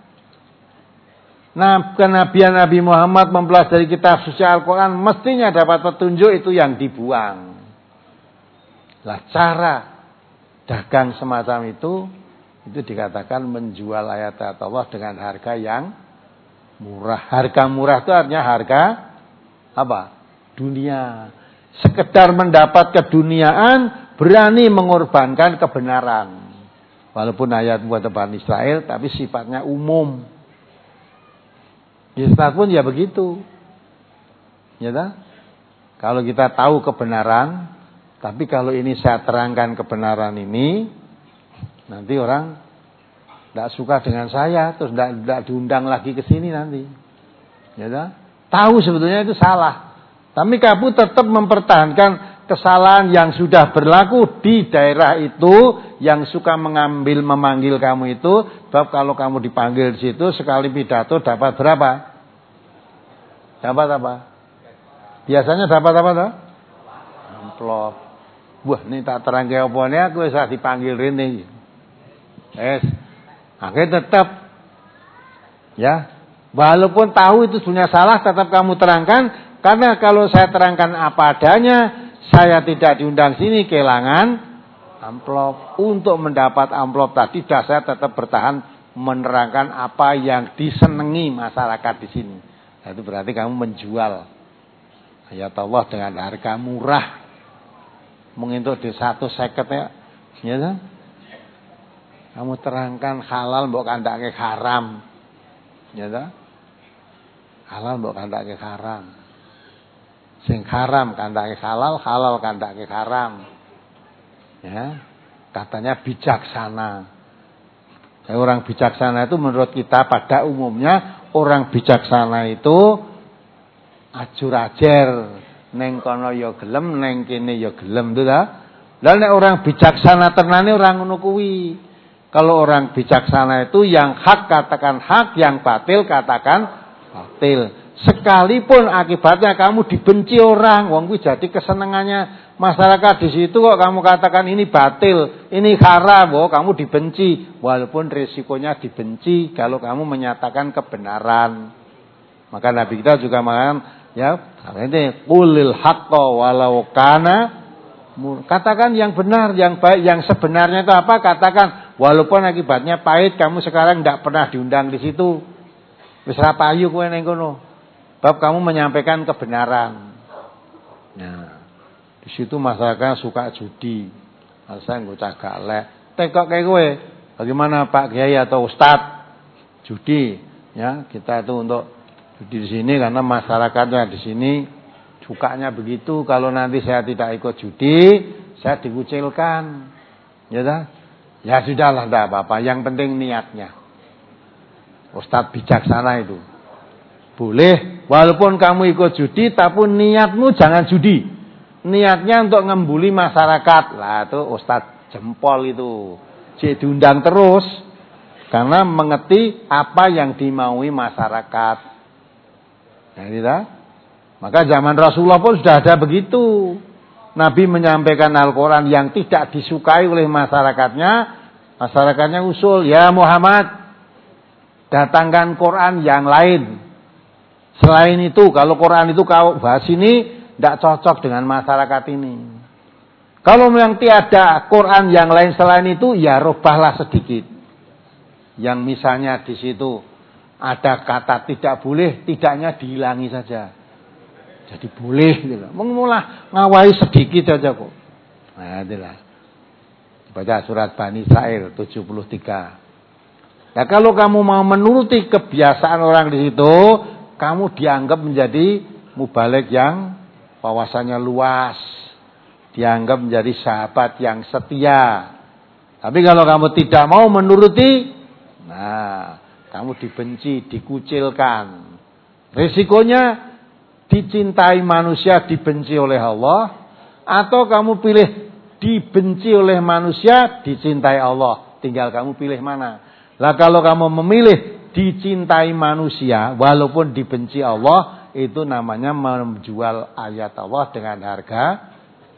Nah, kenabian Nabi Muhammad mempelajari kitab suci Al-Quran mestinya dapat petunjuk, itu yang dibuang. Lah cara dagang semacam itu, itu dikatakan menjual ayat-ayat Allah dengan harga yang murah. Harga murah itu artinya harga apa? Dunia. Sekedar mendapat keduniaan, berani mengorbankan kebenaran. Walaupun ayat buat Bani Israel, tapi sifatnya umum. Ustaz pun ya begitu. Ya tak? Kalau kita tahu kebenaran, tapi kalau ini saya terangkan kebenaran ini, nanti orang tidak suka dengan saya, terus tidak diundang lagi ke sini nanti. Ya tak? Tahu sebetulnya itu salah. Tapi kamu tetap mempertahankan kesalahan yang sudah berlaku di daerah itu, yang suka mengambil memanggil kamu itu. Sebab kalau kamu dipanggil di situ sekali pidato dapat berapa? Dapat apa? Biasanya dapat apa tuh? Amplop. Wah, ini tak terang ke opone aku wis dipanggil rene. Yes. Akhirnya tetap ya, walaupun tahu itu sebenarnya salah, tetap kamu terangkan, karena kalau saya terangkan apa adanya, saya tidak diundang sini, kehilangan amplop. Untuk mendapat amplop tadi, dah saya tetap bertahan menerangkan apa yang disenangi masyarakat di sini. Itu berarti kamu menjual ayat Allah dengan harga murah. Mengintuk di satu seketnya, ya kan? Kamu terangkan halal mbok kandhake haram. Ya kan? Halal mbok kandhake haram. Sing haram kandhake halal, halal kandhake haram. Ya. Katanya bijaksana. Jadi orang bijaksana itu menurut kita pada umumnya, orang bijaksana itu ajur-ajer, neng kono ya gelem, neng kene ya gelem, itu ta. Lah nek orang bijaksana tenane orang ngono kuwi. Kalau orang bijaksana itu yang hak katakan hak, yang batil katakan batil. Sekalipun akibatnya kamu dibenci orang, wong kuwi jadi kesenangannya masyarakat di situ kok kamu katakan ini batil, ini haram, oh kamu dibenci, walaupun risikonya dibenci kalau kamu menyatakan kebenaran. Maka Nabi kita juga mengatakan, ya, ini qulil haqqo walau kana, katakan yang benar, yang baik, yang sebenarnya itu apa? Katakan, walaupun akibatnya pahit, kamu sekarang tidak pernah diundang di situ. Wis ra payu kowe ning kono. Bab kamu menyampaikan kebenaran. Nah, di situ masyarakat suka judi. Saya ngocah galek. Tekok kayak kowe. Bagaimana Pak Kiai atau Ustadz? Judi, ya, kita itu untuk judi di sini karena masyarakatnya di sini sukanya begitu. Kalau nanti saya tidak ikut judi, saya dikucilkan. Ya dah? Ya sudahlah, enggak apa-apa. Yang penting niatnya. Ustadz bijaksana itu. Boleh, walaupun kamu ikut judi, tapi niatmu jangan judi. Niatnya untuk ngembuli masyarakat. Lah itu Ustadz jempol itu. Jadi diundang terus. Karena mengerti apa yang dimaui masyarakat. Nah, tidak? Maka zaman Rasulullah pun sudah ada begitu. Nabi menyampaikan Al-Quran yang tidak disukai oleh masyarakatnya. Masyarakatnya usul, ya Muhammad, datangkan Quran yang lain. Selain itu, kalau Quran itu kau bahas ini tidak cocok dengan masyarakat ini. Kalau yang tiada Quran yang lain selain itu, ya rubahlah sedikit. Yang misalnya di situ ada kata tidak boleh, tidaknya dihilangi saja. Jadi boleh, gitu. Mengulah ngawai sedikit saja kok. Nah, itulah. Baca surat Bani Israil tujuh puluh tiga. Nah, kalau kamu mau menuruti kebiasaan orang di situ, kamu dianggap menjadi mubalik yang wawasannya luas, dianggap menjadi sahabat yang setia. Tapi kalau kamu tidak mau menuruti, nah, kamu dibenci, dikucilkan. Risikonya dicintai manusia, dibenci oleh Allah, atau kamu pilih dibenci oleh manusia, dicintai Allah. Tinggal kamu pilih mana. Lah kalau kamu memilih dicintai manusia walaupun dibenci Allah, itu namanya menjual ayat Allah dengan harga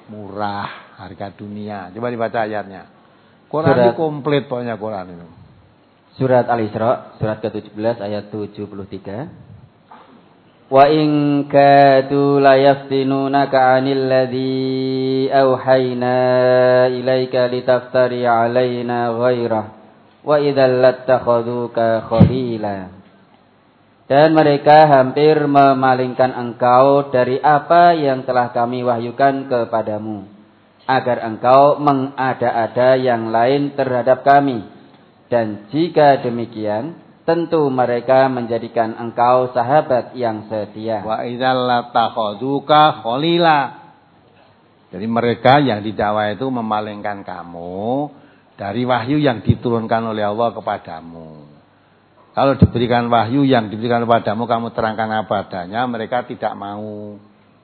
murah, harga dunia. Coba dibaca ayatnya. Quran Surat, ini komplit pokoknya Quran itu. Surat Al-Isra, surat ke tujuh belas ayat tujuh puluh tiga. Wa in kadu la yaftinunaka 'anil ladzi auhayna ilaika litaftari 'alaina ghairah wa idzal lattakhaduka khalila. Dan mereka hampir memalingkan engkau dari apa yang telah kami wahyukan kepadamu, agar engkau mengada-ada yang lain terhadap kami. Dan jika demikian, tentu mereka menjadikan engkau sahabat yang setia. Wa idzal latakhaduka khalila. Jadi mereka yang didakwa itu memalingkan kamu dari wahyu yang diturunkan oleh Allah kepadamu. Kalau diberikan wahyu yang diberikan kepadamu, kamu terangkan apa adanya, mereka tidak mau.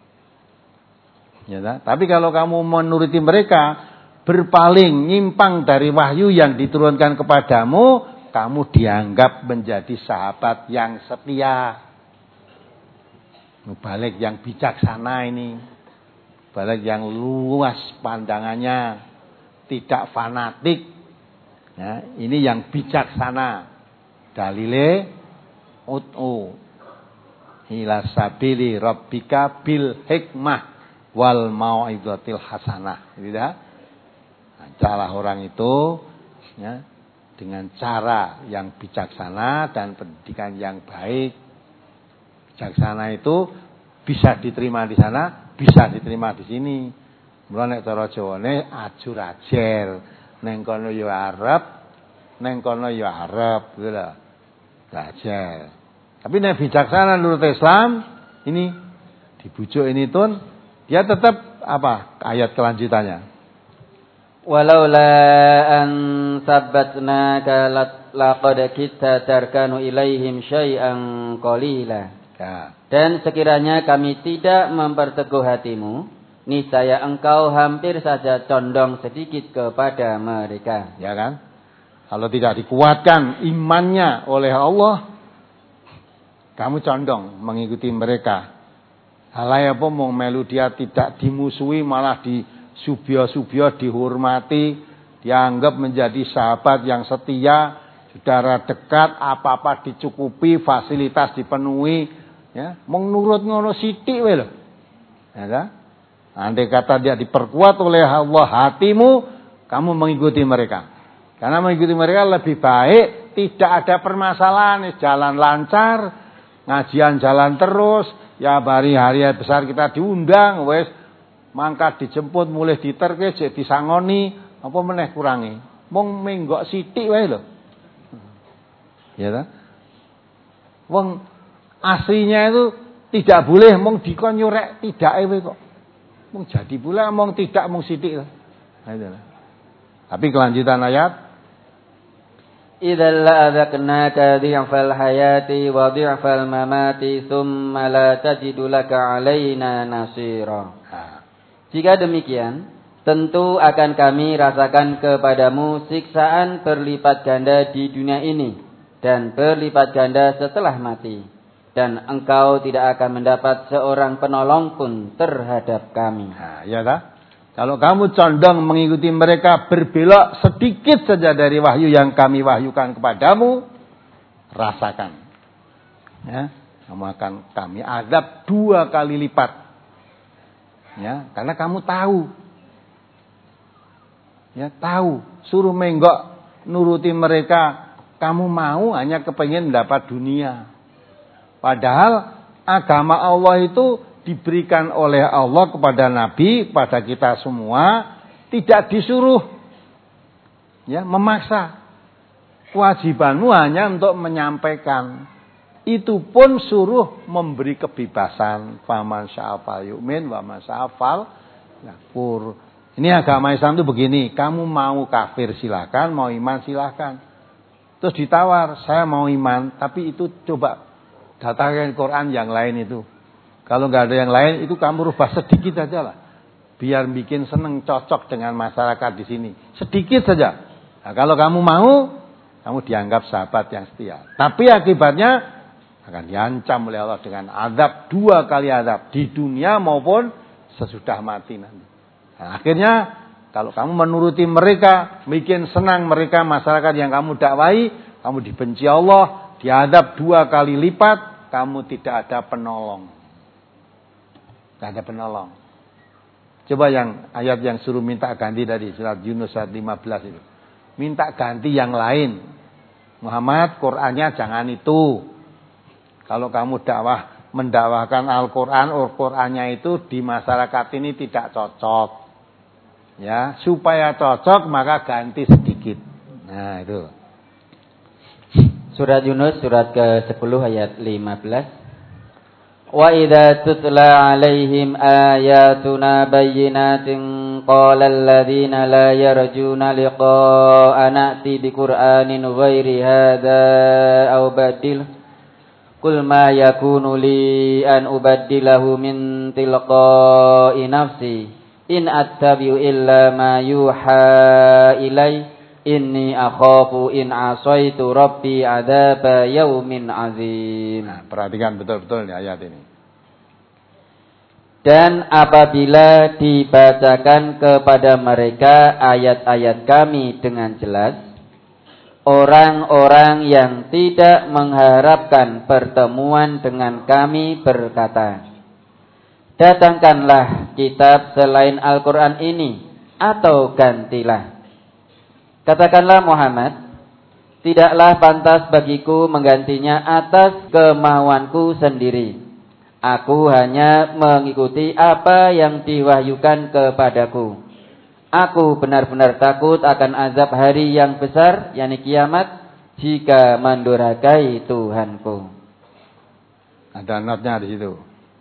Ya, tak? Tapi kalau kamu menuruti mereka, berpaling, nyimpang dari wahyu yang diturunkan kepadamu, kamu dianggap menjadi sahabat yang setia. Balik yang bijaksana ini. Balik yang luas pandangannya. Tidak fanatik. Ya, ini yang bijaksana. Dalile ut'u ila sabili rabbika bil hikmah wal mau'izatil hasanah. Tidak? Nah, cara orang itu ya, dengan cara yang bijaksana dan pendidikan yang baik. Bijaksana itu bisa diterima di sana, bisa diterima di sini. Mulane cara Jawane ajur ajer, ning kono ya arep, ning kono ya arep, gitu lho. Ajar. Tapi nek bijaksana nurut Islam, ini dibujuk ini tun, dia tetap apa? Ayat kelanjutannya. Walaula an sabbatnaka laqad kitta tarkanu ilaihim syai'an qalila. Ya. Dan sekiranya kami tidak memperteguh hatimu, niscaya engkau hampir saja condong sedikit kepada mereka. Ya kan? Kalau tidak dikuatkan imannya oleh Allah, kamu condong mengikuti mereka. Halaya apa mau melu dia tidak dimusuhi, malah disubyo-subyo, dihormati, dianggap menjadi sahabat yang setia, saudara dekat, apa-apa dicukupi, fasilitas dipenuhi, ya, menurut ngono sithik wae lho. Ya, andai kata dia diperkuat oleh Allah hatimu, kamu mengikuti mereka. Karena mengikuti mereka lebih baik, tidak ada permasalahan, jalan lancar, ngajian jalan terus, ya hari-hari besar kita diundang, wes mangkat dijemput, mulai diterke, jadi disangoni, apa meneh kurangi, mung menggok sithik wae lho. Ya ta? Wong aslinya itu tidak boleh mung dikon nyurek tidake wae kok. Mung jadi pula mung tidak mung sithik. Nah, tapi kelanjutan ayat Idzal la'adzaqnaka dhi'fal hayati wa dhi'fal mamati thumma la tajidu laka 'alaina nasira. Jika demikian, tentu akan kami rasakan kepadamu siksaan berlipat ganda di dunia ini dan berlipat ganda setelah mati, dan engkau tidak akan mendapat seorang penolong pun terhadap kami. Nah, ya tak? Kalau kamu condong mengikuti mereka, berbelok sedikit saja dari wahyu yang kami wahyukan kepadamu, rasakan. Ya, kamu akan kami azab dua kali lipat. Ya, karena kamu tahu. Ya, tahu. Suruh menggok nuruti mereka, kamu mau hanya kepengen dapat dunia. Padahal agama Allah itu diberikan oleh Allah kepada Nabi, kepada kita semua, tidak disuruh ya memaksa. Kewajibanmu hanya untuk menyampaikan. Itu pun suruh memberi kebebasan. Faman sya'afal yu'min wa man sya'afal yakfur. Ini agama Islam itu begini, kamu mau kafir silakan, mau iman silakan. Terus ditawar, saya mau iman, tapi itu coba datangkan Quran yang lain itu. Kalau nggak ada yang lain, itu kamu rubah sedikit saja lah. Biar bikin seneng, cocok dengan masyarakat di sini. Sedikit saja. Nah, kalau kamu mau, kamu dianggap sahabat yang setia. Tapi akibatnya akan diancam oleh Allah dengan azab, dua kali azab. Di dunia maupun sesudah mati nanti. Nah, akhirnya kalau kamu menuruti mereka, bikin senang mereka masyarakat yang kamu dakwahi, kamu dibenci Allah, diadab dua kali lipat, kamu tidak ada penolong. Tidak ada penolong. Coba yang ayat yang suruh minta ganti dari surat Yunus ayat lima belas itu. Minta ganti yang lain. Muhammad, Qur'annya jangan itu. Kalau kamu dakwah mendakwahkan Al-Qur'an, Al-Qur'annya itu di masyarakat ini tidak cocok. Ya, supaya cocok maka ganti sedikit. Nah, itu. Surat Yunus surat ke sepuluh ayat lima belas. Wa idza tutla 'alaihim ayatuna bayyinatin qala alladziina la yarjuna liqaa'ana ati biqur'anin ghairi hadza aw badil Qul ma yakunu li an ubaddilahu min tilqa'i nafsi in attabi'u illa ma yuha ilai inni akhafu in asaitu rabbi adzaba yaumin azim. Nah, perhatikan betul-betul nih ayat ini. Dan apabila dibacakan kepada mereka ayat-ayat kami dengan jelas, orang-orang yang tidak mengharapkan pertemuan dengan kami berkata, datangkanlah kitab selain Al-Quran ini, atau gantilah. Katakanlah Muhammad, tidaklah pantas bagiku menggantinya atas kemauanku sendiri. Aku hanya mengikuti apa yang diwahyukan kepadaku. Aku benar-benar takut akan azab hari yang besar, yakni kiamat, jika mendurhakai Tuhanku. Ada notnya di situ.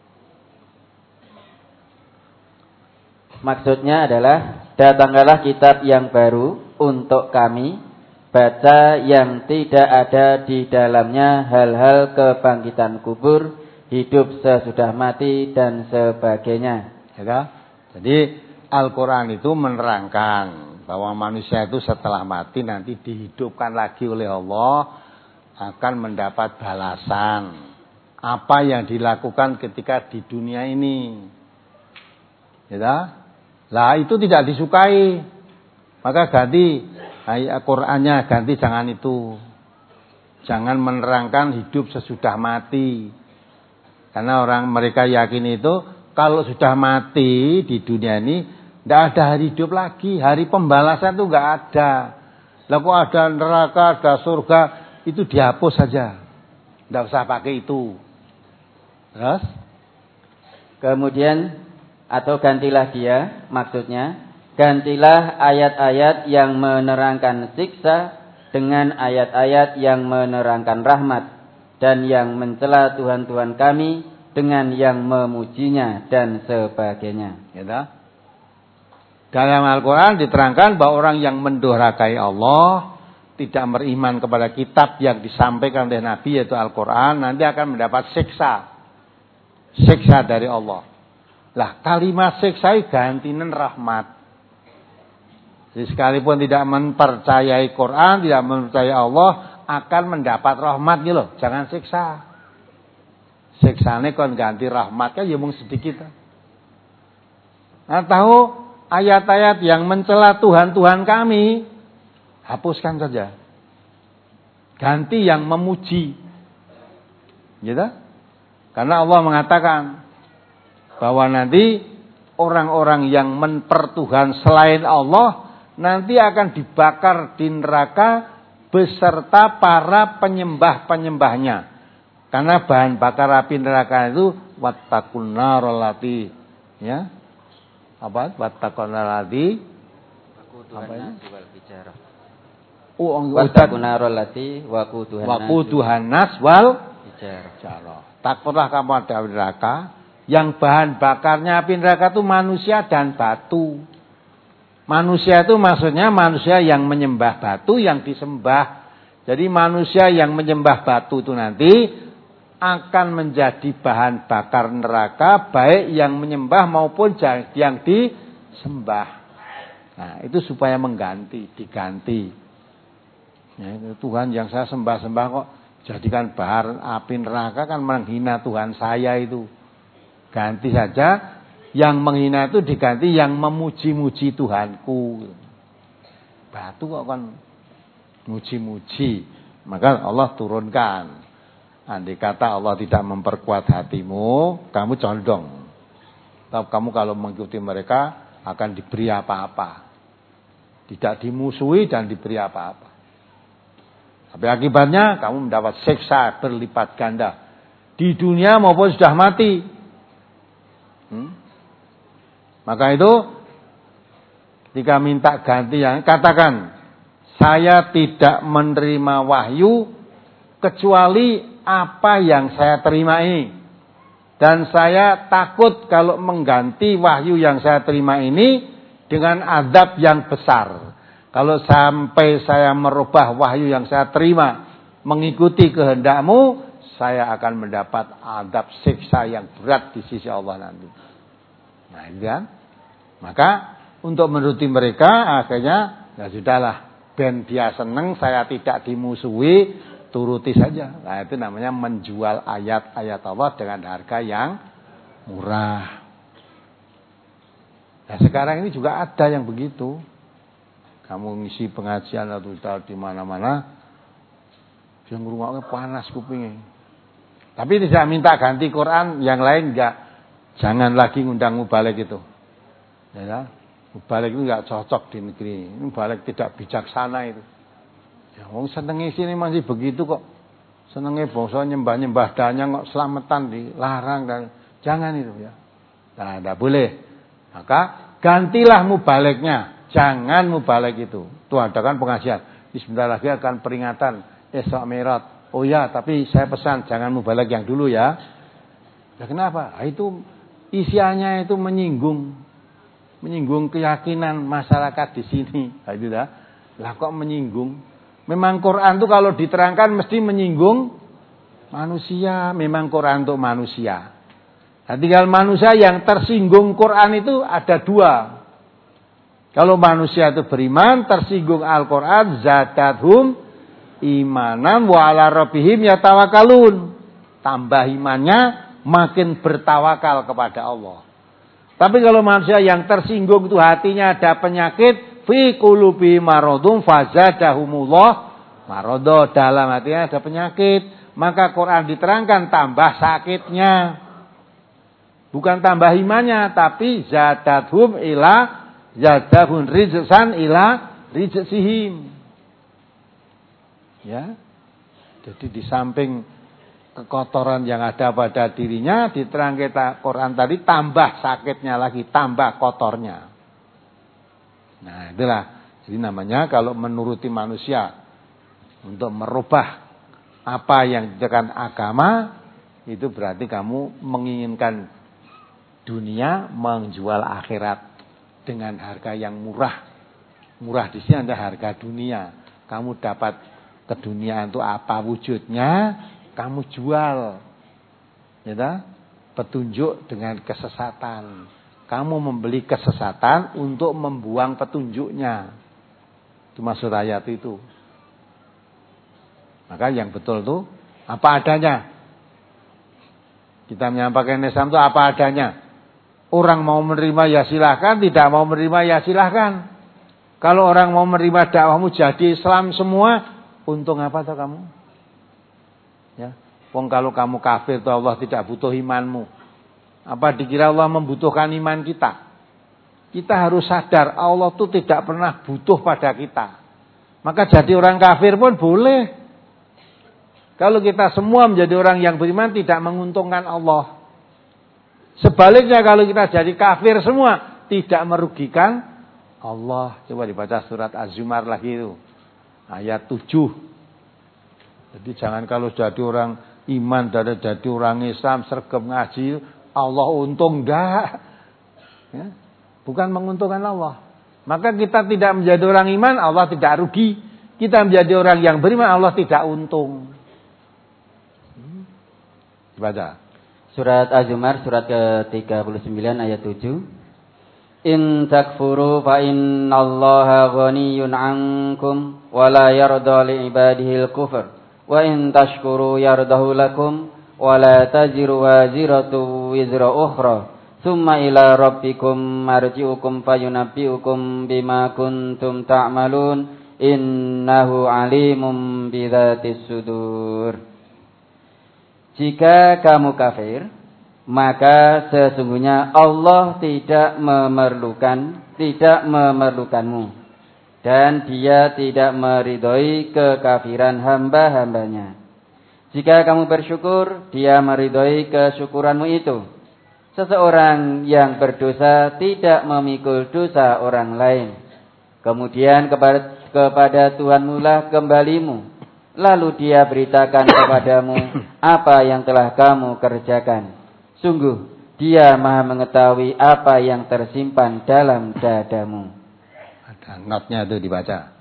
Maksudnya adalah, datangkanlah kitab yang baru untuk kami, baca yang tidak ada di dalamnya hal-hal kebangkitan kubur, hidup sesudah mati, dan sebagainya. Ya, jadi Al-Quran itu menerangkan bahwa manusia itu setelah mati nanti dihidupkan lagi oleh Allah, akan mendapat balasan apa yang dilakukan ketika di dunia ini. Ya, lah itu tidak disukai, maka ganti ayat Qur'annya, ganti jangan itu. Jangan menerangkan hidup sesudah mati. Karena orang mereka yakin itu kalau sudah mati di dunia ini tidak ada hari hidup lagi, hari pembalasan itu nggak ada. Lah kok ada neraka, ada surga, itu dihapus saja. Tidak usah pakai itu. Terus? Kemudian atau gantilah dia, maksudnya gantilah ayat-ayat yang menerangkan siksa dengan ayat-ayat yang menerangkan rahmat, dan yang mencela Tuhan-Tuhan kami dengan yang memujinya, dan sebagainya. Gitu. Dalam Al-Quran diterangkan bahwa orang yang mendurhakai Allah, tidak beriman kepada kitab yang disampaikan oleh Nabi yaitu Al-Quran, nanti akan mendapat siksa. Siksa dari Allah. Lah kalimat siksa gantinen rahmat. Jadi sekalipun tidak mempercayai Quran, tidak mempercayai Allah, akan mendapat rahmat gitu loh. Jangan siksa. Siksane kon ganti rahmat kan ya mung sedikit. Nah, tahu ayat-ayat yang mencela Tuhan-Tuhan kami, hapuskan saja. Ganti yang memuji. Gitu? Karena Allah mengatakan bahwa nanti orang-orang yang mempertuhan selain Allah nanti akan dibakar di neraka beserta para penyembah-penyembahnya. Karena bahan bakar api neraka itu wattaqun narol lati, ya. Apa? Wattaqun narati waquduhan wal hijarah. Oh, wattaqun narol lati waquduhan nas wal hijarah. Takutlah kamu ada neraka yang bahan bakarnya api neraka itu manusia dan batu. Manusia itu maksudnya manusia yang menyembah batu yang disembah. Jadi manusia yang menyembah batu itu nanti akan menjadi bahan bakar neraka, baik yang menyembah maupun yang disembah. Nah, itu supaya mengganti, diganti. Ya, Tuhan yang saya sembah-sembah kok jadikan bahan api neraka, kan menghina Tuhan saya itu. Ganti saja Yang menghina itu diganti yang memuji-muji Tuhanku. Batu kok kan muji-muji. Maka Allah turunkan. Andai kata Allah tidak memperkuat hatimu, kamu condong. Tapi kamu kalau mengikuti mereka akan diberi apa-apa. Tidak dimusuhi dan diberi apa-apa. Tapi akibatnya kamu mendapat siksa berlipat ganda. Di dunia maupun sudah mati. Hmm? Maka itu ketika minta ganti yang katakan, saya tidak menerima wahyu kecuali apa yang saya terima ini. Dan saya takut kalau mengganti wahyu yang saya terima ini dengan azab yang besar. Kalau sampai saya merubah wahyu yang saya terima mengikuti kehendakmu, saya akan mendapat azab siksa yang berat di sisi Allah nanti. Nah, ini kan? Maka untuk menuruti mereka akhirnya ya sudahlah, ben dia seneng saya tidak dimusuhi, turuti saja. Nah, itu namanya menjual ayat-ayat Allah dengan harga yang murah. Nah, sekarang ini juga ada yang begitu. Kamu ngisi pengajian atau di mana-mana, yang ngrungokne panas kupingnya. Tapi tidak minta ganti Quran, yang lain enggak. Jangan lagi ngundang mubalik itu. Ya, mubalik itu enggak cocok di negeri ini. Mubalik tidak bijaksana itu. Ya, wong senenge sini masih begitu kok. Senenge bangsa nyembah-nyembah danyang kok selamatan dilarang dan jangan itu ya. Nah, enggak boleh. Maka gantilah mubaliknya. Jangan mubalik itu. Tuh ada kan pengajian. Sebentar lagi akan peringatan Isra Mi'raj. Oh ya, tapi saya pesan jangan mubalik yang dulu ya. Ya kenapa? Nah, itu isiannya itu menyinggung, menyinggung keyakinan masyarakat di sini. Nah, itu dah. Lah kok menyinggung? Memang Quran itu kalau diterangkan mesti menyinggung manusia. Memang Quran untuk manusia. Nah, tinggal manusia yang tersinggung Quran itu ada dua. Kalau manusia itu beriman, tersinggung Al-Quran, zadathum imanan wa ala rabbihim yatawakkalun. Tambah imannya, makin bertawakal kepada Allah. Tapi kalau manusia yang tersinggung itu hatinya ada penyakit, fi qulubi maradun fazadahumullah maradha, dalam hatinya ada penyakit, maka Quran diterangkan tambah sakitnya. Bukan tambah imannya, tapi zadathum ila zadahun rizqan ila rizqihim. Ya. Jadi di samping kekotoran yang ada pada dirinya, diterangkan Quran tadi tambah sakitnya lagi, tambah kotornya. Nah, itulah. Jadi namanya kalau menuruti manusia untuk merubah apa yang dijadikan agama, itu berarti kamu menginginkan dunia menjual akhirat dengan harga yang murah. Murah di sini ada harga dunia. Kamu dapat keduniaan itu apa wujudnya, kamu jual. Ya, petunjuk dengan kesesatan. Kamu membeli kesesatan untuk membuang petunjuknya. Itu maksud ayat itu. Maka yang betul itu apa adanya. Kita menyampaikan Islam itu apa adanya. Orang mau menerima ya silahkan, tidak mau menerima ya silahkan. Kalau orang mau menerima dakwahmu jadi Islam semua, untung apa tuh kamu? Ya, wong kalau kamu kafir tuh Allah tidak butuh imanmu. Apa dikira Allah membutuhkan iman kita? Kita harus sadar Allah tuh tidak pernah butuh pada kita. Maka jadi orang kafir pun boleh. Kalau kita semua menjadi orang yang beriman tidak menguntungkan Allah. Sebaliknya kalau kita jadi kafir semua tidak merugikan Allah. Coba dibaca surat Az-Zumar lagi itu. Ayat tujuh. Jadi jangan kalau jadi orang iman dan jadi orang Islam sergap ngaji Allah untung dah. Ya, bukan menguntungkan Allah. Maka kita tidak menjadi orang iman Allah tidak rugi. Kita menjadi orang yang beriman Allah tidak untung. Hmm. Dibaca. Surat Az-Zumar surat ke tiga puluh sembilan ayat tujuh. In takfuru fa innallaha ghaniyun 'ankum wa la yarda li ibadihil kufr wa in tashkuru yardahu lakum wa la taziru waziratu wizra ukhra Tsumma ila rabbikum marji'ukum fayunabbi'ukum bima kuntum ta'malun innahu alimun bidzatis sudur. Jika kamu kafir, maka sesungguhnya Allah tidak memerlukan tidak memerlukanmu dan Dia tidak meridhoi kekafiran hamba-hambanya. Jika kamu bersyukur, Dia meridhoi kesyukuranmu itu. Seseorang yang berdosa tidak memikul dosa orang lain. Kemudian kepada, kepada Tuhanmu lah kembalimu. Lalu Dia beritakan kepadamu apa yang telah kamu kerjakan. Sungguh, Dia Maha mengetahui apa yang tersimpan dalam dadamu. Ada notnya itu dibaca.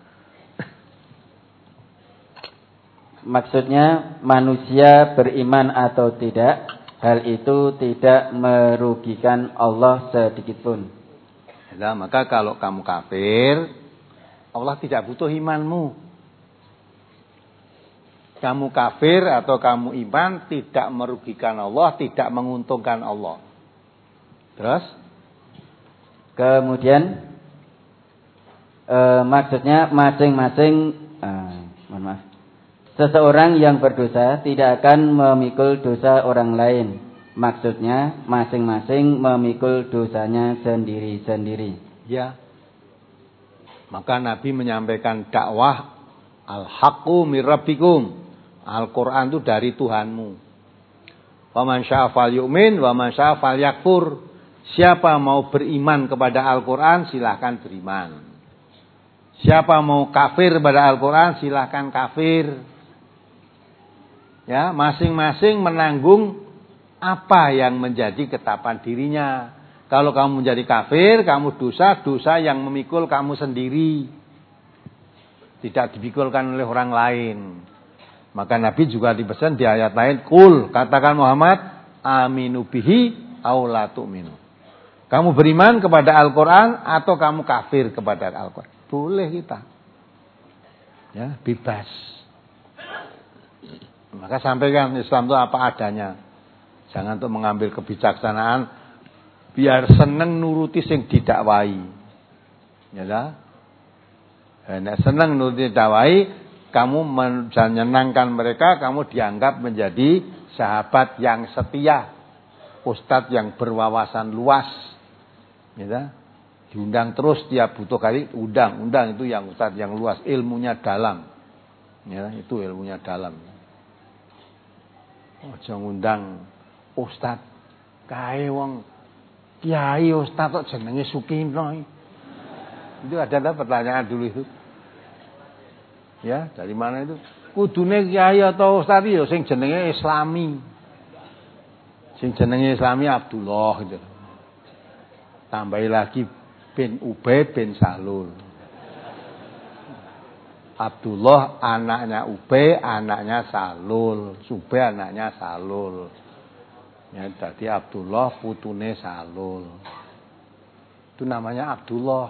Maksudnya, manusia beriman atau tidak, hal itu tidak merugikan Allah sedikit pun. Nah, maka kalau kamu kafir, Allah tidak butuh imanmu. Kamu kafir atau kamu iman tidak merugikan Allah, tidak menguntungkan Allah. Terus? Kemudian e, maksudnya masing-masing e, mohon maaf. Seseorang yang berdosa tidak akan memikul dosa orang lain. Maksudnya masing-masing memikul dosanya sendiri-sendiri. Ya. Maka Nabi menyampaikan dakwah al-haqqu mir rabbikum. Al-Quran itu dari Tuhanmu. Wa man syaa'a falyu'min wa man syaa'a falyakfur. Siapa mau beriman kepada Al-Quran, silahkan beriman. Siapa mau kafir kepada Al-Quran, silahkan kafir. Ya, masing-masing menanggung apa yang menjadi ketetapan dirinya. Kalau kamu menjadi kafir, kamu dosa, dosa yang memikul kamu sendiri. Tidak dipikulkan oleh orang lain. Maka Nabi juga dipesan di ayat lain, Qul, katakan Muhammad, aminu bihi aw la tu'minu. Kamu beriman kepada Al-Quran atau kamu kafir kepada Al-Quran. Boleh kita. Ya, bebas. Maka sampaikan Islam itu apa adanya. Jangan untuk mengambil kebijaksanaan biar seneng nuruti sing didakwai. Ya lah. Nek seneng nuruti dakwai, kamu menyenangkan mereka, kamu dianggap menjadi sahabat yang setia, ustadz yang berwawasan luas, ya, diundang terus tiap butuh kali, undang, undang itu yang ustadz yang luas, ilmunya dalam, ya, itu ilmunya dalam. Oh, jangan undang ustadz, kae wong kiai ustadz kok jenenge Sukino, itu ada pertanyaan dulu itu. Ya, dari mana itu? Kudune kiai atau ustaz ya sing jenenge Islami. Sing jenenge Islami Abdullah gitu. Tambahi lagi bin Ubay bin Salul. Abdullah anaknya Ubay, anaknya Salul. Ubay anaknya Salul. Ya, jadi Abdullah putune Salul. Itu namanya Abdullah.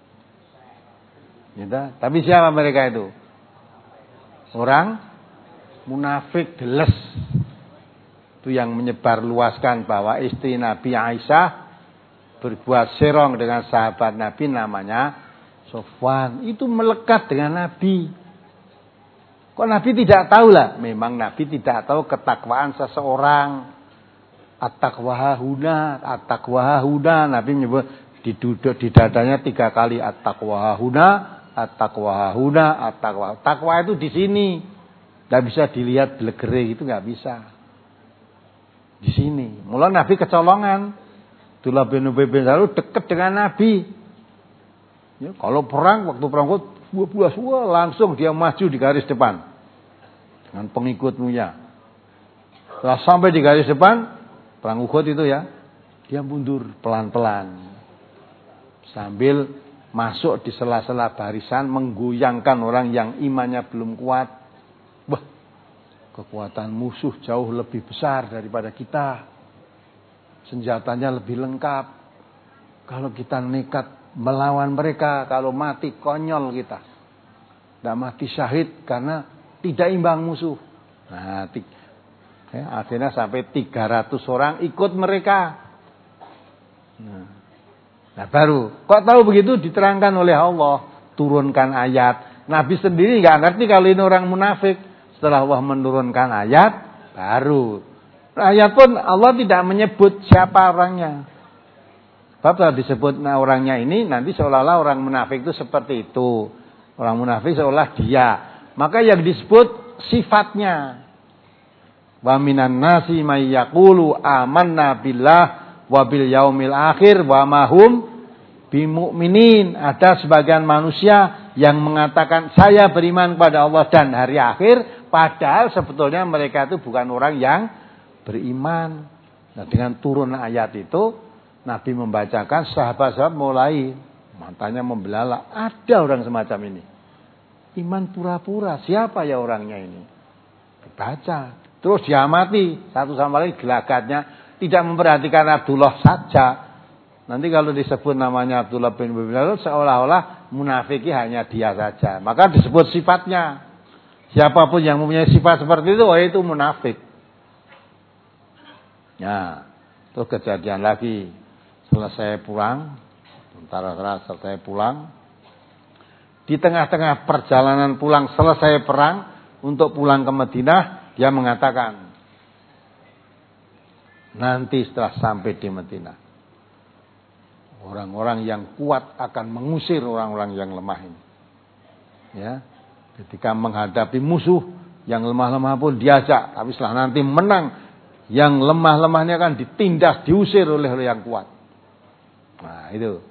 Ya, tapi siapa mereka itu? Orang munafik deles. Itu yang menyebar luaskan bahwa istri Nabi Aisyah berbuat serong dengan sahabat Nabi namanya Sofwan. Itu melekat dengan Nabi. Kok Nabi tidak tahu lah? Memang Nabi tidak tahu ketakwaan seseorang. At-taqwa huna, at-taqwa huna. Nabi menyebut di duduk di dadanya tiga kali at-taqwa huna. At-taqwa huna, at-taqwa. Takwa itu di sini. Enggak bisa dilihat belegere gitu, enggak bisa. Di sini. Mula Nabi kecolongan. Abdullah bin Ubay bin Salul dekat dengan Nabi. Ya, kalau perang, waktu perang buah-buah semua langsung dia maju di garis depan dengan pengikutnya. Setelah sampai di garis depan, perang Uhud itu ya, dia mundur pelan-pelan sambil masuk di sela-sela barisan menggoyangkan orang yang imannya belum kuat. Wah, kekuatan musuh jauh lebih besar daripada kita. Senjatanya lebih lengkap. Kalau kita nekat melawan mereka, kalau mati konyol kita. Tidak mati syahid karena tidak imbang musuh. Nah, ya, akhirnya sampai tiga ratus orang ikut mereka. Nah, nah baru. Kok tahu begitu? Diterangkan oleh Allah. Turunkan ayat. Nabi sendiri nggak ngerti kalau ini orang munafik. Setelah Allah menurunkan ayat, baru. Ayat pun Allah tidak menyebut siapa orangnya. Sebab kalau disebut nah, orangnya ini, nanti seolah-olah orang munafik itu seperti itu. Orang munafik seolah dia. Maka yang disebut sifatnya. Wa minan nasi may yaqulu amanna billah wa bil yaumil akhir wa ma hum bimumin. Ada sebagian manusia yang mengatakan saya beriman kepada Allah dan hari akhir, padahal sebetulnya mereka itu bukan orang yang beriman. Nah, dengan turun ayat itu Nabi membacakan, sahabat-sahabat mulai matanya membelalak. Ada orang semacam ini. Iman pura-pura. Siapa ya orangnya ini? Dibaca. Terus diamati satu sama lain gelagatnya, tidak memperhatikan Abdullah saja. Nanti kalau disebut namanya Abdullah bin Ubay bin Salul seolah-olah munafiki hanya dia saja. Maka disebut sifatnya. Siapapun yang mempunyai sifat seperti itu, oh itu munafik. Ya, terus kejadian lagi. Selesai pulang, tentara selesai pulang. Di tengah-tengah perjalanan pulang selesai perang untuk pulang ke Madinah. Dia mengatakan, nanti setelah sampai di Madinah, orang-orang yang kuat akan mengusir orang-orang yang lemah ini. Ya, ketika menghadapi musuh yang lemah-lemah pun diajak, tapi setelah nanti menang, yang lemah-lemahnya kan ditindas, diusir oleh yang kuat. Nah itu,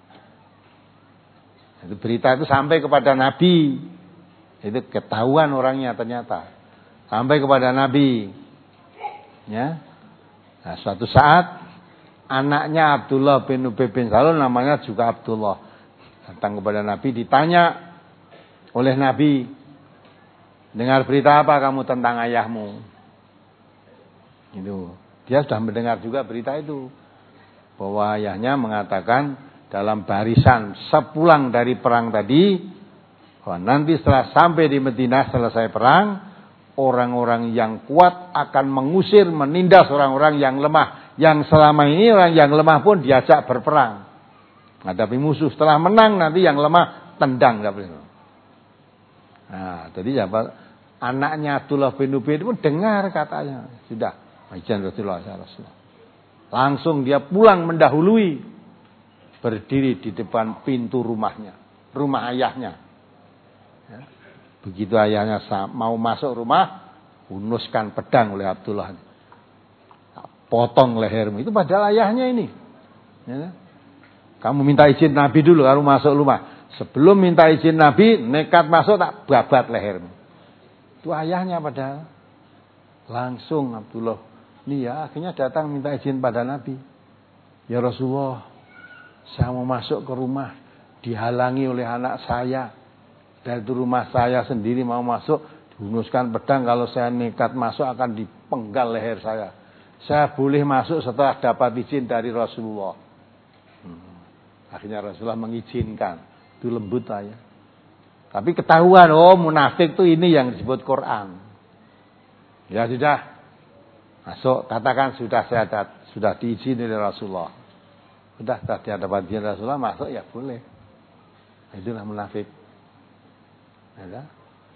itu berita itu sampai kepada Nabi, itu ketahuan orangnya ternyata. Sampai kepada Nabi. Ya. Nah, suatu saat anaknya Abdullah bin Ubay bin Salul namanya juga Abdullah. Datang kepada Nabi ditanya oleh Nabi, dengar berita apa kamu tentang ayahmu? Itu. Dia sudah mendengar juga berita itu. Bahwa ayahnya mengatakan dalam barisan sepulang dari perang tadi, bahwa nanti setelah sampai di Madinah selesai perang, orang-orang yang kuat akan mengusir, menindas orang-orang yang lemah. Yang selama ini orang yang lemah pun diajak berperang. Hadapi musuh. Setelah menang nanti yang lemah tendang. Nah, jadi ya, anaknya Abdullah bin Ubay pun dengar katanya. Sudah, izin Rasulullah shallallahu alaihi wasallam. Langsung dia pulang mendahului. Berdiri di depan pintu rumahnya. Rumah ayahnya. Ya. Begitu ayahnya mau masuk rumah, hunuskan pedang oleh Abdullah. Potong lehermu. Itu padahal ayahnya ini. Ya. Kamu minta izin Nabi dulu baru masuk rumah. Sebelum minta izin Nabi, nekat masuk tak babat lehermu. Itu ayahnya padahal. Langsung Abdullah. Ini ya akhirnya datang minta izin pada Nabi. Ya Rasulullah, saya mau masuk ke rumah. Dihalangi oleh anak saya. Dari rumah saya sendiri mau masuk, dihunuskan pedang, kalau saya nekat masuk akan dipenggal leher saya. Saya boleh masuk setelah dapat izin dari Rasulullah. Hmm. Akhirnya Rasulullah mengizinkan. Itu lembut aja. Tapi ketahuan, oh munafik itu ini yang disebut Quran. Ya sudah, masuk, katakan sudah saya dat, sudah diizini oleh Rasulullah. Sudah, sudah dapat izin Rasulullah, masuk ya boleh. Itulah munafik. Ya.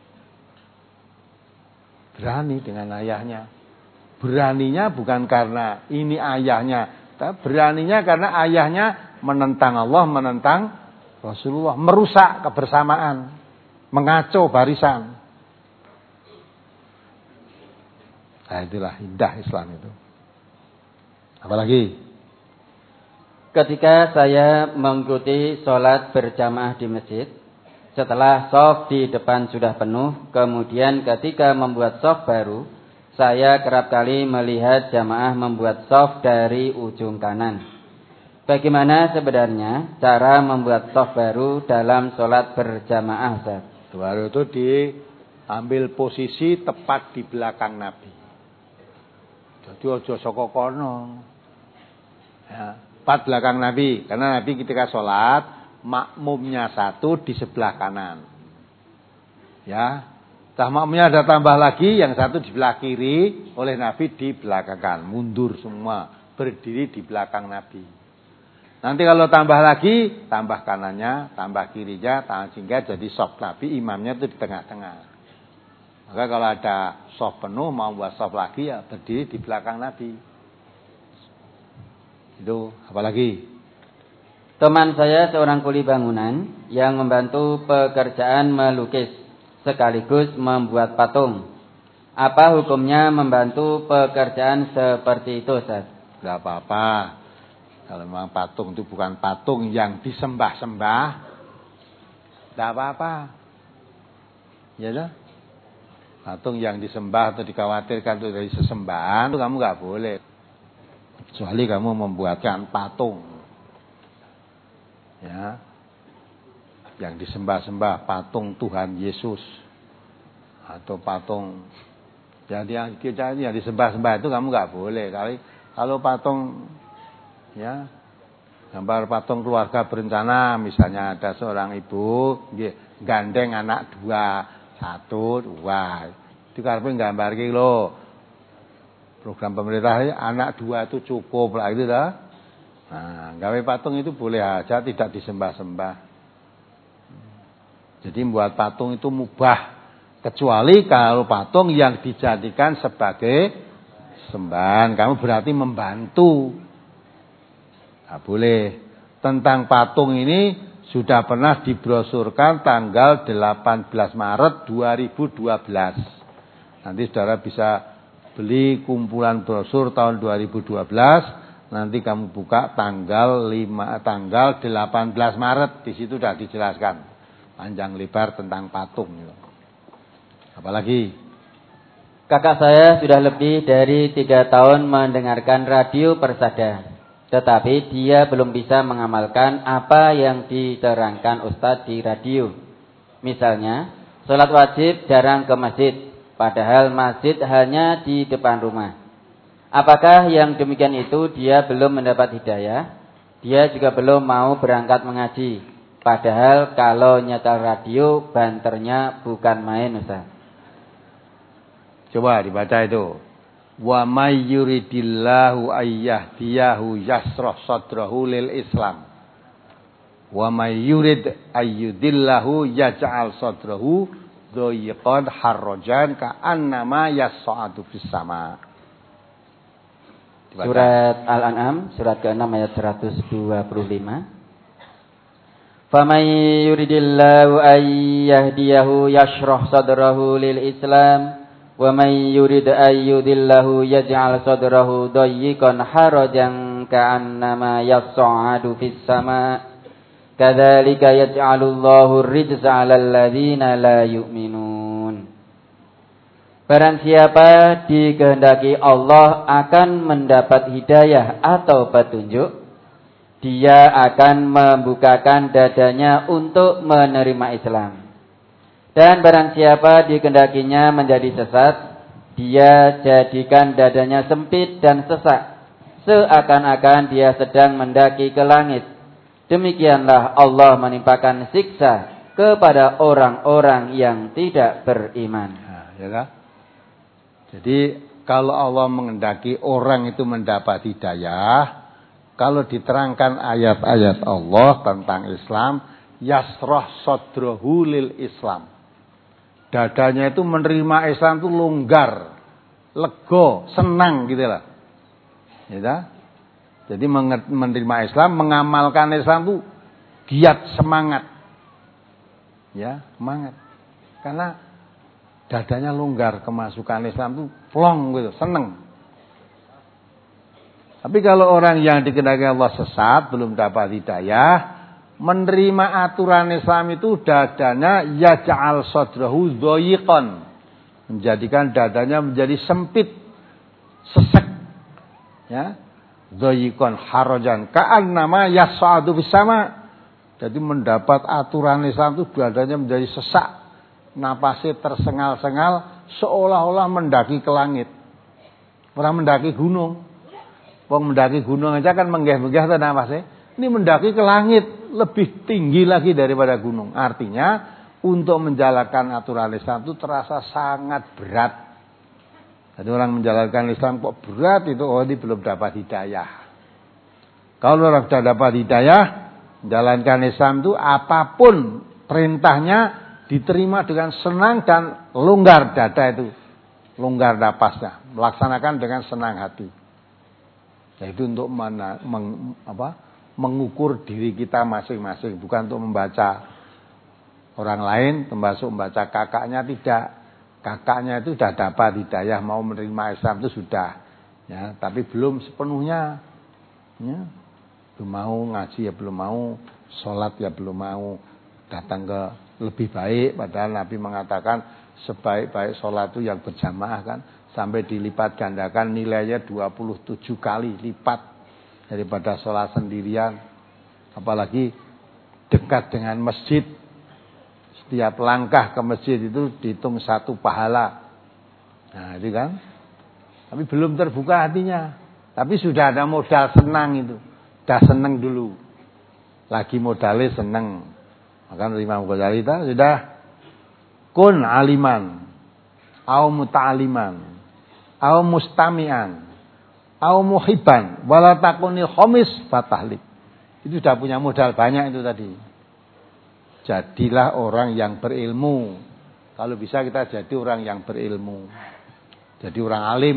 Berani dengan ayahnya. Beraninya bukan karena ini ayahnya, tapi beraninya karena ayahnya menentang Allah, menentang Rasulullah, merusak kebersamaan, mengacau barisan. Nah, itulah indah Islam itu. Apalagi ketika saya mengikuti sholat berjamaah di masjid, setelah shaf di depan sudah penuh, kemudian ketika membuat shaf baru, saya kerap kali melihat jamaah membuat shaf dari ujung kanan. Bagaimana sebenarnya cara membuat shaf baru dalam sholat berjamaah, Ustaz? Baru itu diambil posisi tepat di belakang Nabi. Jadi ojo saka kono. Ya, tepat belakang Nabi, karena Nabi ketika sholat makmumnya satu di sebelah kanan. Ya. Setelah makmumnya ada tambah lagi, yang satu di sebelah kiri, oleh Nabi di belakang, mundur semua, berdiri di belakang Nabi. Nanti kalau tambah lagi, tambah kanannya, tambah kirinya, sehingga jadi shaf Nabi, imamnya itu di tengah-tengah. Maka kalau ada shaf penuh, mau buat shaf lagi, ya berdiri di belakang Nabi. Itu, apalagi? Teman saya seorang kuli bangunan yang membantu pekerjaan melukis, sekaligus membuat patung. Apa hukumnya membantu pekerjaan seperti itu, Ustaz? Tidak apa-apa. Kalau memang patung itu bukan patung yang disembah-sembah, tidak apa-apa. Ya dah. Patung yang disembah atau dikhawatirkan itu dari sesembahan, itu kamu nggak boleh. Kecuali kamu membuatkan patung. Ya. Yang disembah-sembah, patung Tuhan Yesus. Atau patung yang, yang disembah-sembah itu kamu nggak boleh. Kali kalau patung, ya, gambar patung keluarga berencana, misalnya ada seorang ibu gandeng anak dua, satu, dua, itu karena gambar gitu loh. Program pemerintah anak dua itu cukup lah itu dah. Nah, gawe patung itu boleh aja, tidak disembah-sembah. Jadi membuat patung itu mubah, kecuali kalau patung yang dijadikan sebagai sembahan, kamu berarti membantu. Nah, boleh. Tentang patung ini sudah pernah dibrosurkan tanggal delapan belas Maret dua ribu dua belas. Nanti saudara bisa beli kumpulan brosur tahun dua ribu dua belas. Nanti kamu buka tanggal lima, tanggal delapan belas Maret. Di situ sudah dijelaskan panjang lebar tentang patung. Apalagi? Kakak saya sudah lebih dari tiga tahun mendengarkan radio Persada. Tetapi dia belum bisa mengamalkan apa yang diterangkan Ustadz di radio. Misalnya, sholat wajib jarang ke masjid, padahal masjid hanya di depan rumah. Apakah yang demikian itu dia belum mendapat hidayah? Dia juga belum mau berangkat mengaji. Padahal kalau nyetel radio, banternya bukan main, Ustaz. Coba dibaca itu. Wa may yuridillahu ayyahdiyahu yasrah sadrahu lil Islam. Wa may yurid ayyudillahu yaj'al sadrahu dhayiqan harrajan ka'annama yas'adu fis sama. Surat Al-An'am surat keenam ayat seratus dua puluh lima. Faman yuridillahu ayyahdiyahu yashrah sadrahu lil Islam. Wa may yurid ayyudillahu yaj'al sadrahu dayyiqan harajan ka'annama yas'adu fis sama. Kadzalika yaj'alullahu ar-rijza 'alal ladzina la yu'minun. Barang siapa dikehendaki Allah akan mendapat hidayah atau petunjuk, dia akan membukakan dadanya untuk menerima Islam. Dan barang siapa dikehendakinya menjadi sesat, dia jadikan dadanya sempit dan sesak, seakan-akan dia sedang mendaki ke langit. Demikianlah Allah menimpakan siksa kepada orang-orang yang tidak beriman. Nah, ya kan? Jadi kalau Allah menghendaki orang itu mendapat hidayah, kalau diterangkan ayat-ayat Allah tentang Islam, yasrah sadrahu lil Islam. Dadanya itu menerima Islam itu longgar, lego, senang gitu lah. Ya, jadi menerima Islam, mengamalkan Islam itu giat, semangat. Ya, semangat. Karena dadanya longgar, kemasukan Islam itu plong gitu, senang. Tapi kalau orang yang dikehendaki Allah sesat, belum dapat hidayah, menerima aturan Islam itu dadanya yaj'al sadrahu dhayiqan, menjadikan dadanya menjadi sempit, sesek, ya, dhayiqan harajan ka'annama yas'adu fis sama. Jadi mendapat aturan Islam itu dadanya menjadi sesak, napasnya tersengal-sengal, seolah-olah mendaki ke langit. Orang mendaki gunung, wong mendaki gunung aja kan menggeh-menggeh tuh napasnya. Ini mendaki ke langit, lebih tinggi lagi daripada gunung. Artinya untuk menjalankan aturan Islam itu terasa sangat berat. Jadi orang menjalankan Islam kok berat itu, oh ini belum dapat hidayah. Kalau orang sudah dapat hidayah, menjalankan Islam itu apapun perintahnya diterima dengan senang dan longgar dada itu, longgar napasnya, melaksanakan dengan senang hati. Yaitu untuk mana, meng, apa, mengukur diri kita masing-masing, bukan untuk membaca orang lain, termasuk membaca kakaknya tidak. Kakaknya itu sudah dapat hidayah, mau menerima Islam itu sudah, ya, tapi belum sepenuhnya, ya. Belum mau ngaji ya belum mau, sholat ya belum mau, datang ke lebih baik. Padahal Nabi mengatakan sebaik-baik sholat itu yang berjamaah kan, sampai dilipat gandakan nilainya dua puluh tujuh kali lipat daripada sholat sendirian. Apalagi dekat dengan masjid, setiap langkah ke masjid itu dihitung satu pahala. Nah itu kan, tapi belum terbuka hatinya, tapi sudah ada modal senang itu. Sudah senang dulu, lagi modalnya senang. Maka Imam Ghazali sudah kun aliman, au muta'aliman, au mustami'an, au muhibban, wala takunil khomis fatahlik. Itu sudah punya modal banyak itu tadi. Jadilah orang yang berilmu. Kalau bisa kita jadi orang yang berilmu, jadi orang alim.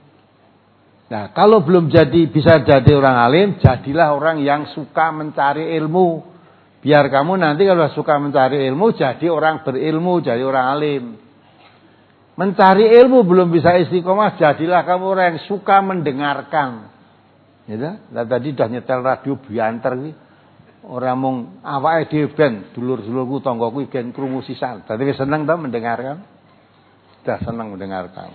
Nah, kalau belum jadi bisa jadi orang alim, jadilah orang yang suka mencari ilmu. Biar kamu nanti kalau suka mencari ilmu, jadi orang berilmu, jadi orang alim. Mencari ilmu belum bisa istiqomah, jadilah kamu orang yang suka mendengarkan. Gitu? Nah, tadi udah nyetel radio bianter iki. Orang mung awake dhewe ben dulur-dulurku tanggoku ben krungu sisan. Dadi seneng ta mendengarkan? Sudah senang mendengarkan.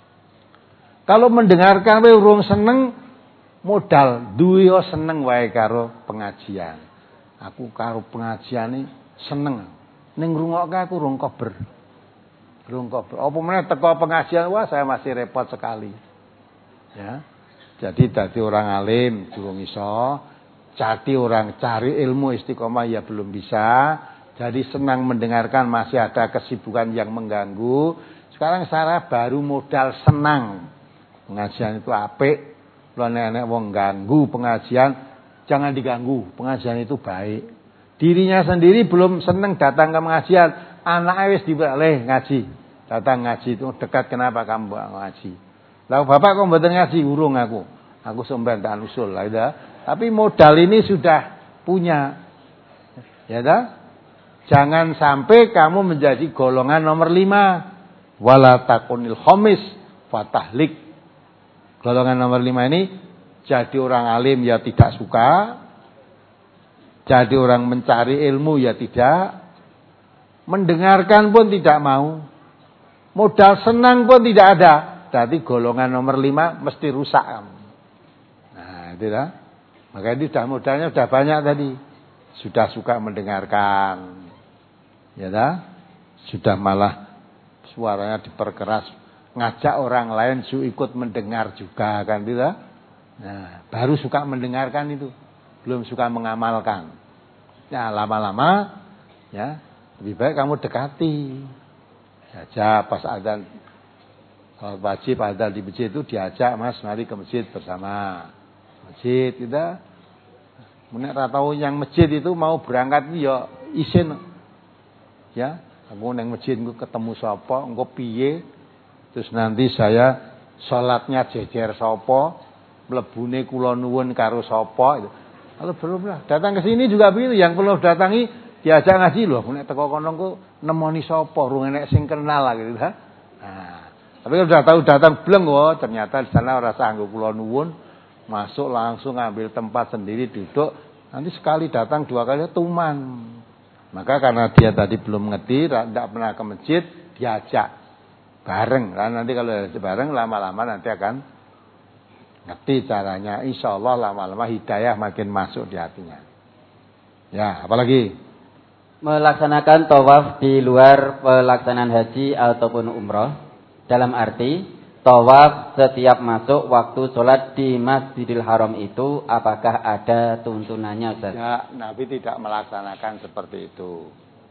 Kalau mendengarkan kowe urung seneng, modal duwe seneng wae karo pengajian. Aku karo pengajiane seneng. Ning ngrungokke aku urung kober. Urung kober. Apa meneh teko pengajian, wah saya masih repot sekali. Ya. Jadi dadi orang alim durung iso, jadi orang cari ilmu istiqomah ya belum bisa. Jadi senang mendengarkan masih ada kesibukan yang mengganggu. Sekarang saya baru modal senang. Pengajian itu apik. Kalau nenek wong ganggu pengajian, jangan diganggu. Pengajian itu baik. Dirinya sendiri belum senang datang ke pengajian, anaknya wis dibalik ngaji. Datang ngaji itu dekat, kenapa kamu ngaji? Lah bapak kok mboten ngaji? Urung aku. Aku sembahyang usul lah ya. Tapi modal ini sudah punya. Ya dah? Jangan sampai kamu menjadi golongan nomor lima. Wala takunil khomis fatahlik. Golongan nomor lima ini jadi orang alim ya tidak suka, jadi orang mencari ilmu ya tidak, mendengarkan pun tidak mau, modal senang pun tidak ada. Jadi golongan nomor lima mesti rusak. Nah itu lah. Maka ini sudah modalnya sudah banyak tadi. Sudah suka mendengarkan, ya dah? Sudah malah suaranya diperkeras. Ngajak orang lain su ikut mendengar juga kan tidak? Nah, baru suka mendengarkan itu, belum suka mengamalkan. Ya lama-lama, ya lebih baik kamu dekati. Saja pas adzan salat wajib adzan di masjid itu diajak, Mas mari ke masjid bersama. Masjid kita, menek ra tau yang masjid itu mau berangkat ya isin. Ya, aku nang masjid engko ketemu sapa, engko piye? Terus nanti saya sholatnya jejer sapa, mlebune kula nuwun karo sapa. Kalau belum lah, datang ke sini juga begitu. Yang perlu datangi diajak ngaji loh. Nek teko kono ku nemoni sapa, rung enek sing kenal lah gitu ha. Nah, tapi kalau sudah tahu datang bleng oh, ternyata di sana ora sanggo kula nuwun, masuk langsung ambil tempat sendiri duduk. Nanti sekali datang dua kali tuman. Maka karena dia tadi belum ngerti, tidak pernah ke masjid, diajak bareng. Nah, nanti kalau bareng lama-lama nanti akan ngerti caranya. Insya Allah lama-lama hidayah makin masuk di hatinya. Ya, apalagi? Melaksanakan tawaf di luar pelaksanaan haji ataupun umroh. Dalam arti, tawaf setiap masuk waktu sholat di Masjidil Haram itu apakah ada tuntunannya, Ustaz? Ya, Nabi tidak melaksanakan seperti itu.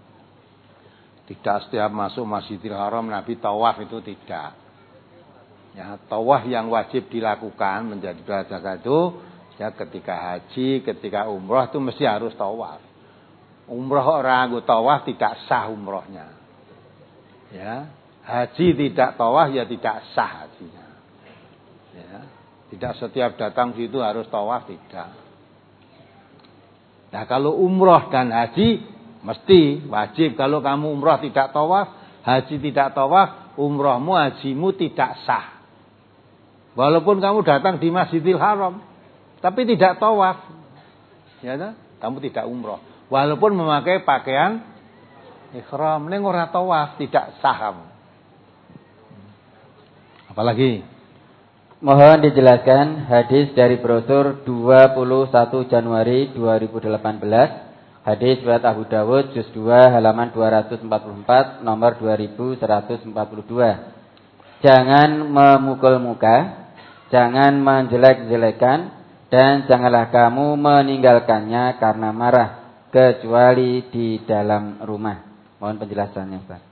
Tidak setiap masuk Masjidil Haram Nabi tawaf, itu tidak. Ya, tawaf yang wajib dilakukan menjadi belajar itu Ya, ketika haji, ketika umroh itu mesti harus tawaf. Umroh orang nggo tawaf tidak sah umrohnya. Ya, haji tidak tawaf ya tidak sah hajinya. Ya, tidak setiap datang situ harus tawaf, tidak. Nah, kalau umroh dan haji mesti wajib. Kalau kamu umroh tidak tawaf, haji tidak tawaf, umrohmu hajimu tidak sah. Walaupun kamu datang di Masjidil Haram tapi tidak tawaf, ya kan? Kamu tidak umroh. Walaupun memakai pakaian ihram, ning ora tawaf, tidak sah kamu. Apalagi? Mohon dijelaskan hadis dari brosur dua puluh satu Januari dua ribu delapan belas, hadis riwayat Abu Dawud juz dua halaman dua ratus empat puluh empat nomor dua ribu seratus empat puluh dua. Jangan memukul muka, jangan menjelek-jelekan, dan janganlah kamu meninggalkannya karena marah, kecuali di dalam rumah. Mohon penjelasannya, Pak.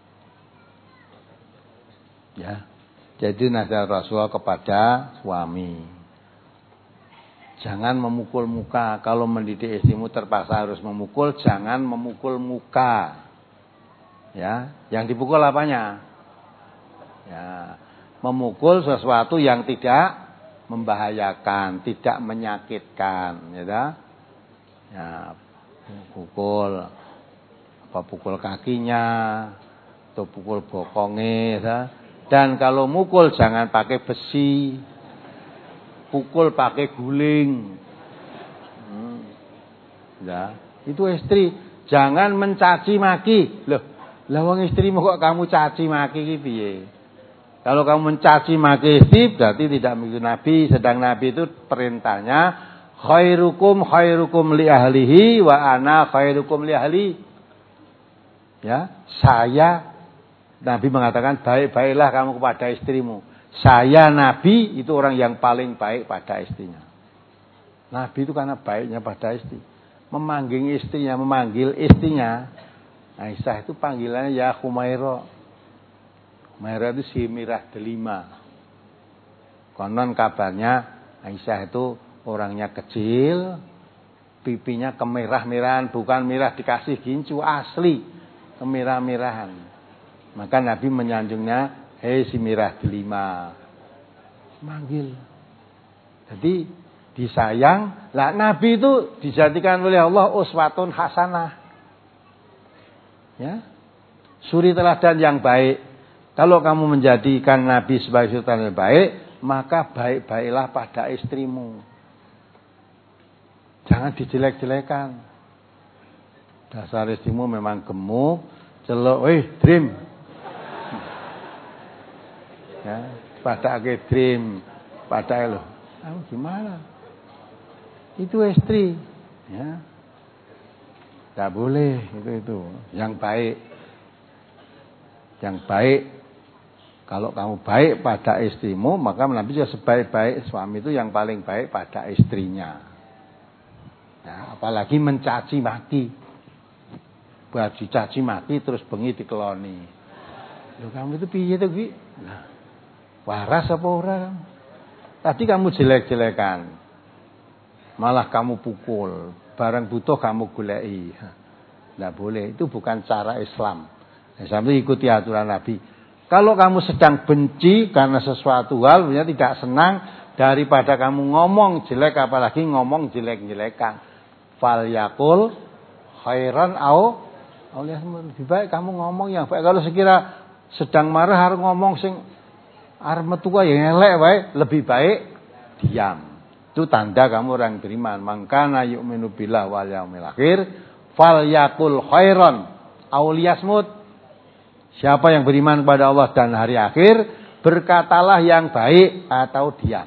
Ya, jadi nasihat Rasulullah kepada suami, jangan memukul muka. Kalau mendidik istrimu terpaksa harus memukul, jangan memukul muka. Ya, yang dipukul apanya? Ya, memukul sesuatu yang tidak membahayakan, tidak menyakitkan, ya, ya, pukul, apa pukul kakinya, atau pukul bokongnya, ya. Dan kalau mukul jangan pakai besi, pukul pakai guling, hmm. Ya, itu istri, jangan mencaci maki, loh, lawang istrimu kok kamu caci maki gitu ya. Kalau kamu mencaci maki istri berarti tidak mengikuti Nabi. Sedang Nabi itu perintahnya khairukum khairukum li ahlihi wa ana khairukum li ahli. Ya, saya Nabi mengatakan baik-baiklah kamu kepada istrimu. Saya Nabi itu orang yang paling baik pada istrinya. Nabi itu karena baiknya pada istri. Memanggil istrinya, memanggil istrinya. Aisyah itu panggilannya ya Humaira. Humaira itu si Mirah Delima. Konon kabarnya Aisyah itu orangnya kecil, pipinya kemerah-merahan, bukan merah dikasih gincu, asli kemerah-merahan. Maka Nabi menyanjungnya, hei si Mirah Delima, manggil. Jadi disayang. Lah Nabi itu dijadikan oleh Allah uswatun hasanah. Ya, suri teladan yang baik. Kalau kamu menjadikan Nabi sebagai suri teladan yang baik, maka baik-baiklah pada istrimu. Jangan dijelek-jelekan. Dasar istrimu memang gemuk, celok, weh, dream. Ya, pada ke dream, pada lo. Kamu gimana? Itu istri, ya. Tidak boleh itu itu. Yang baik, yang baik. Kalau kamu baik pada istrimu, maka Nabi juga sebaik-baik suami itu yang paling baik pada istrinya. Ya, apalagi mencaci maki. Buat dicaci maki terus bengi dikeloni. Loh kamu itu piye to Ki? Nah, waras apa ora? Tadi kamu jelek-jelekan. Malah kamu pukul, barang butuh kamu goleki. Enggak boleh, itu bukan cara Islam. Islam itu ikuti aturan Nabi. Kalau kamu sedang benci karena sesuatu hal, punya tidak senang, daripada kamu ngomong jelek, apalagi ngomong jelek-jelekan. Fal yakul khairan au oleh lebih baik kamu ngomong yang baik. Kalau sekira sedang marah harus ngomong sing arep metu yang elek wae, lebih baik diam. Itu tanda kamu orang beriman. Mangkana yu'minu billah wal yaumil akhir fal yakul khairan au liyasmut. Siapa yang beriman kepada Allah dan hari akhir, berkatalah yang baik atau diam.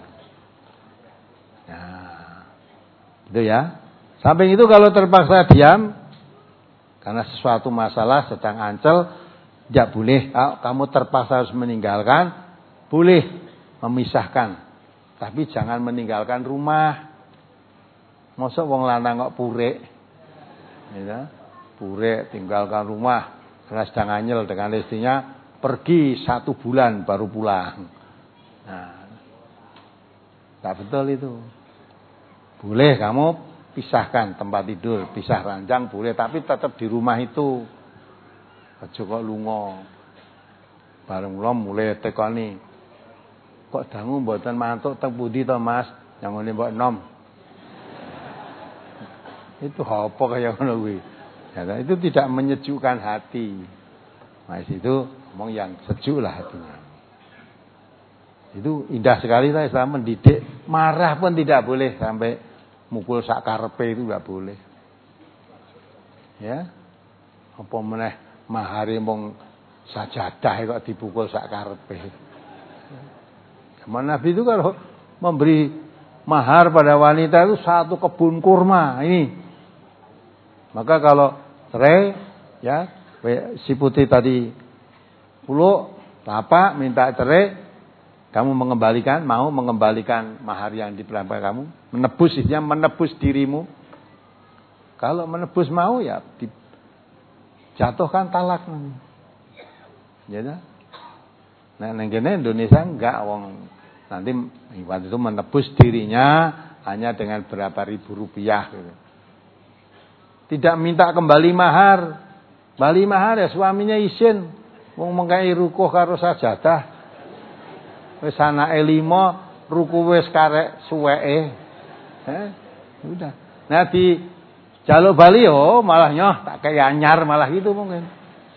Nah, itu ya. Samping itu kalau terpaksa diam karena sesuatu masalah sedang ancel, tidak boleh. Kamu terpaksa harus meninggalkan, boleh memisahkan. Tapi jangan meninggalkan rumah. Mosok wong lanang kok purek. Ya, purek tinggalkan rumah. Karena sedang anyel dengan istrinya, pergi satu bulan baru pulang. Nah, tak betul itu. Boleh kamu pisahkan tempat tidur, pisah ranjang boleh, tapi tetap di rumah itu. Aja kok lunga. Bareng kula mulai tekoni. Kok dangu mboten mantuk teng pundi to, Mas? Yang ngene mbok enom. Itu apa kaya ngono kuwi? Ya, itu tidak menyejukkan hati. Mas itu ngomong yang sejuk lah hatinya. Itu indah sekali lah Islam mendidik. Marah pun tidak boleh sampai mukul sak karepe itu enggak boleh. Ya. Apa meneh mahare mung sajadah kok dipukul sak karepe. Zaman Nabi itu kalau memberi mahar pada wanita itu satu kebun kurma ini. Maka kalau cerai ya si putih tadi puluh bapak minta cerai, kamu mengembalikan, mau mengembalikan mahar yang dipelempar kamu, menebus istilahnya menebus dirimu. Kalau menebus mau ya dijatuhkan talak. Ya dah. Nah, neng kene Indonesia enggak wong nanti waktu itu menebus dirinya hanya dengan berapa ribu rupiah gitu. Tidak minta kembali mahar. Bali mahar ya suaminya izin. Wong mengkai rukuh karo sajadah. Wis anake lima, ruku wis karek suweke. Eh, udah. Nah di jaluk Bali yo malah nyoh tak kayak anyar malah gitu mungkin.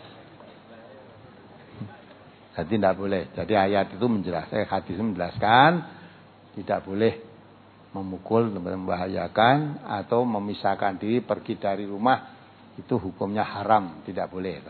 Jadi tidak boleh. Jadi ayat itu menjelaskan, hadis menjelaskan tidak boleh memukul, membahayakan atau memisahkan diri pergi dari rumah. Itu hukumnya haram, tidak boleh.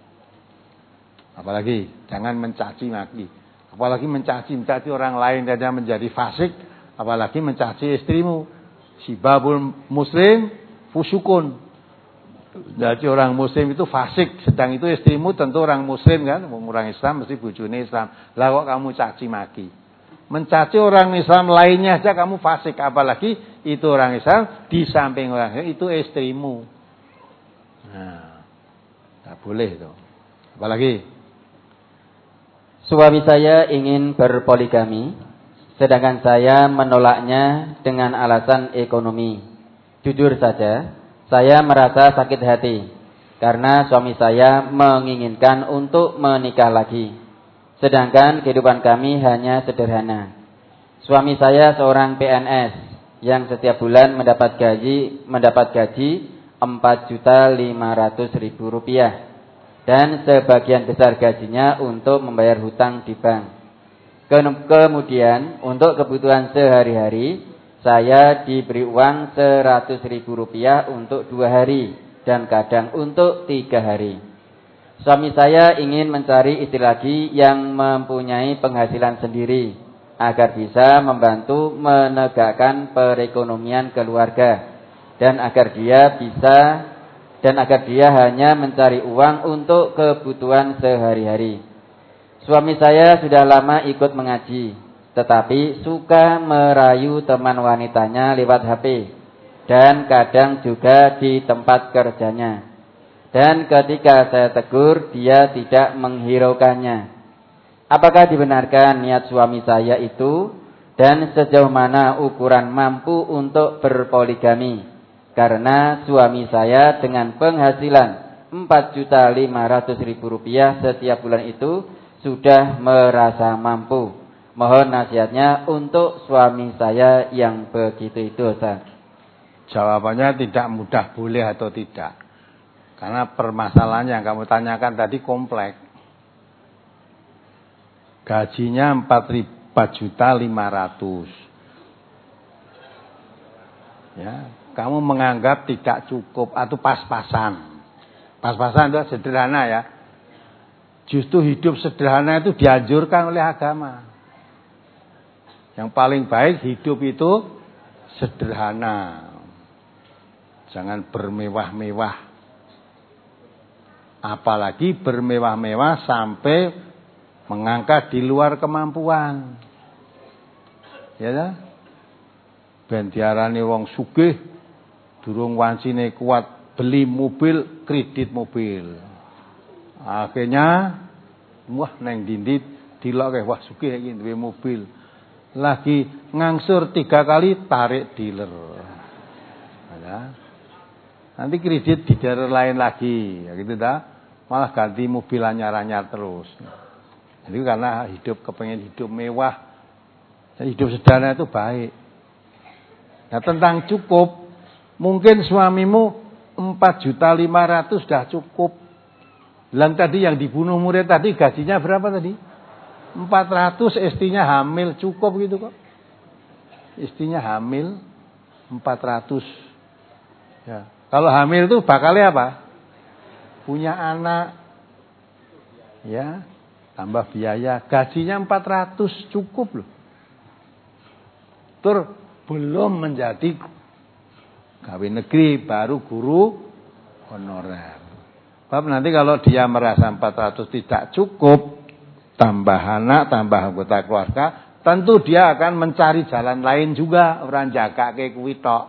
Apalagi jangan mencaci maki. Apalagi mencaci mencaci orang lain saja menjadi fasik, apalagi mencaci istrimu. Sibabul muslim fusukun. Jadi orang muslim itu fasik, sedang itu istrimu tentu orang muslim kan, orang Islam mesti bojone Islam. Lah kok kamu caci maki. Mencaci orang Islam lainnya aja kamu fasik, apalagi itu orang Islam di samping orang Islam itu istrimu. Nah, tak boleh itu. Apalagi suami saya ingin berpoligami, sedangkan saya menolaknya dengan alasan ekonomi. Jujur saja, saya merasa sakit hati karena suami saya menginginkan untuk menikah lagi. Sedangkan kehidupan kami hanya sederhana. Suami saya seorang P N S yang setiap bulan mendapat gaji mendapat gaji empat juta lima ratus ribu rupiah. Dan sebagian besar gajinya untuk membayar hutang di bank. Kemudian untuk kebutuhan sehari-hari saya diberi uang seratus ribu rupiah untuk dua hari dan kadang untuk tiga hari. Suami saya ingin mencari istri lagi yang mempunyai penghasilan sendiri agar bisa membantu menegakkan perekonomian keluarga dan agar dia bisa dan agar dia hanya mencari uang untuk kebutuhan sehari-hari. Suami saya sudah lama ikut mengaji, tetapi suka merayu teman wanitanya lewat H P dan kadang juga di tempat kerjanya. Dan ketika saya tegur, dia tidak menghiraukannya. Apakah dibenarkan niat suami saya itu dan sejauh mana ukuran mampu untuk berpoligami? Karena suami saya dengan penghasilan empat juta lima ratus ribu rupiah setiap bulan itu sudah merasa mampu. Mohon nasihatnya untuk suami saya yang begitu itu, Ustaz. Jawabannya tidak mudah boleh atau tidak. Karena permasalahan yang kamu tanyakan tadi kompleks. Gajinya empat juta lima ratus. Ya, kamu menganggap tidak cukup atau pas-pasan. Pas-pasan itu sederhana ya. Justru hidup sederhana itu dianjurkan oleh agama. Yang paling baik hidup itu sederhana. Jangan bermewah-mewah. Apalagi bermewah-mewah sampai mengangkat di luar kemampuan. Ya dah. Ben diarani wong sugih durung wancine kuat beli mobil, kredit mobil. Akhirnya wah neng dindit diloke wah sugih iki duwe mobil. Lagi ngangsur tiga kali tarik dealer. Ya. Nanti kredit di daerah lain lagi, ya gitu dah. Malah ganti mobil anyar-anyar terus. Jadi karena hidup kepengen hidup mewah, hidup sederhana itu baik. Nah tentang cukup, mungkin suamimu empat juta lima ratus sudah cukup. Bilang tadi yang dibunuh murid tadi gajinya berapa tadi? empat ratus, istrinya hamil, cukup gitu kok. Istrinya hamil empat ratus. Ya. Kalau hamil itu bakalnya apa? Punya anak. Ya, tambah biaya, gajinya empat ratus cukup loh. Tur belum menjadi gawe negeri, baru guru honorer. Sebab nanti kalau dia merasa empat ratus tidak cukup, tambah anak, tambah anggota keluarga, tentu dia akan mencari jalan lain juga, orang jaga kayak kuwi tok.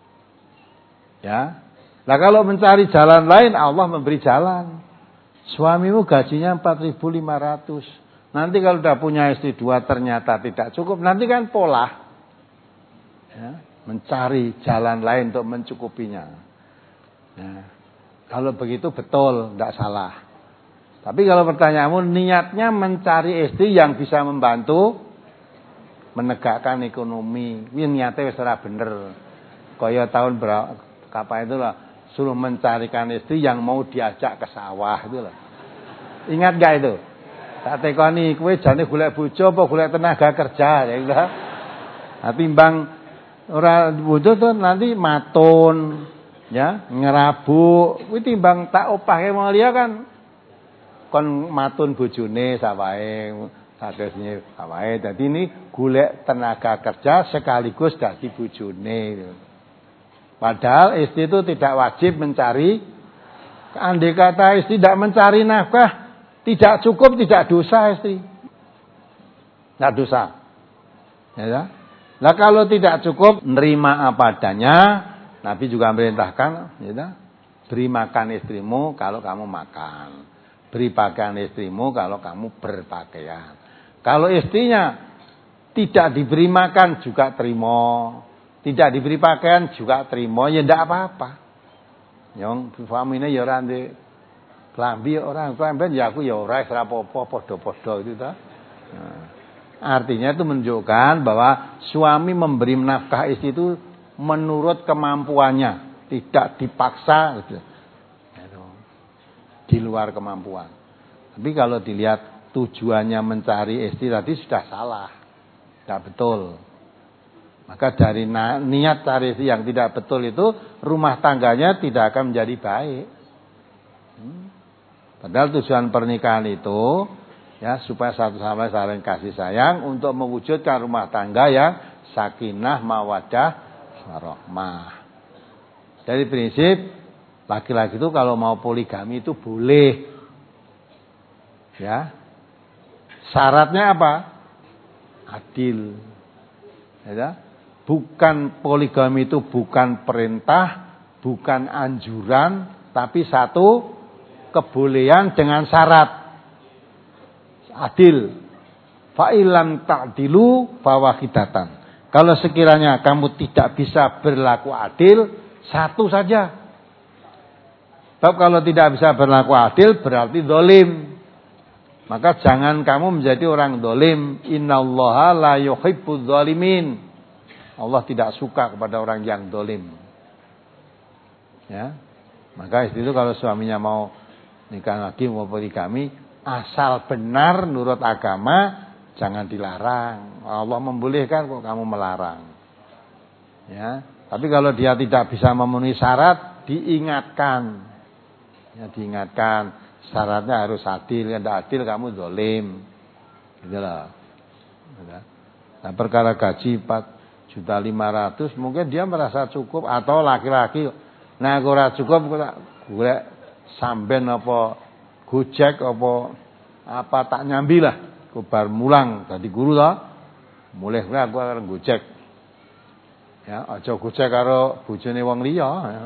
Ya. Nah kalau mencari jalan lain, Allah memberi jalan. Suamimu gajinya empat ribu lima ratus. Nanti kalau sudah punya istri dua ternyata tidak cukup, nanti kan pola. Ya, mencari jalan lain untuk mencukupinya. Ya. Kalau begitu betul, tidak salah. Tapi kalau pertanyaanmu niatnya mencari istri yang bisa membantu menegakkan ekonomi, ini niatnya wis ora bener. Kaya tahun berapa kapan itu lah, suruh mencarikan istri yang mau diajak ke sawah itu lah. Ingat gak itu? Tak tekoni kowe jane golek bojo apa golek tenaga kerja ya gitu. Nah, timbang ora bojo tuh nanti maton ya, ngerabuk, kuwi timbang tak opahke mulia kan kon matun bojone sawahe, sakesne sawahe. Dadi ini golek tenaga kerja sekaligus dadi bojone. Padahal istri itu tidak wajib mencari. Andai kata istri tidak mencari nafkah, tidak cukup, tidak dosa istri. Tidak dosa. Ya. Nah kalau tidak cukup, nerima apa adanya. Nabi juga merintahkan, ya, beri makan istrimu kalau kamu makan. Beri pakaian istrimu kalau kamu berpakaian. Kalau istrinya tidak diberi makan juga terima. Tidak diberi pakaian juga terima, ya tidak apa-apa. Yang suaminya ya ora ndek klambi orang klamben ya aku ya ora ora apa-apa padha-padha itu ta. Nah, artinya itu menunjukkan bahwa suami memberi nafkah istri itu menurut kemampuannya, tidak dipaksa gitu. Di luar kemampuan. Tapi kalau dilihat tujuannya mencari istri tadi sudah salah. Tidak betul. Maka dari niat cari istri yang tidak betul itu, rumah tangganya tidak akan menjadi baik. Hmm. Padahal tujuan pernikahan itu ya supaya satu sama lain saling kasih sayang untuk mewujudkan rumah tangga yang sakinah, mawaddah, warahmah. Dari prinsip laki-laki itu kalau mau poligami itu boleh. Ya. Syaratnya apa? Adil. Ya. Bukan poligami itu bukan perintah, bukan anjuran, tapi satu kebolehan dengan syarat adil. Fa illam ta'dilu fawahidatan. Kalau sekiranya kamu tidak bisa berlaku adil, satu saja. Sebab kalau tidak bisa berlaku adil berarti dolim. Maka jangan kamu menjadi orang dolim. Innallaha la yuhibbudz zalimin. Allah tidak suka kepada orang yang dolim. Ya, maka istri itu kalau suaminya mau nikah lagi mau poligami, asal benar nurut agama, jangan dilarang. Allah membolehkan kok kamu melarang. Ya, tapi kalau dia tidak bisa memenuhi syarat, diingatkan. Ya, diingatkan syaratnya harus adil, kalau tidak adil kamu dolim. Gitu loh. Nah, perkara gaji empat juta lima ratus mungkin dia merasa cukup, atau laki-laki nah ora cukup golek samben apa gojek apa apa tak nyambi lah kubar mulang dadi guru to mulih kowe aku arep gojek ya aja gojek karo bojone wong liya ya.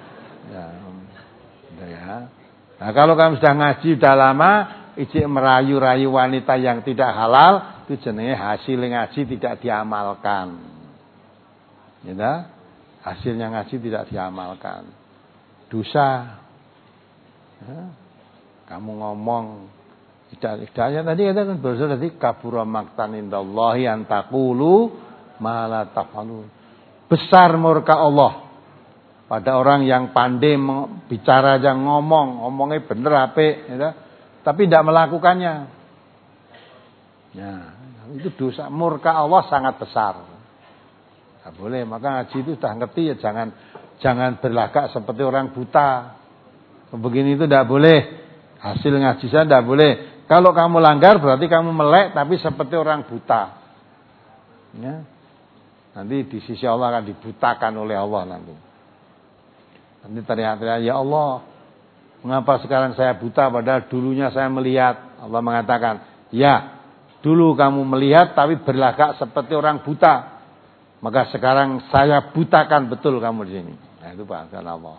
Ya ya. Nah kalau kamu sudah ngaji sudah lama ijik merayu-rayu wanita yang tidak halal, itu jenenge hasil ngaji tidak diamalkan. Ya, hasilnya ngaji tidak diamalkan. Dosa. Ya. Kamu ngomong tidak tidaknya tadi katakan bahasa tadi kabura maqtan indallahi an taqulu ma la tafalun. Besar murka Allah pada orang yang pandai bicara aja ngomong, ngomongnya bener apik, ya, tapi tidak melakukannya. Ya, itu dosa murka Allah sangat besar. Tidak boleh, maka ngaji itu sudah ngerti ya jangan jangan berlagak seperti orang buta. Begini itu tidak boleh. Hasil ngaji saya tidak boleh. Kalau kamu langgar berarti kamu melek tapi seperti orang buta. Ya. Nanti di sisi Allah akan dibutakan oleh Allah nanti. Nanti teriak-teriak, ya Allah, mengapa sekarang saya buta padahal dulunya saya melihat. Allah mengatakan, ya, dulu kamu melihat tapi berlagak seperti orang buta. Maka sekarang saya butakan betul kamu di sini. Nah, itu bahasa Allah.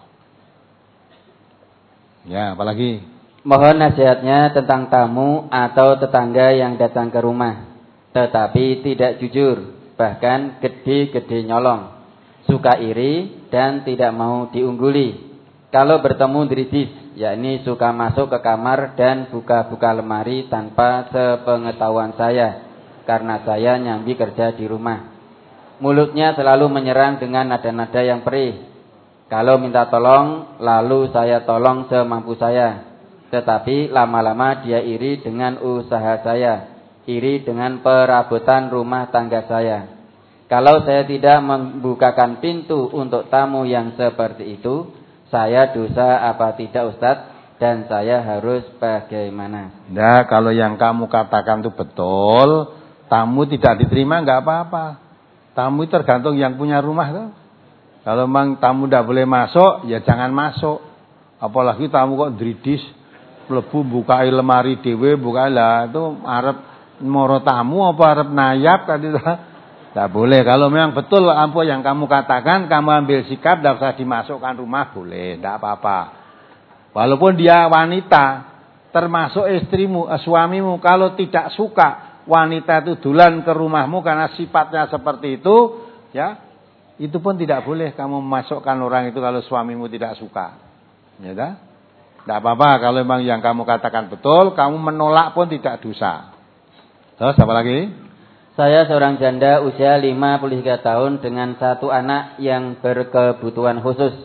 Ya, apalagi? Mohon nasihatnya tentang tamu atau tetangga yang datang ke rumah, tetapi tidak jujur, bahkan gede-gede nyolong, suka iri dan tidak mau diungguli. Kalau bertemu dridis, yakni suka masuk ke kamar dan buka-buka lemari tanpa sepengetahuan saya, karena saya nyambi kerja di rumah. Mulutnya selalu menyerang dengan nada-nada yang perih. Kalau minta tolong, lalu saya tolong semampu saya. Tetapi lama-lama dia iri dengan usaha saya, iri dengan perabotan rumah tangga saya. Kalau saya tidak membukakan pintu untuk tamu yang seperti itu, saya dosa apa tidak Ustadz? Dan saya harus bagaimana? Nah, kalau yang kamu katakan itu betul, tamu tidak diterima nggak apa-apa. Tamu itu tergantung yang punya rumah tuh. Kalau memang tamu tidak boleh masuk, ya jangan masuk. Apalagi tamu kok dridis, mlebu buka lemari dhewe, buka lah itu arep moro tamu apa arep nayap kan itu. Tidak boleh. Kalau memang betul apa yang kamu katakan, kamu ambil sikap tidak usah dimasukkan rumah, boleh, tidak apa-apa. Walaupun dia wanita, termasuk istrimu, suamimu, kalau tidak suka wanita itu dulan ke rumahmu karena sifatnya seperti itu, ya. Itu pun tidak boleh kamu memasukkan orang itu kalau suamimu tidak suka. Ya dah? Tidak apa-apa kalau memang yang kamu katakan betul, kamu menolak pun tidak dosa. Terus apa lagi? Saya seorang janda usia lima puluh tiga tahun dengan satu anak yang berkebutuhan khusus.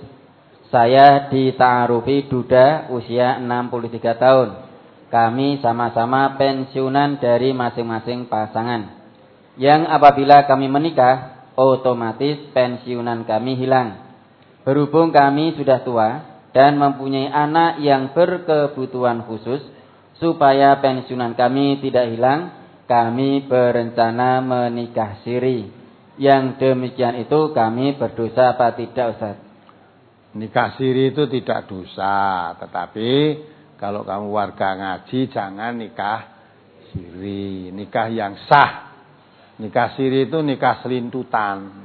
Saya dita'arufi duda usia enam puluh tiga tahun. Kami sama-sama pensiunan dari masing-masing pasangan. Yang apabila kami menikah, otomatis pensiunan kami hilang. Berhubung kami sudah tua dan mempunyai anak yang berkebutuhan khusus, supaya pensiunan kami tidak hilang, kami berencana menikah siri. Yang demikian itu kami berdosa apa tidak Ustaz? Nikah siri itu tidak dosa, tetapi kalau kamu warga ngaji jangan nikah siri, nikah yang sah. Nikah siri itu nikah selintutan,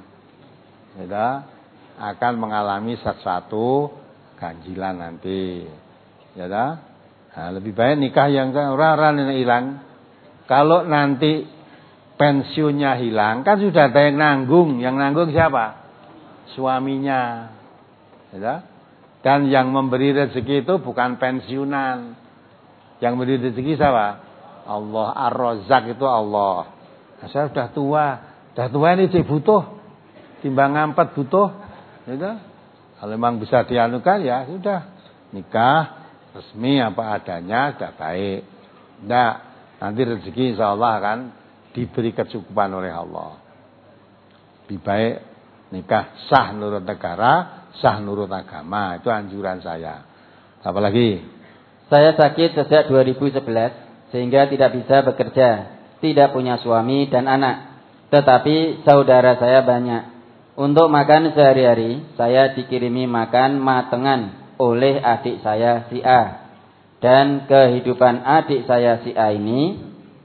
ya, akan mengalami sesuatu ganjilan nanti, ya. Nah, lebih baik nikah yang orang-orang yang hilang. Kalau nanti pensiunnya hilang, kan sudah ada yang nanggung. Yang nanggung siapa? Suaminya, ya. Dan yang memberi rezeki itu bukan pensiunan. Yang memberi rezeki siapa? Allah. Ar-Razzaq itu Allah. Nah, saya sudah tua, sudah tua ini cek butuh, timbang ngampet butuh, gitu. Kalau memang bisa dianukan ya sudah, nikah resmi apa adanya sudah baik. Nah, nanti rezeki insya Allah akan diberi kecukupan oleh Allah. Lebih baik nikah sah nurut negara, sah nurut agama, itu anjuran saya. Apa lagi? Saya sakit sejak dua ribu sebelas sehingga tidak bisa bekerja. Tidak punya suami dan anak, tetapi saudara saya banyak. Untuk makan sehari-hari, saya dikirimi makan matengan oleh adik saya si A. Dan kehidupan adik saya si A ini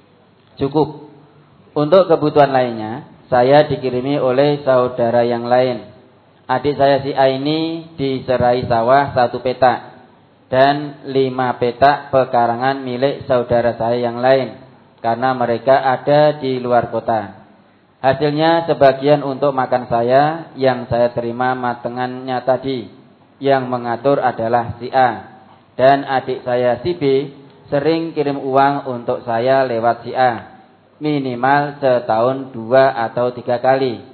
cukup. Untuk kebutuhan lainnya, saya dikirimi oleh saudara yang lain. Adik saya si A ini diserai sawah satu petak dan lima petak pekarangan milik saudara saya yang lain. Karena mereka ada di luar kota. Hasilnya sebagian untuk makan saya yang saya terima matengannya tadi. Yang mengatur adalah si A. Dan adik saya si B sering kirim uang untuk saya lewat si A. Minimal setahun dua atau tiga kali.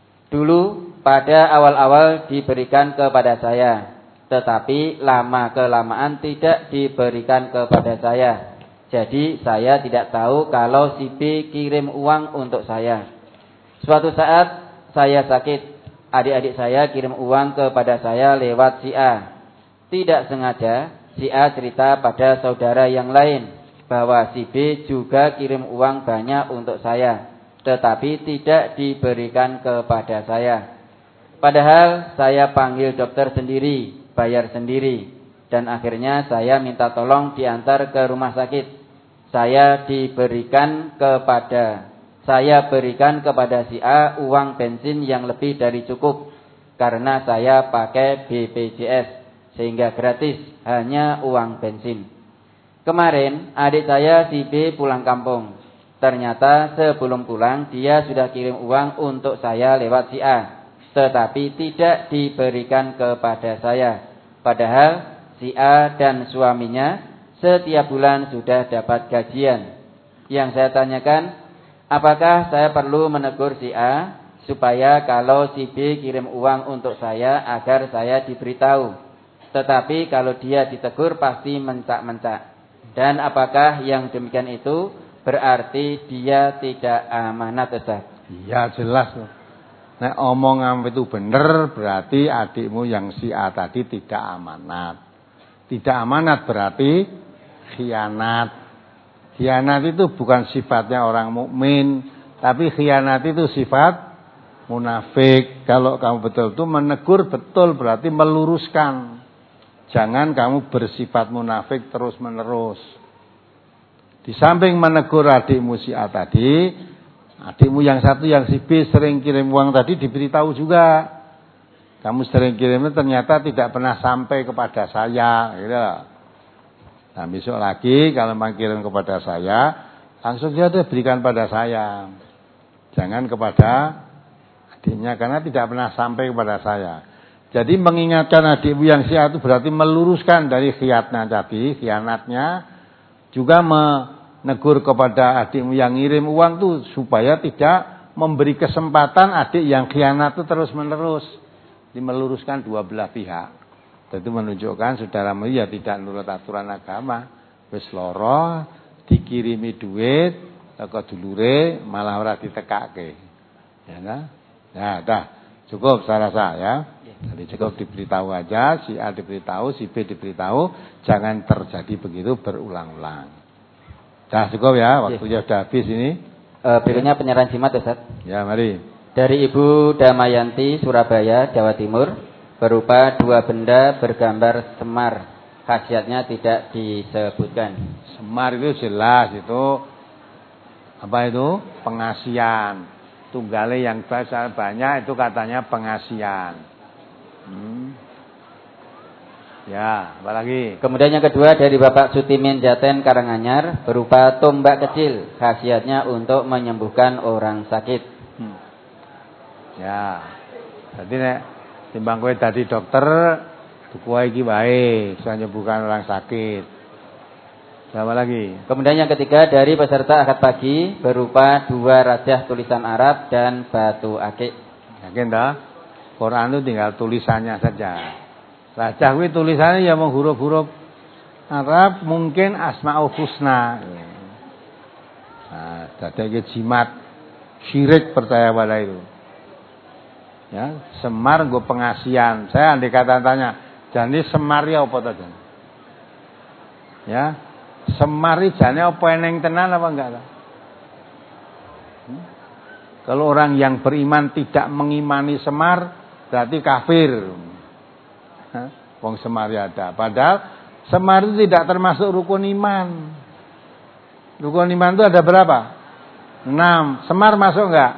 Dulu pada awal-awal diberikan kepada saya. Tetapi lama-kelamaan tidak diberikan kepada saya. Jadi saya tidak tahu kalau si B kirim uang untuk saya. Suatu saat saya sakit, adik-adik saya kirim uang kepada saya lewat si A. Tidak sengaja, si A cerita pada saudara yang lain bahwa si B juga kirim uang banyak untuk saya, tetapi tidak diberikan kepada saya. Padahal saya panggil dokter sendiri, bayar sendiri, dan akhirnya saya minta tolong diantar ke rumah sakit. Saya diberikan kepada Saya berikan kepada si A uang bensin yang lebih dari cukup karena saya pakai B P J S sehingga gratis hanya uang bensin. Kemarin adik saya si B pulang kampung. Ternyata sebelum pulang dia sudah kirim uang untuk saya lewat si A, tetapi tidak diberikan kepada saya. Padahal si A dan suaminya setiap bulan sudah dapat gajian. Yang saya tanyakan, apakah saya perlu menegur si A supaya kalau si B kirim uang untuk saya agar saya diberitahu? Tetapi kalau dia ditegur pasti mencak-mencak. Dan apakah yang demikian itu berarti dia tidak amanat, Ustaz? Iya jelas. Nek omongan itu benar berarti adikmu yang si A tadi tidak amanat. Tidak amanat berarti khianat. Khianat itu bukan sifatnya orang mukmin, tapi khianat itu sifat munafik. Kalau kamu betul-betul menegur betul berarti meluruskan. Jangan kamu bersifat munafik terus-menerus. Di samping menegur adikmu si A tadi, adikmu yang satu yang si B sering kirim uang tadi diberitahu juga. Kamu sering kirimnya ternyata tidak pernah sampai kepada saya, gitu. Nah besok lagi kalau mengirim kepada saya, langsung saja berikan pada saya. Jangan kepada adiknya karena tidak pernah sampai kepada saya. Jadi mengingatkan adikmu yang si A itu berarti meluruskan dari khianatnya tadi, khianatnya. Juga menegur kepada adikmu yang ngirim uang itu supaya tidak memberi kesempatan adik yang khianat itu terus menerus. Jadi meluruskan dua belah pihak. Itu menunjukkan saudaramu ya tidak nurut aturan agama. Wis loro dikirimi duit teko dulure malah ora ditekake. Ya nah. Nah, dah. Cukup saya rasa ya. Jadi cukup diberitahu aja, si A diberitahu, si B diberitahu, jangan terjadi begitu berulang-ulang. Dah cukup ya, waktunya sudah habis ini. E, berikutnya penyerahan jimat, Ustaz. Ya, mari. Dari Ibu Damayanti, Surabaya, Jawa Timur. Berupa dua benda bergambar semar. Khasiatnya tidak disebutkan. Semar itu jelas itu apa itu? Pengasian. Tunggale yang banyak itu katanya pengasian. Hmm. Ya, apa lagi? Kemudian yang kedua dari Bapak Sutimin Jaten Karanganyar berupa tombak kecil. Khasiatnya untuk menyembuhkan orang sakit. Hmm. Ya. Jadi nek timbang kowe dadi dokter, tuku iki wae, bisa nyembuhkan orang sakit. Apa lagi? Kemudian yang ketiga dari peserta akad pagi berupa dua rajah tulisan Arab dan batu akik. Yakin dah? Quran itu tinggal tulisannya saja. Rajah kuwi tulisannya ya mau huruf-huruf Arab, mungkin Asmaul Husna. Nah, dadi jimat syirik percaya pada itu. Ya, semar gue pengasian. Saya andai kata tanya, jadi semar ya apa tadi? Ya, semar jane apa eneng tenan apa enggak? Hmm? Kalau orang yang beriman tidak mengimani semar, berarti kafir. Hah? Wong semar ya ada. Padahal semar itu tidak termasuk rukun iman. Rukun iman itu ada berapa? Enam. Semar masuk enggak?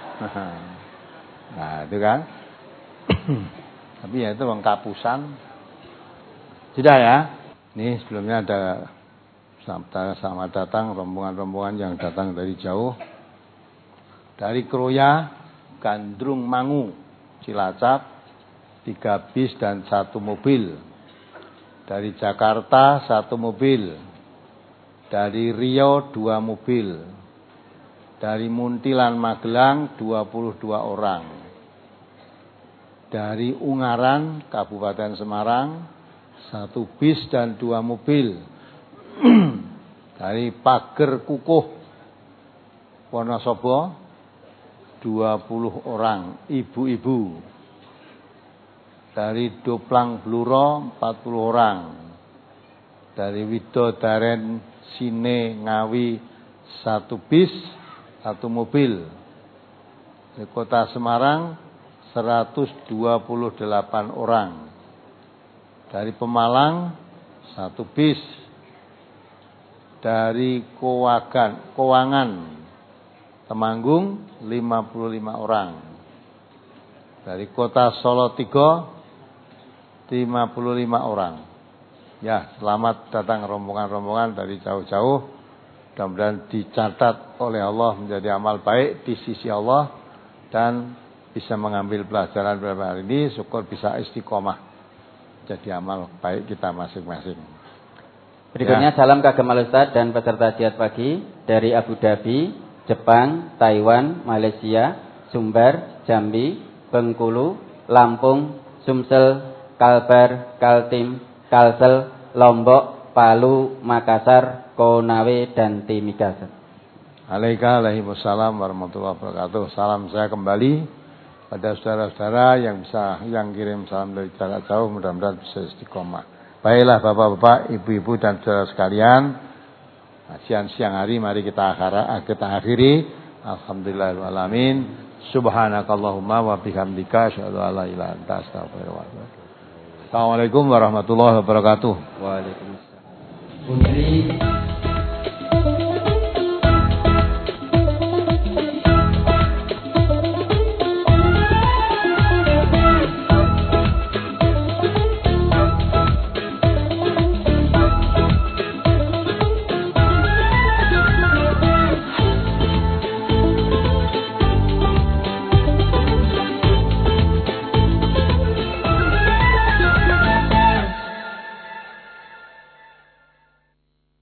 Nah itu kan. Tapi ya itu pengkapusan. Sudah ya. Ini sebelumnya ada selamat datang rombongan-rombongan yang datang dari jauh. Dari Kroya, Gandrung Mangu, Cilacap, tiga bis dan satu mobil. Dari Jakarta, satu mobil. Dari Riau, dua mobil. Dari Muntilan Magelang, dua puluh dua orang. Dari Ungaran, Kabupaten Semarang, satu bis dan dua mobil. Dari Pager Kukuh, Wonosobo, dua puluh orang, ibu-ibu. Dari Doplang Bluro, empat puluh orang. Dari Widodaren Sine Ngawi, satu bis, satu mobil. Di Kota Semarang, seratus dua puluh delapan orang. Dari Pemalang, satu bis. Dari Kowagan, Kowangan, Temanggung, lima puluh lima orang. Dari Kota Solotigo, lima puluh lima orang. Ya, selamat datang rombongan-rombongan dari jauh-jauh. Mudah-mudahan dicatat oleh Allah menjadi amal baik di sisi Allah dan bisa mengambil pelajaran pada hari ini. Syukur bisa istiqomah jadi amal baik kita masing-masing. Berikutnya ya. Salam kagem Al-Ustaz dan peserta jihad pagi dari Abu Dhabi, Jepang, Taiwan, Malaysia, Sumber, Jambi, Bengkulu, Lampung, Sumsel, Kalbar, Kaltim, Kalsel, Lombok, Palu, Makassar, Konawe, dan Timigas. Waalaikumsalam warahmatullahi wabarakatuh. Salam saya kembali pada saudara-saudara yang bisa yang kirim salam dari jarak jauh, mudah-mudahan bisa istiqomah. Baiklah Bapak-bapak, Ibu-ibu dan saudara sekalian, kajian siang hari mari kita akhara, kita akhiri. Alhamdulillahirabbil alamin. Subhanakallahumma wa bihamdika asyhadu an la ilaha illa anta astaghfiruka wa atubu ilaik. Assalamualaikum warahmatullahi wabarakatuh. Waalaikumsalam. Putri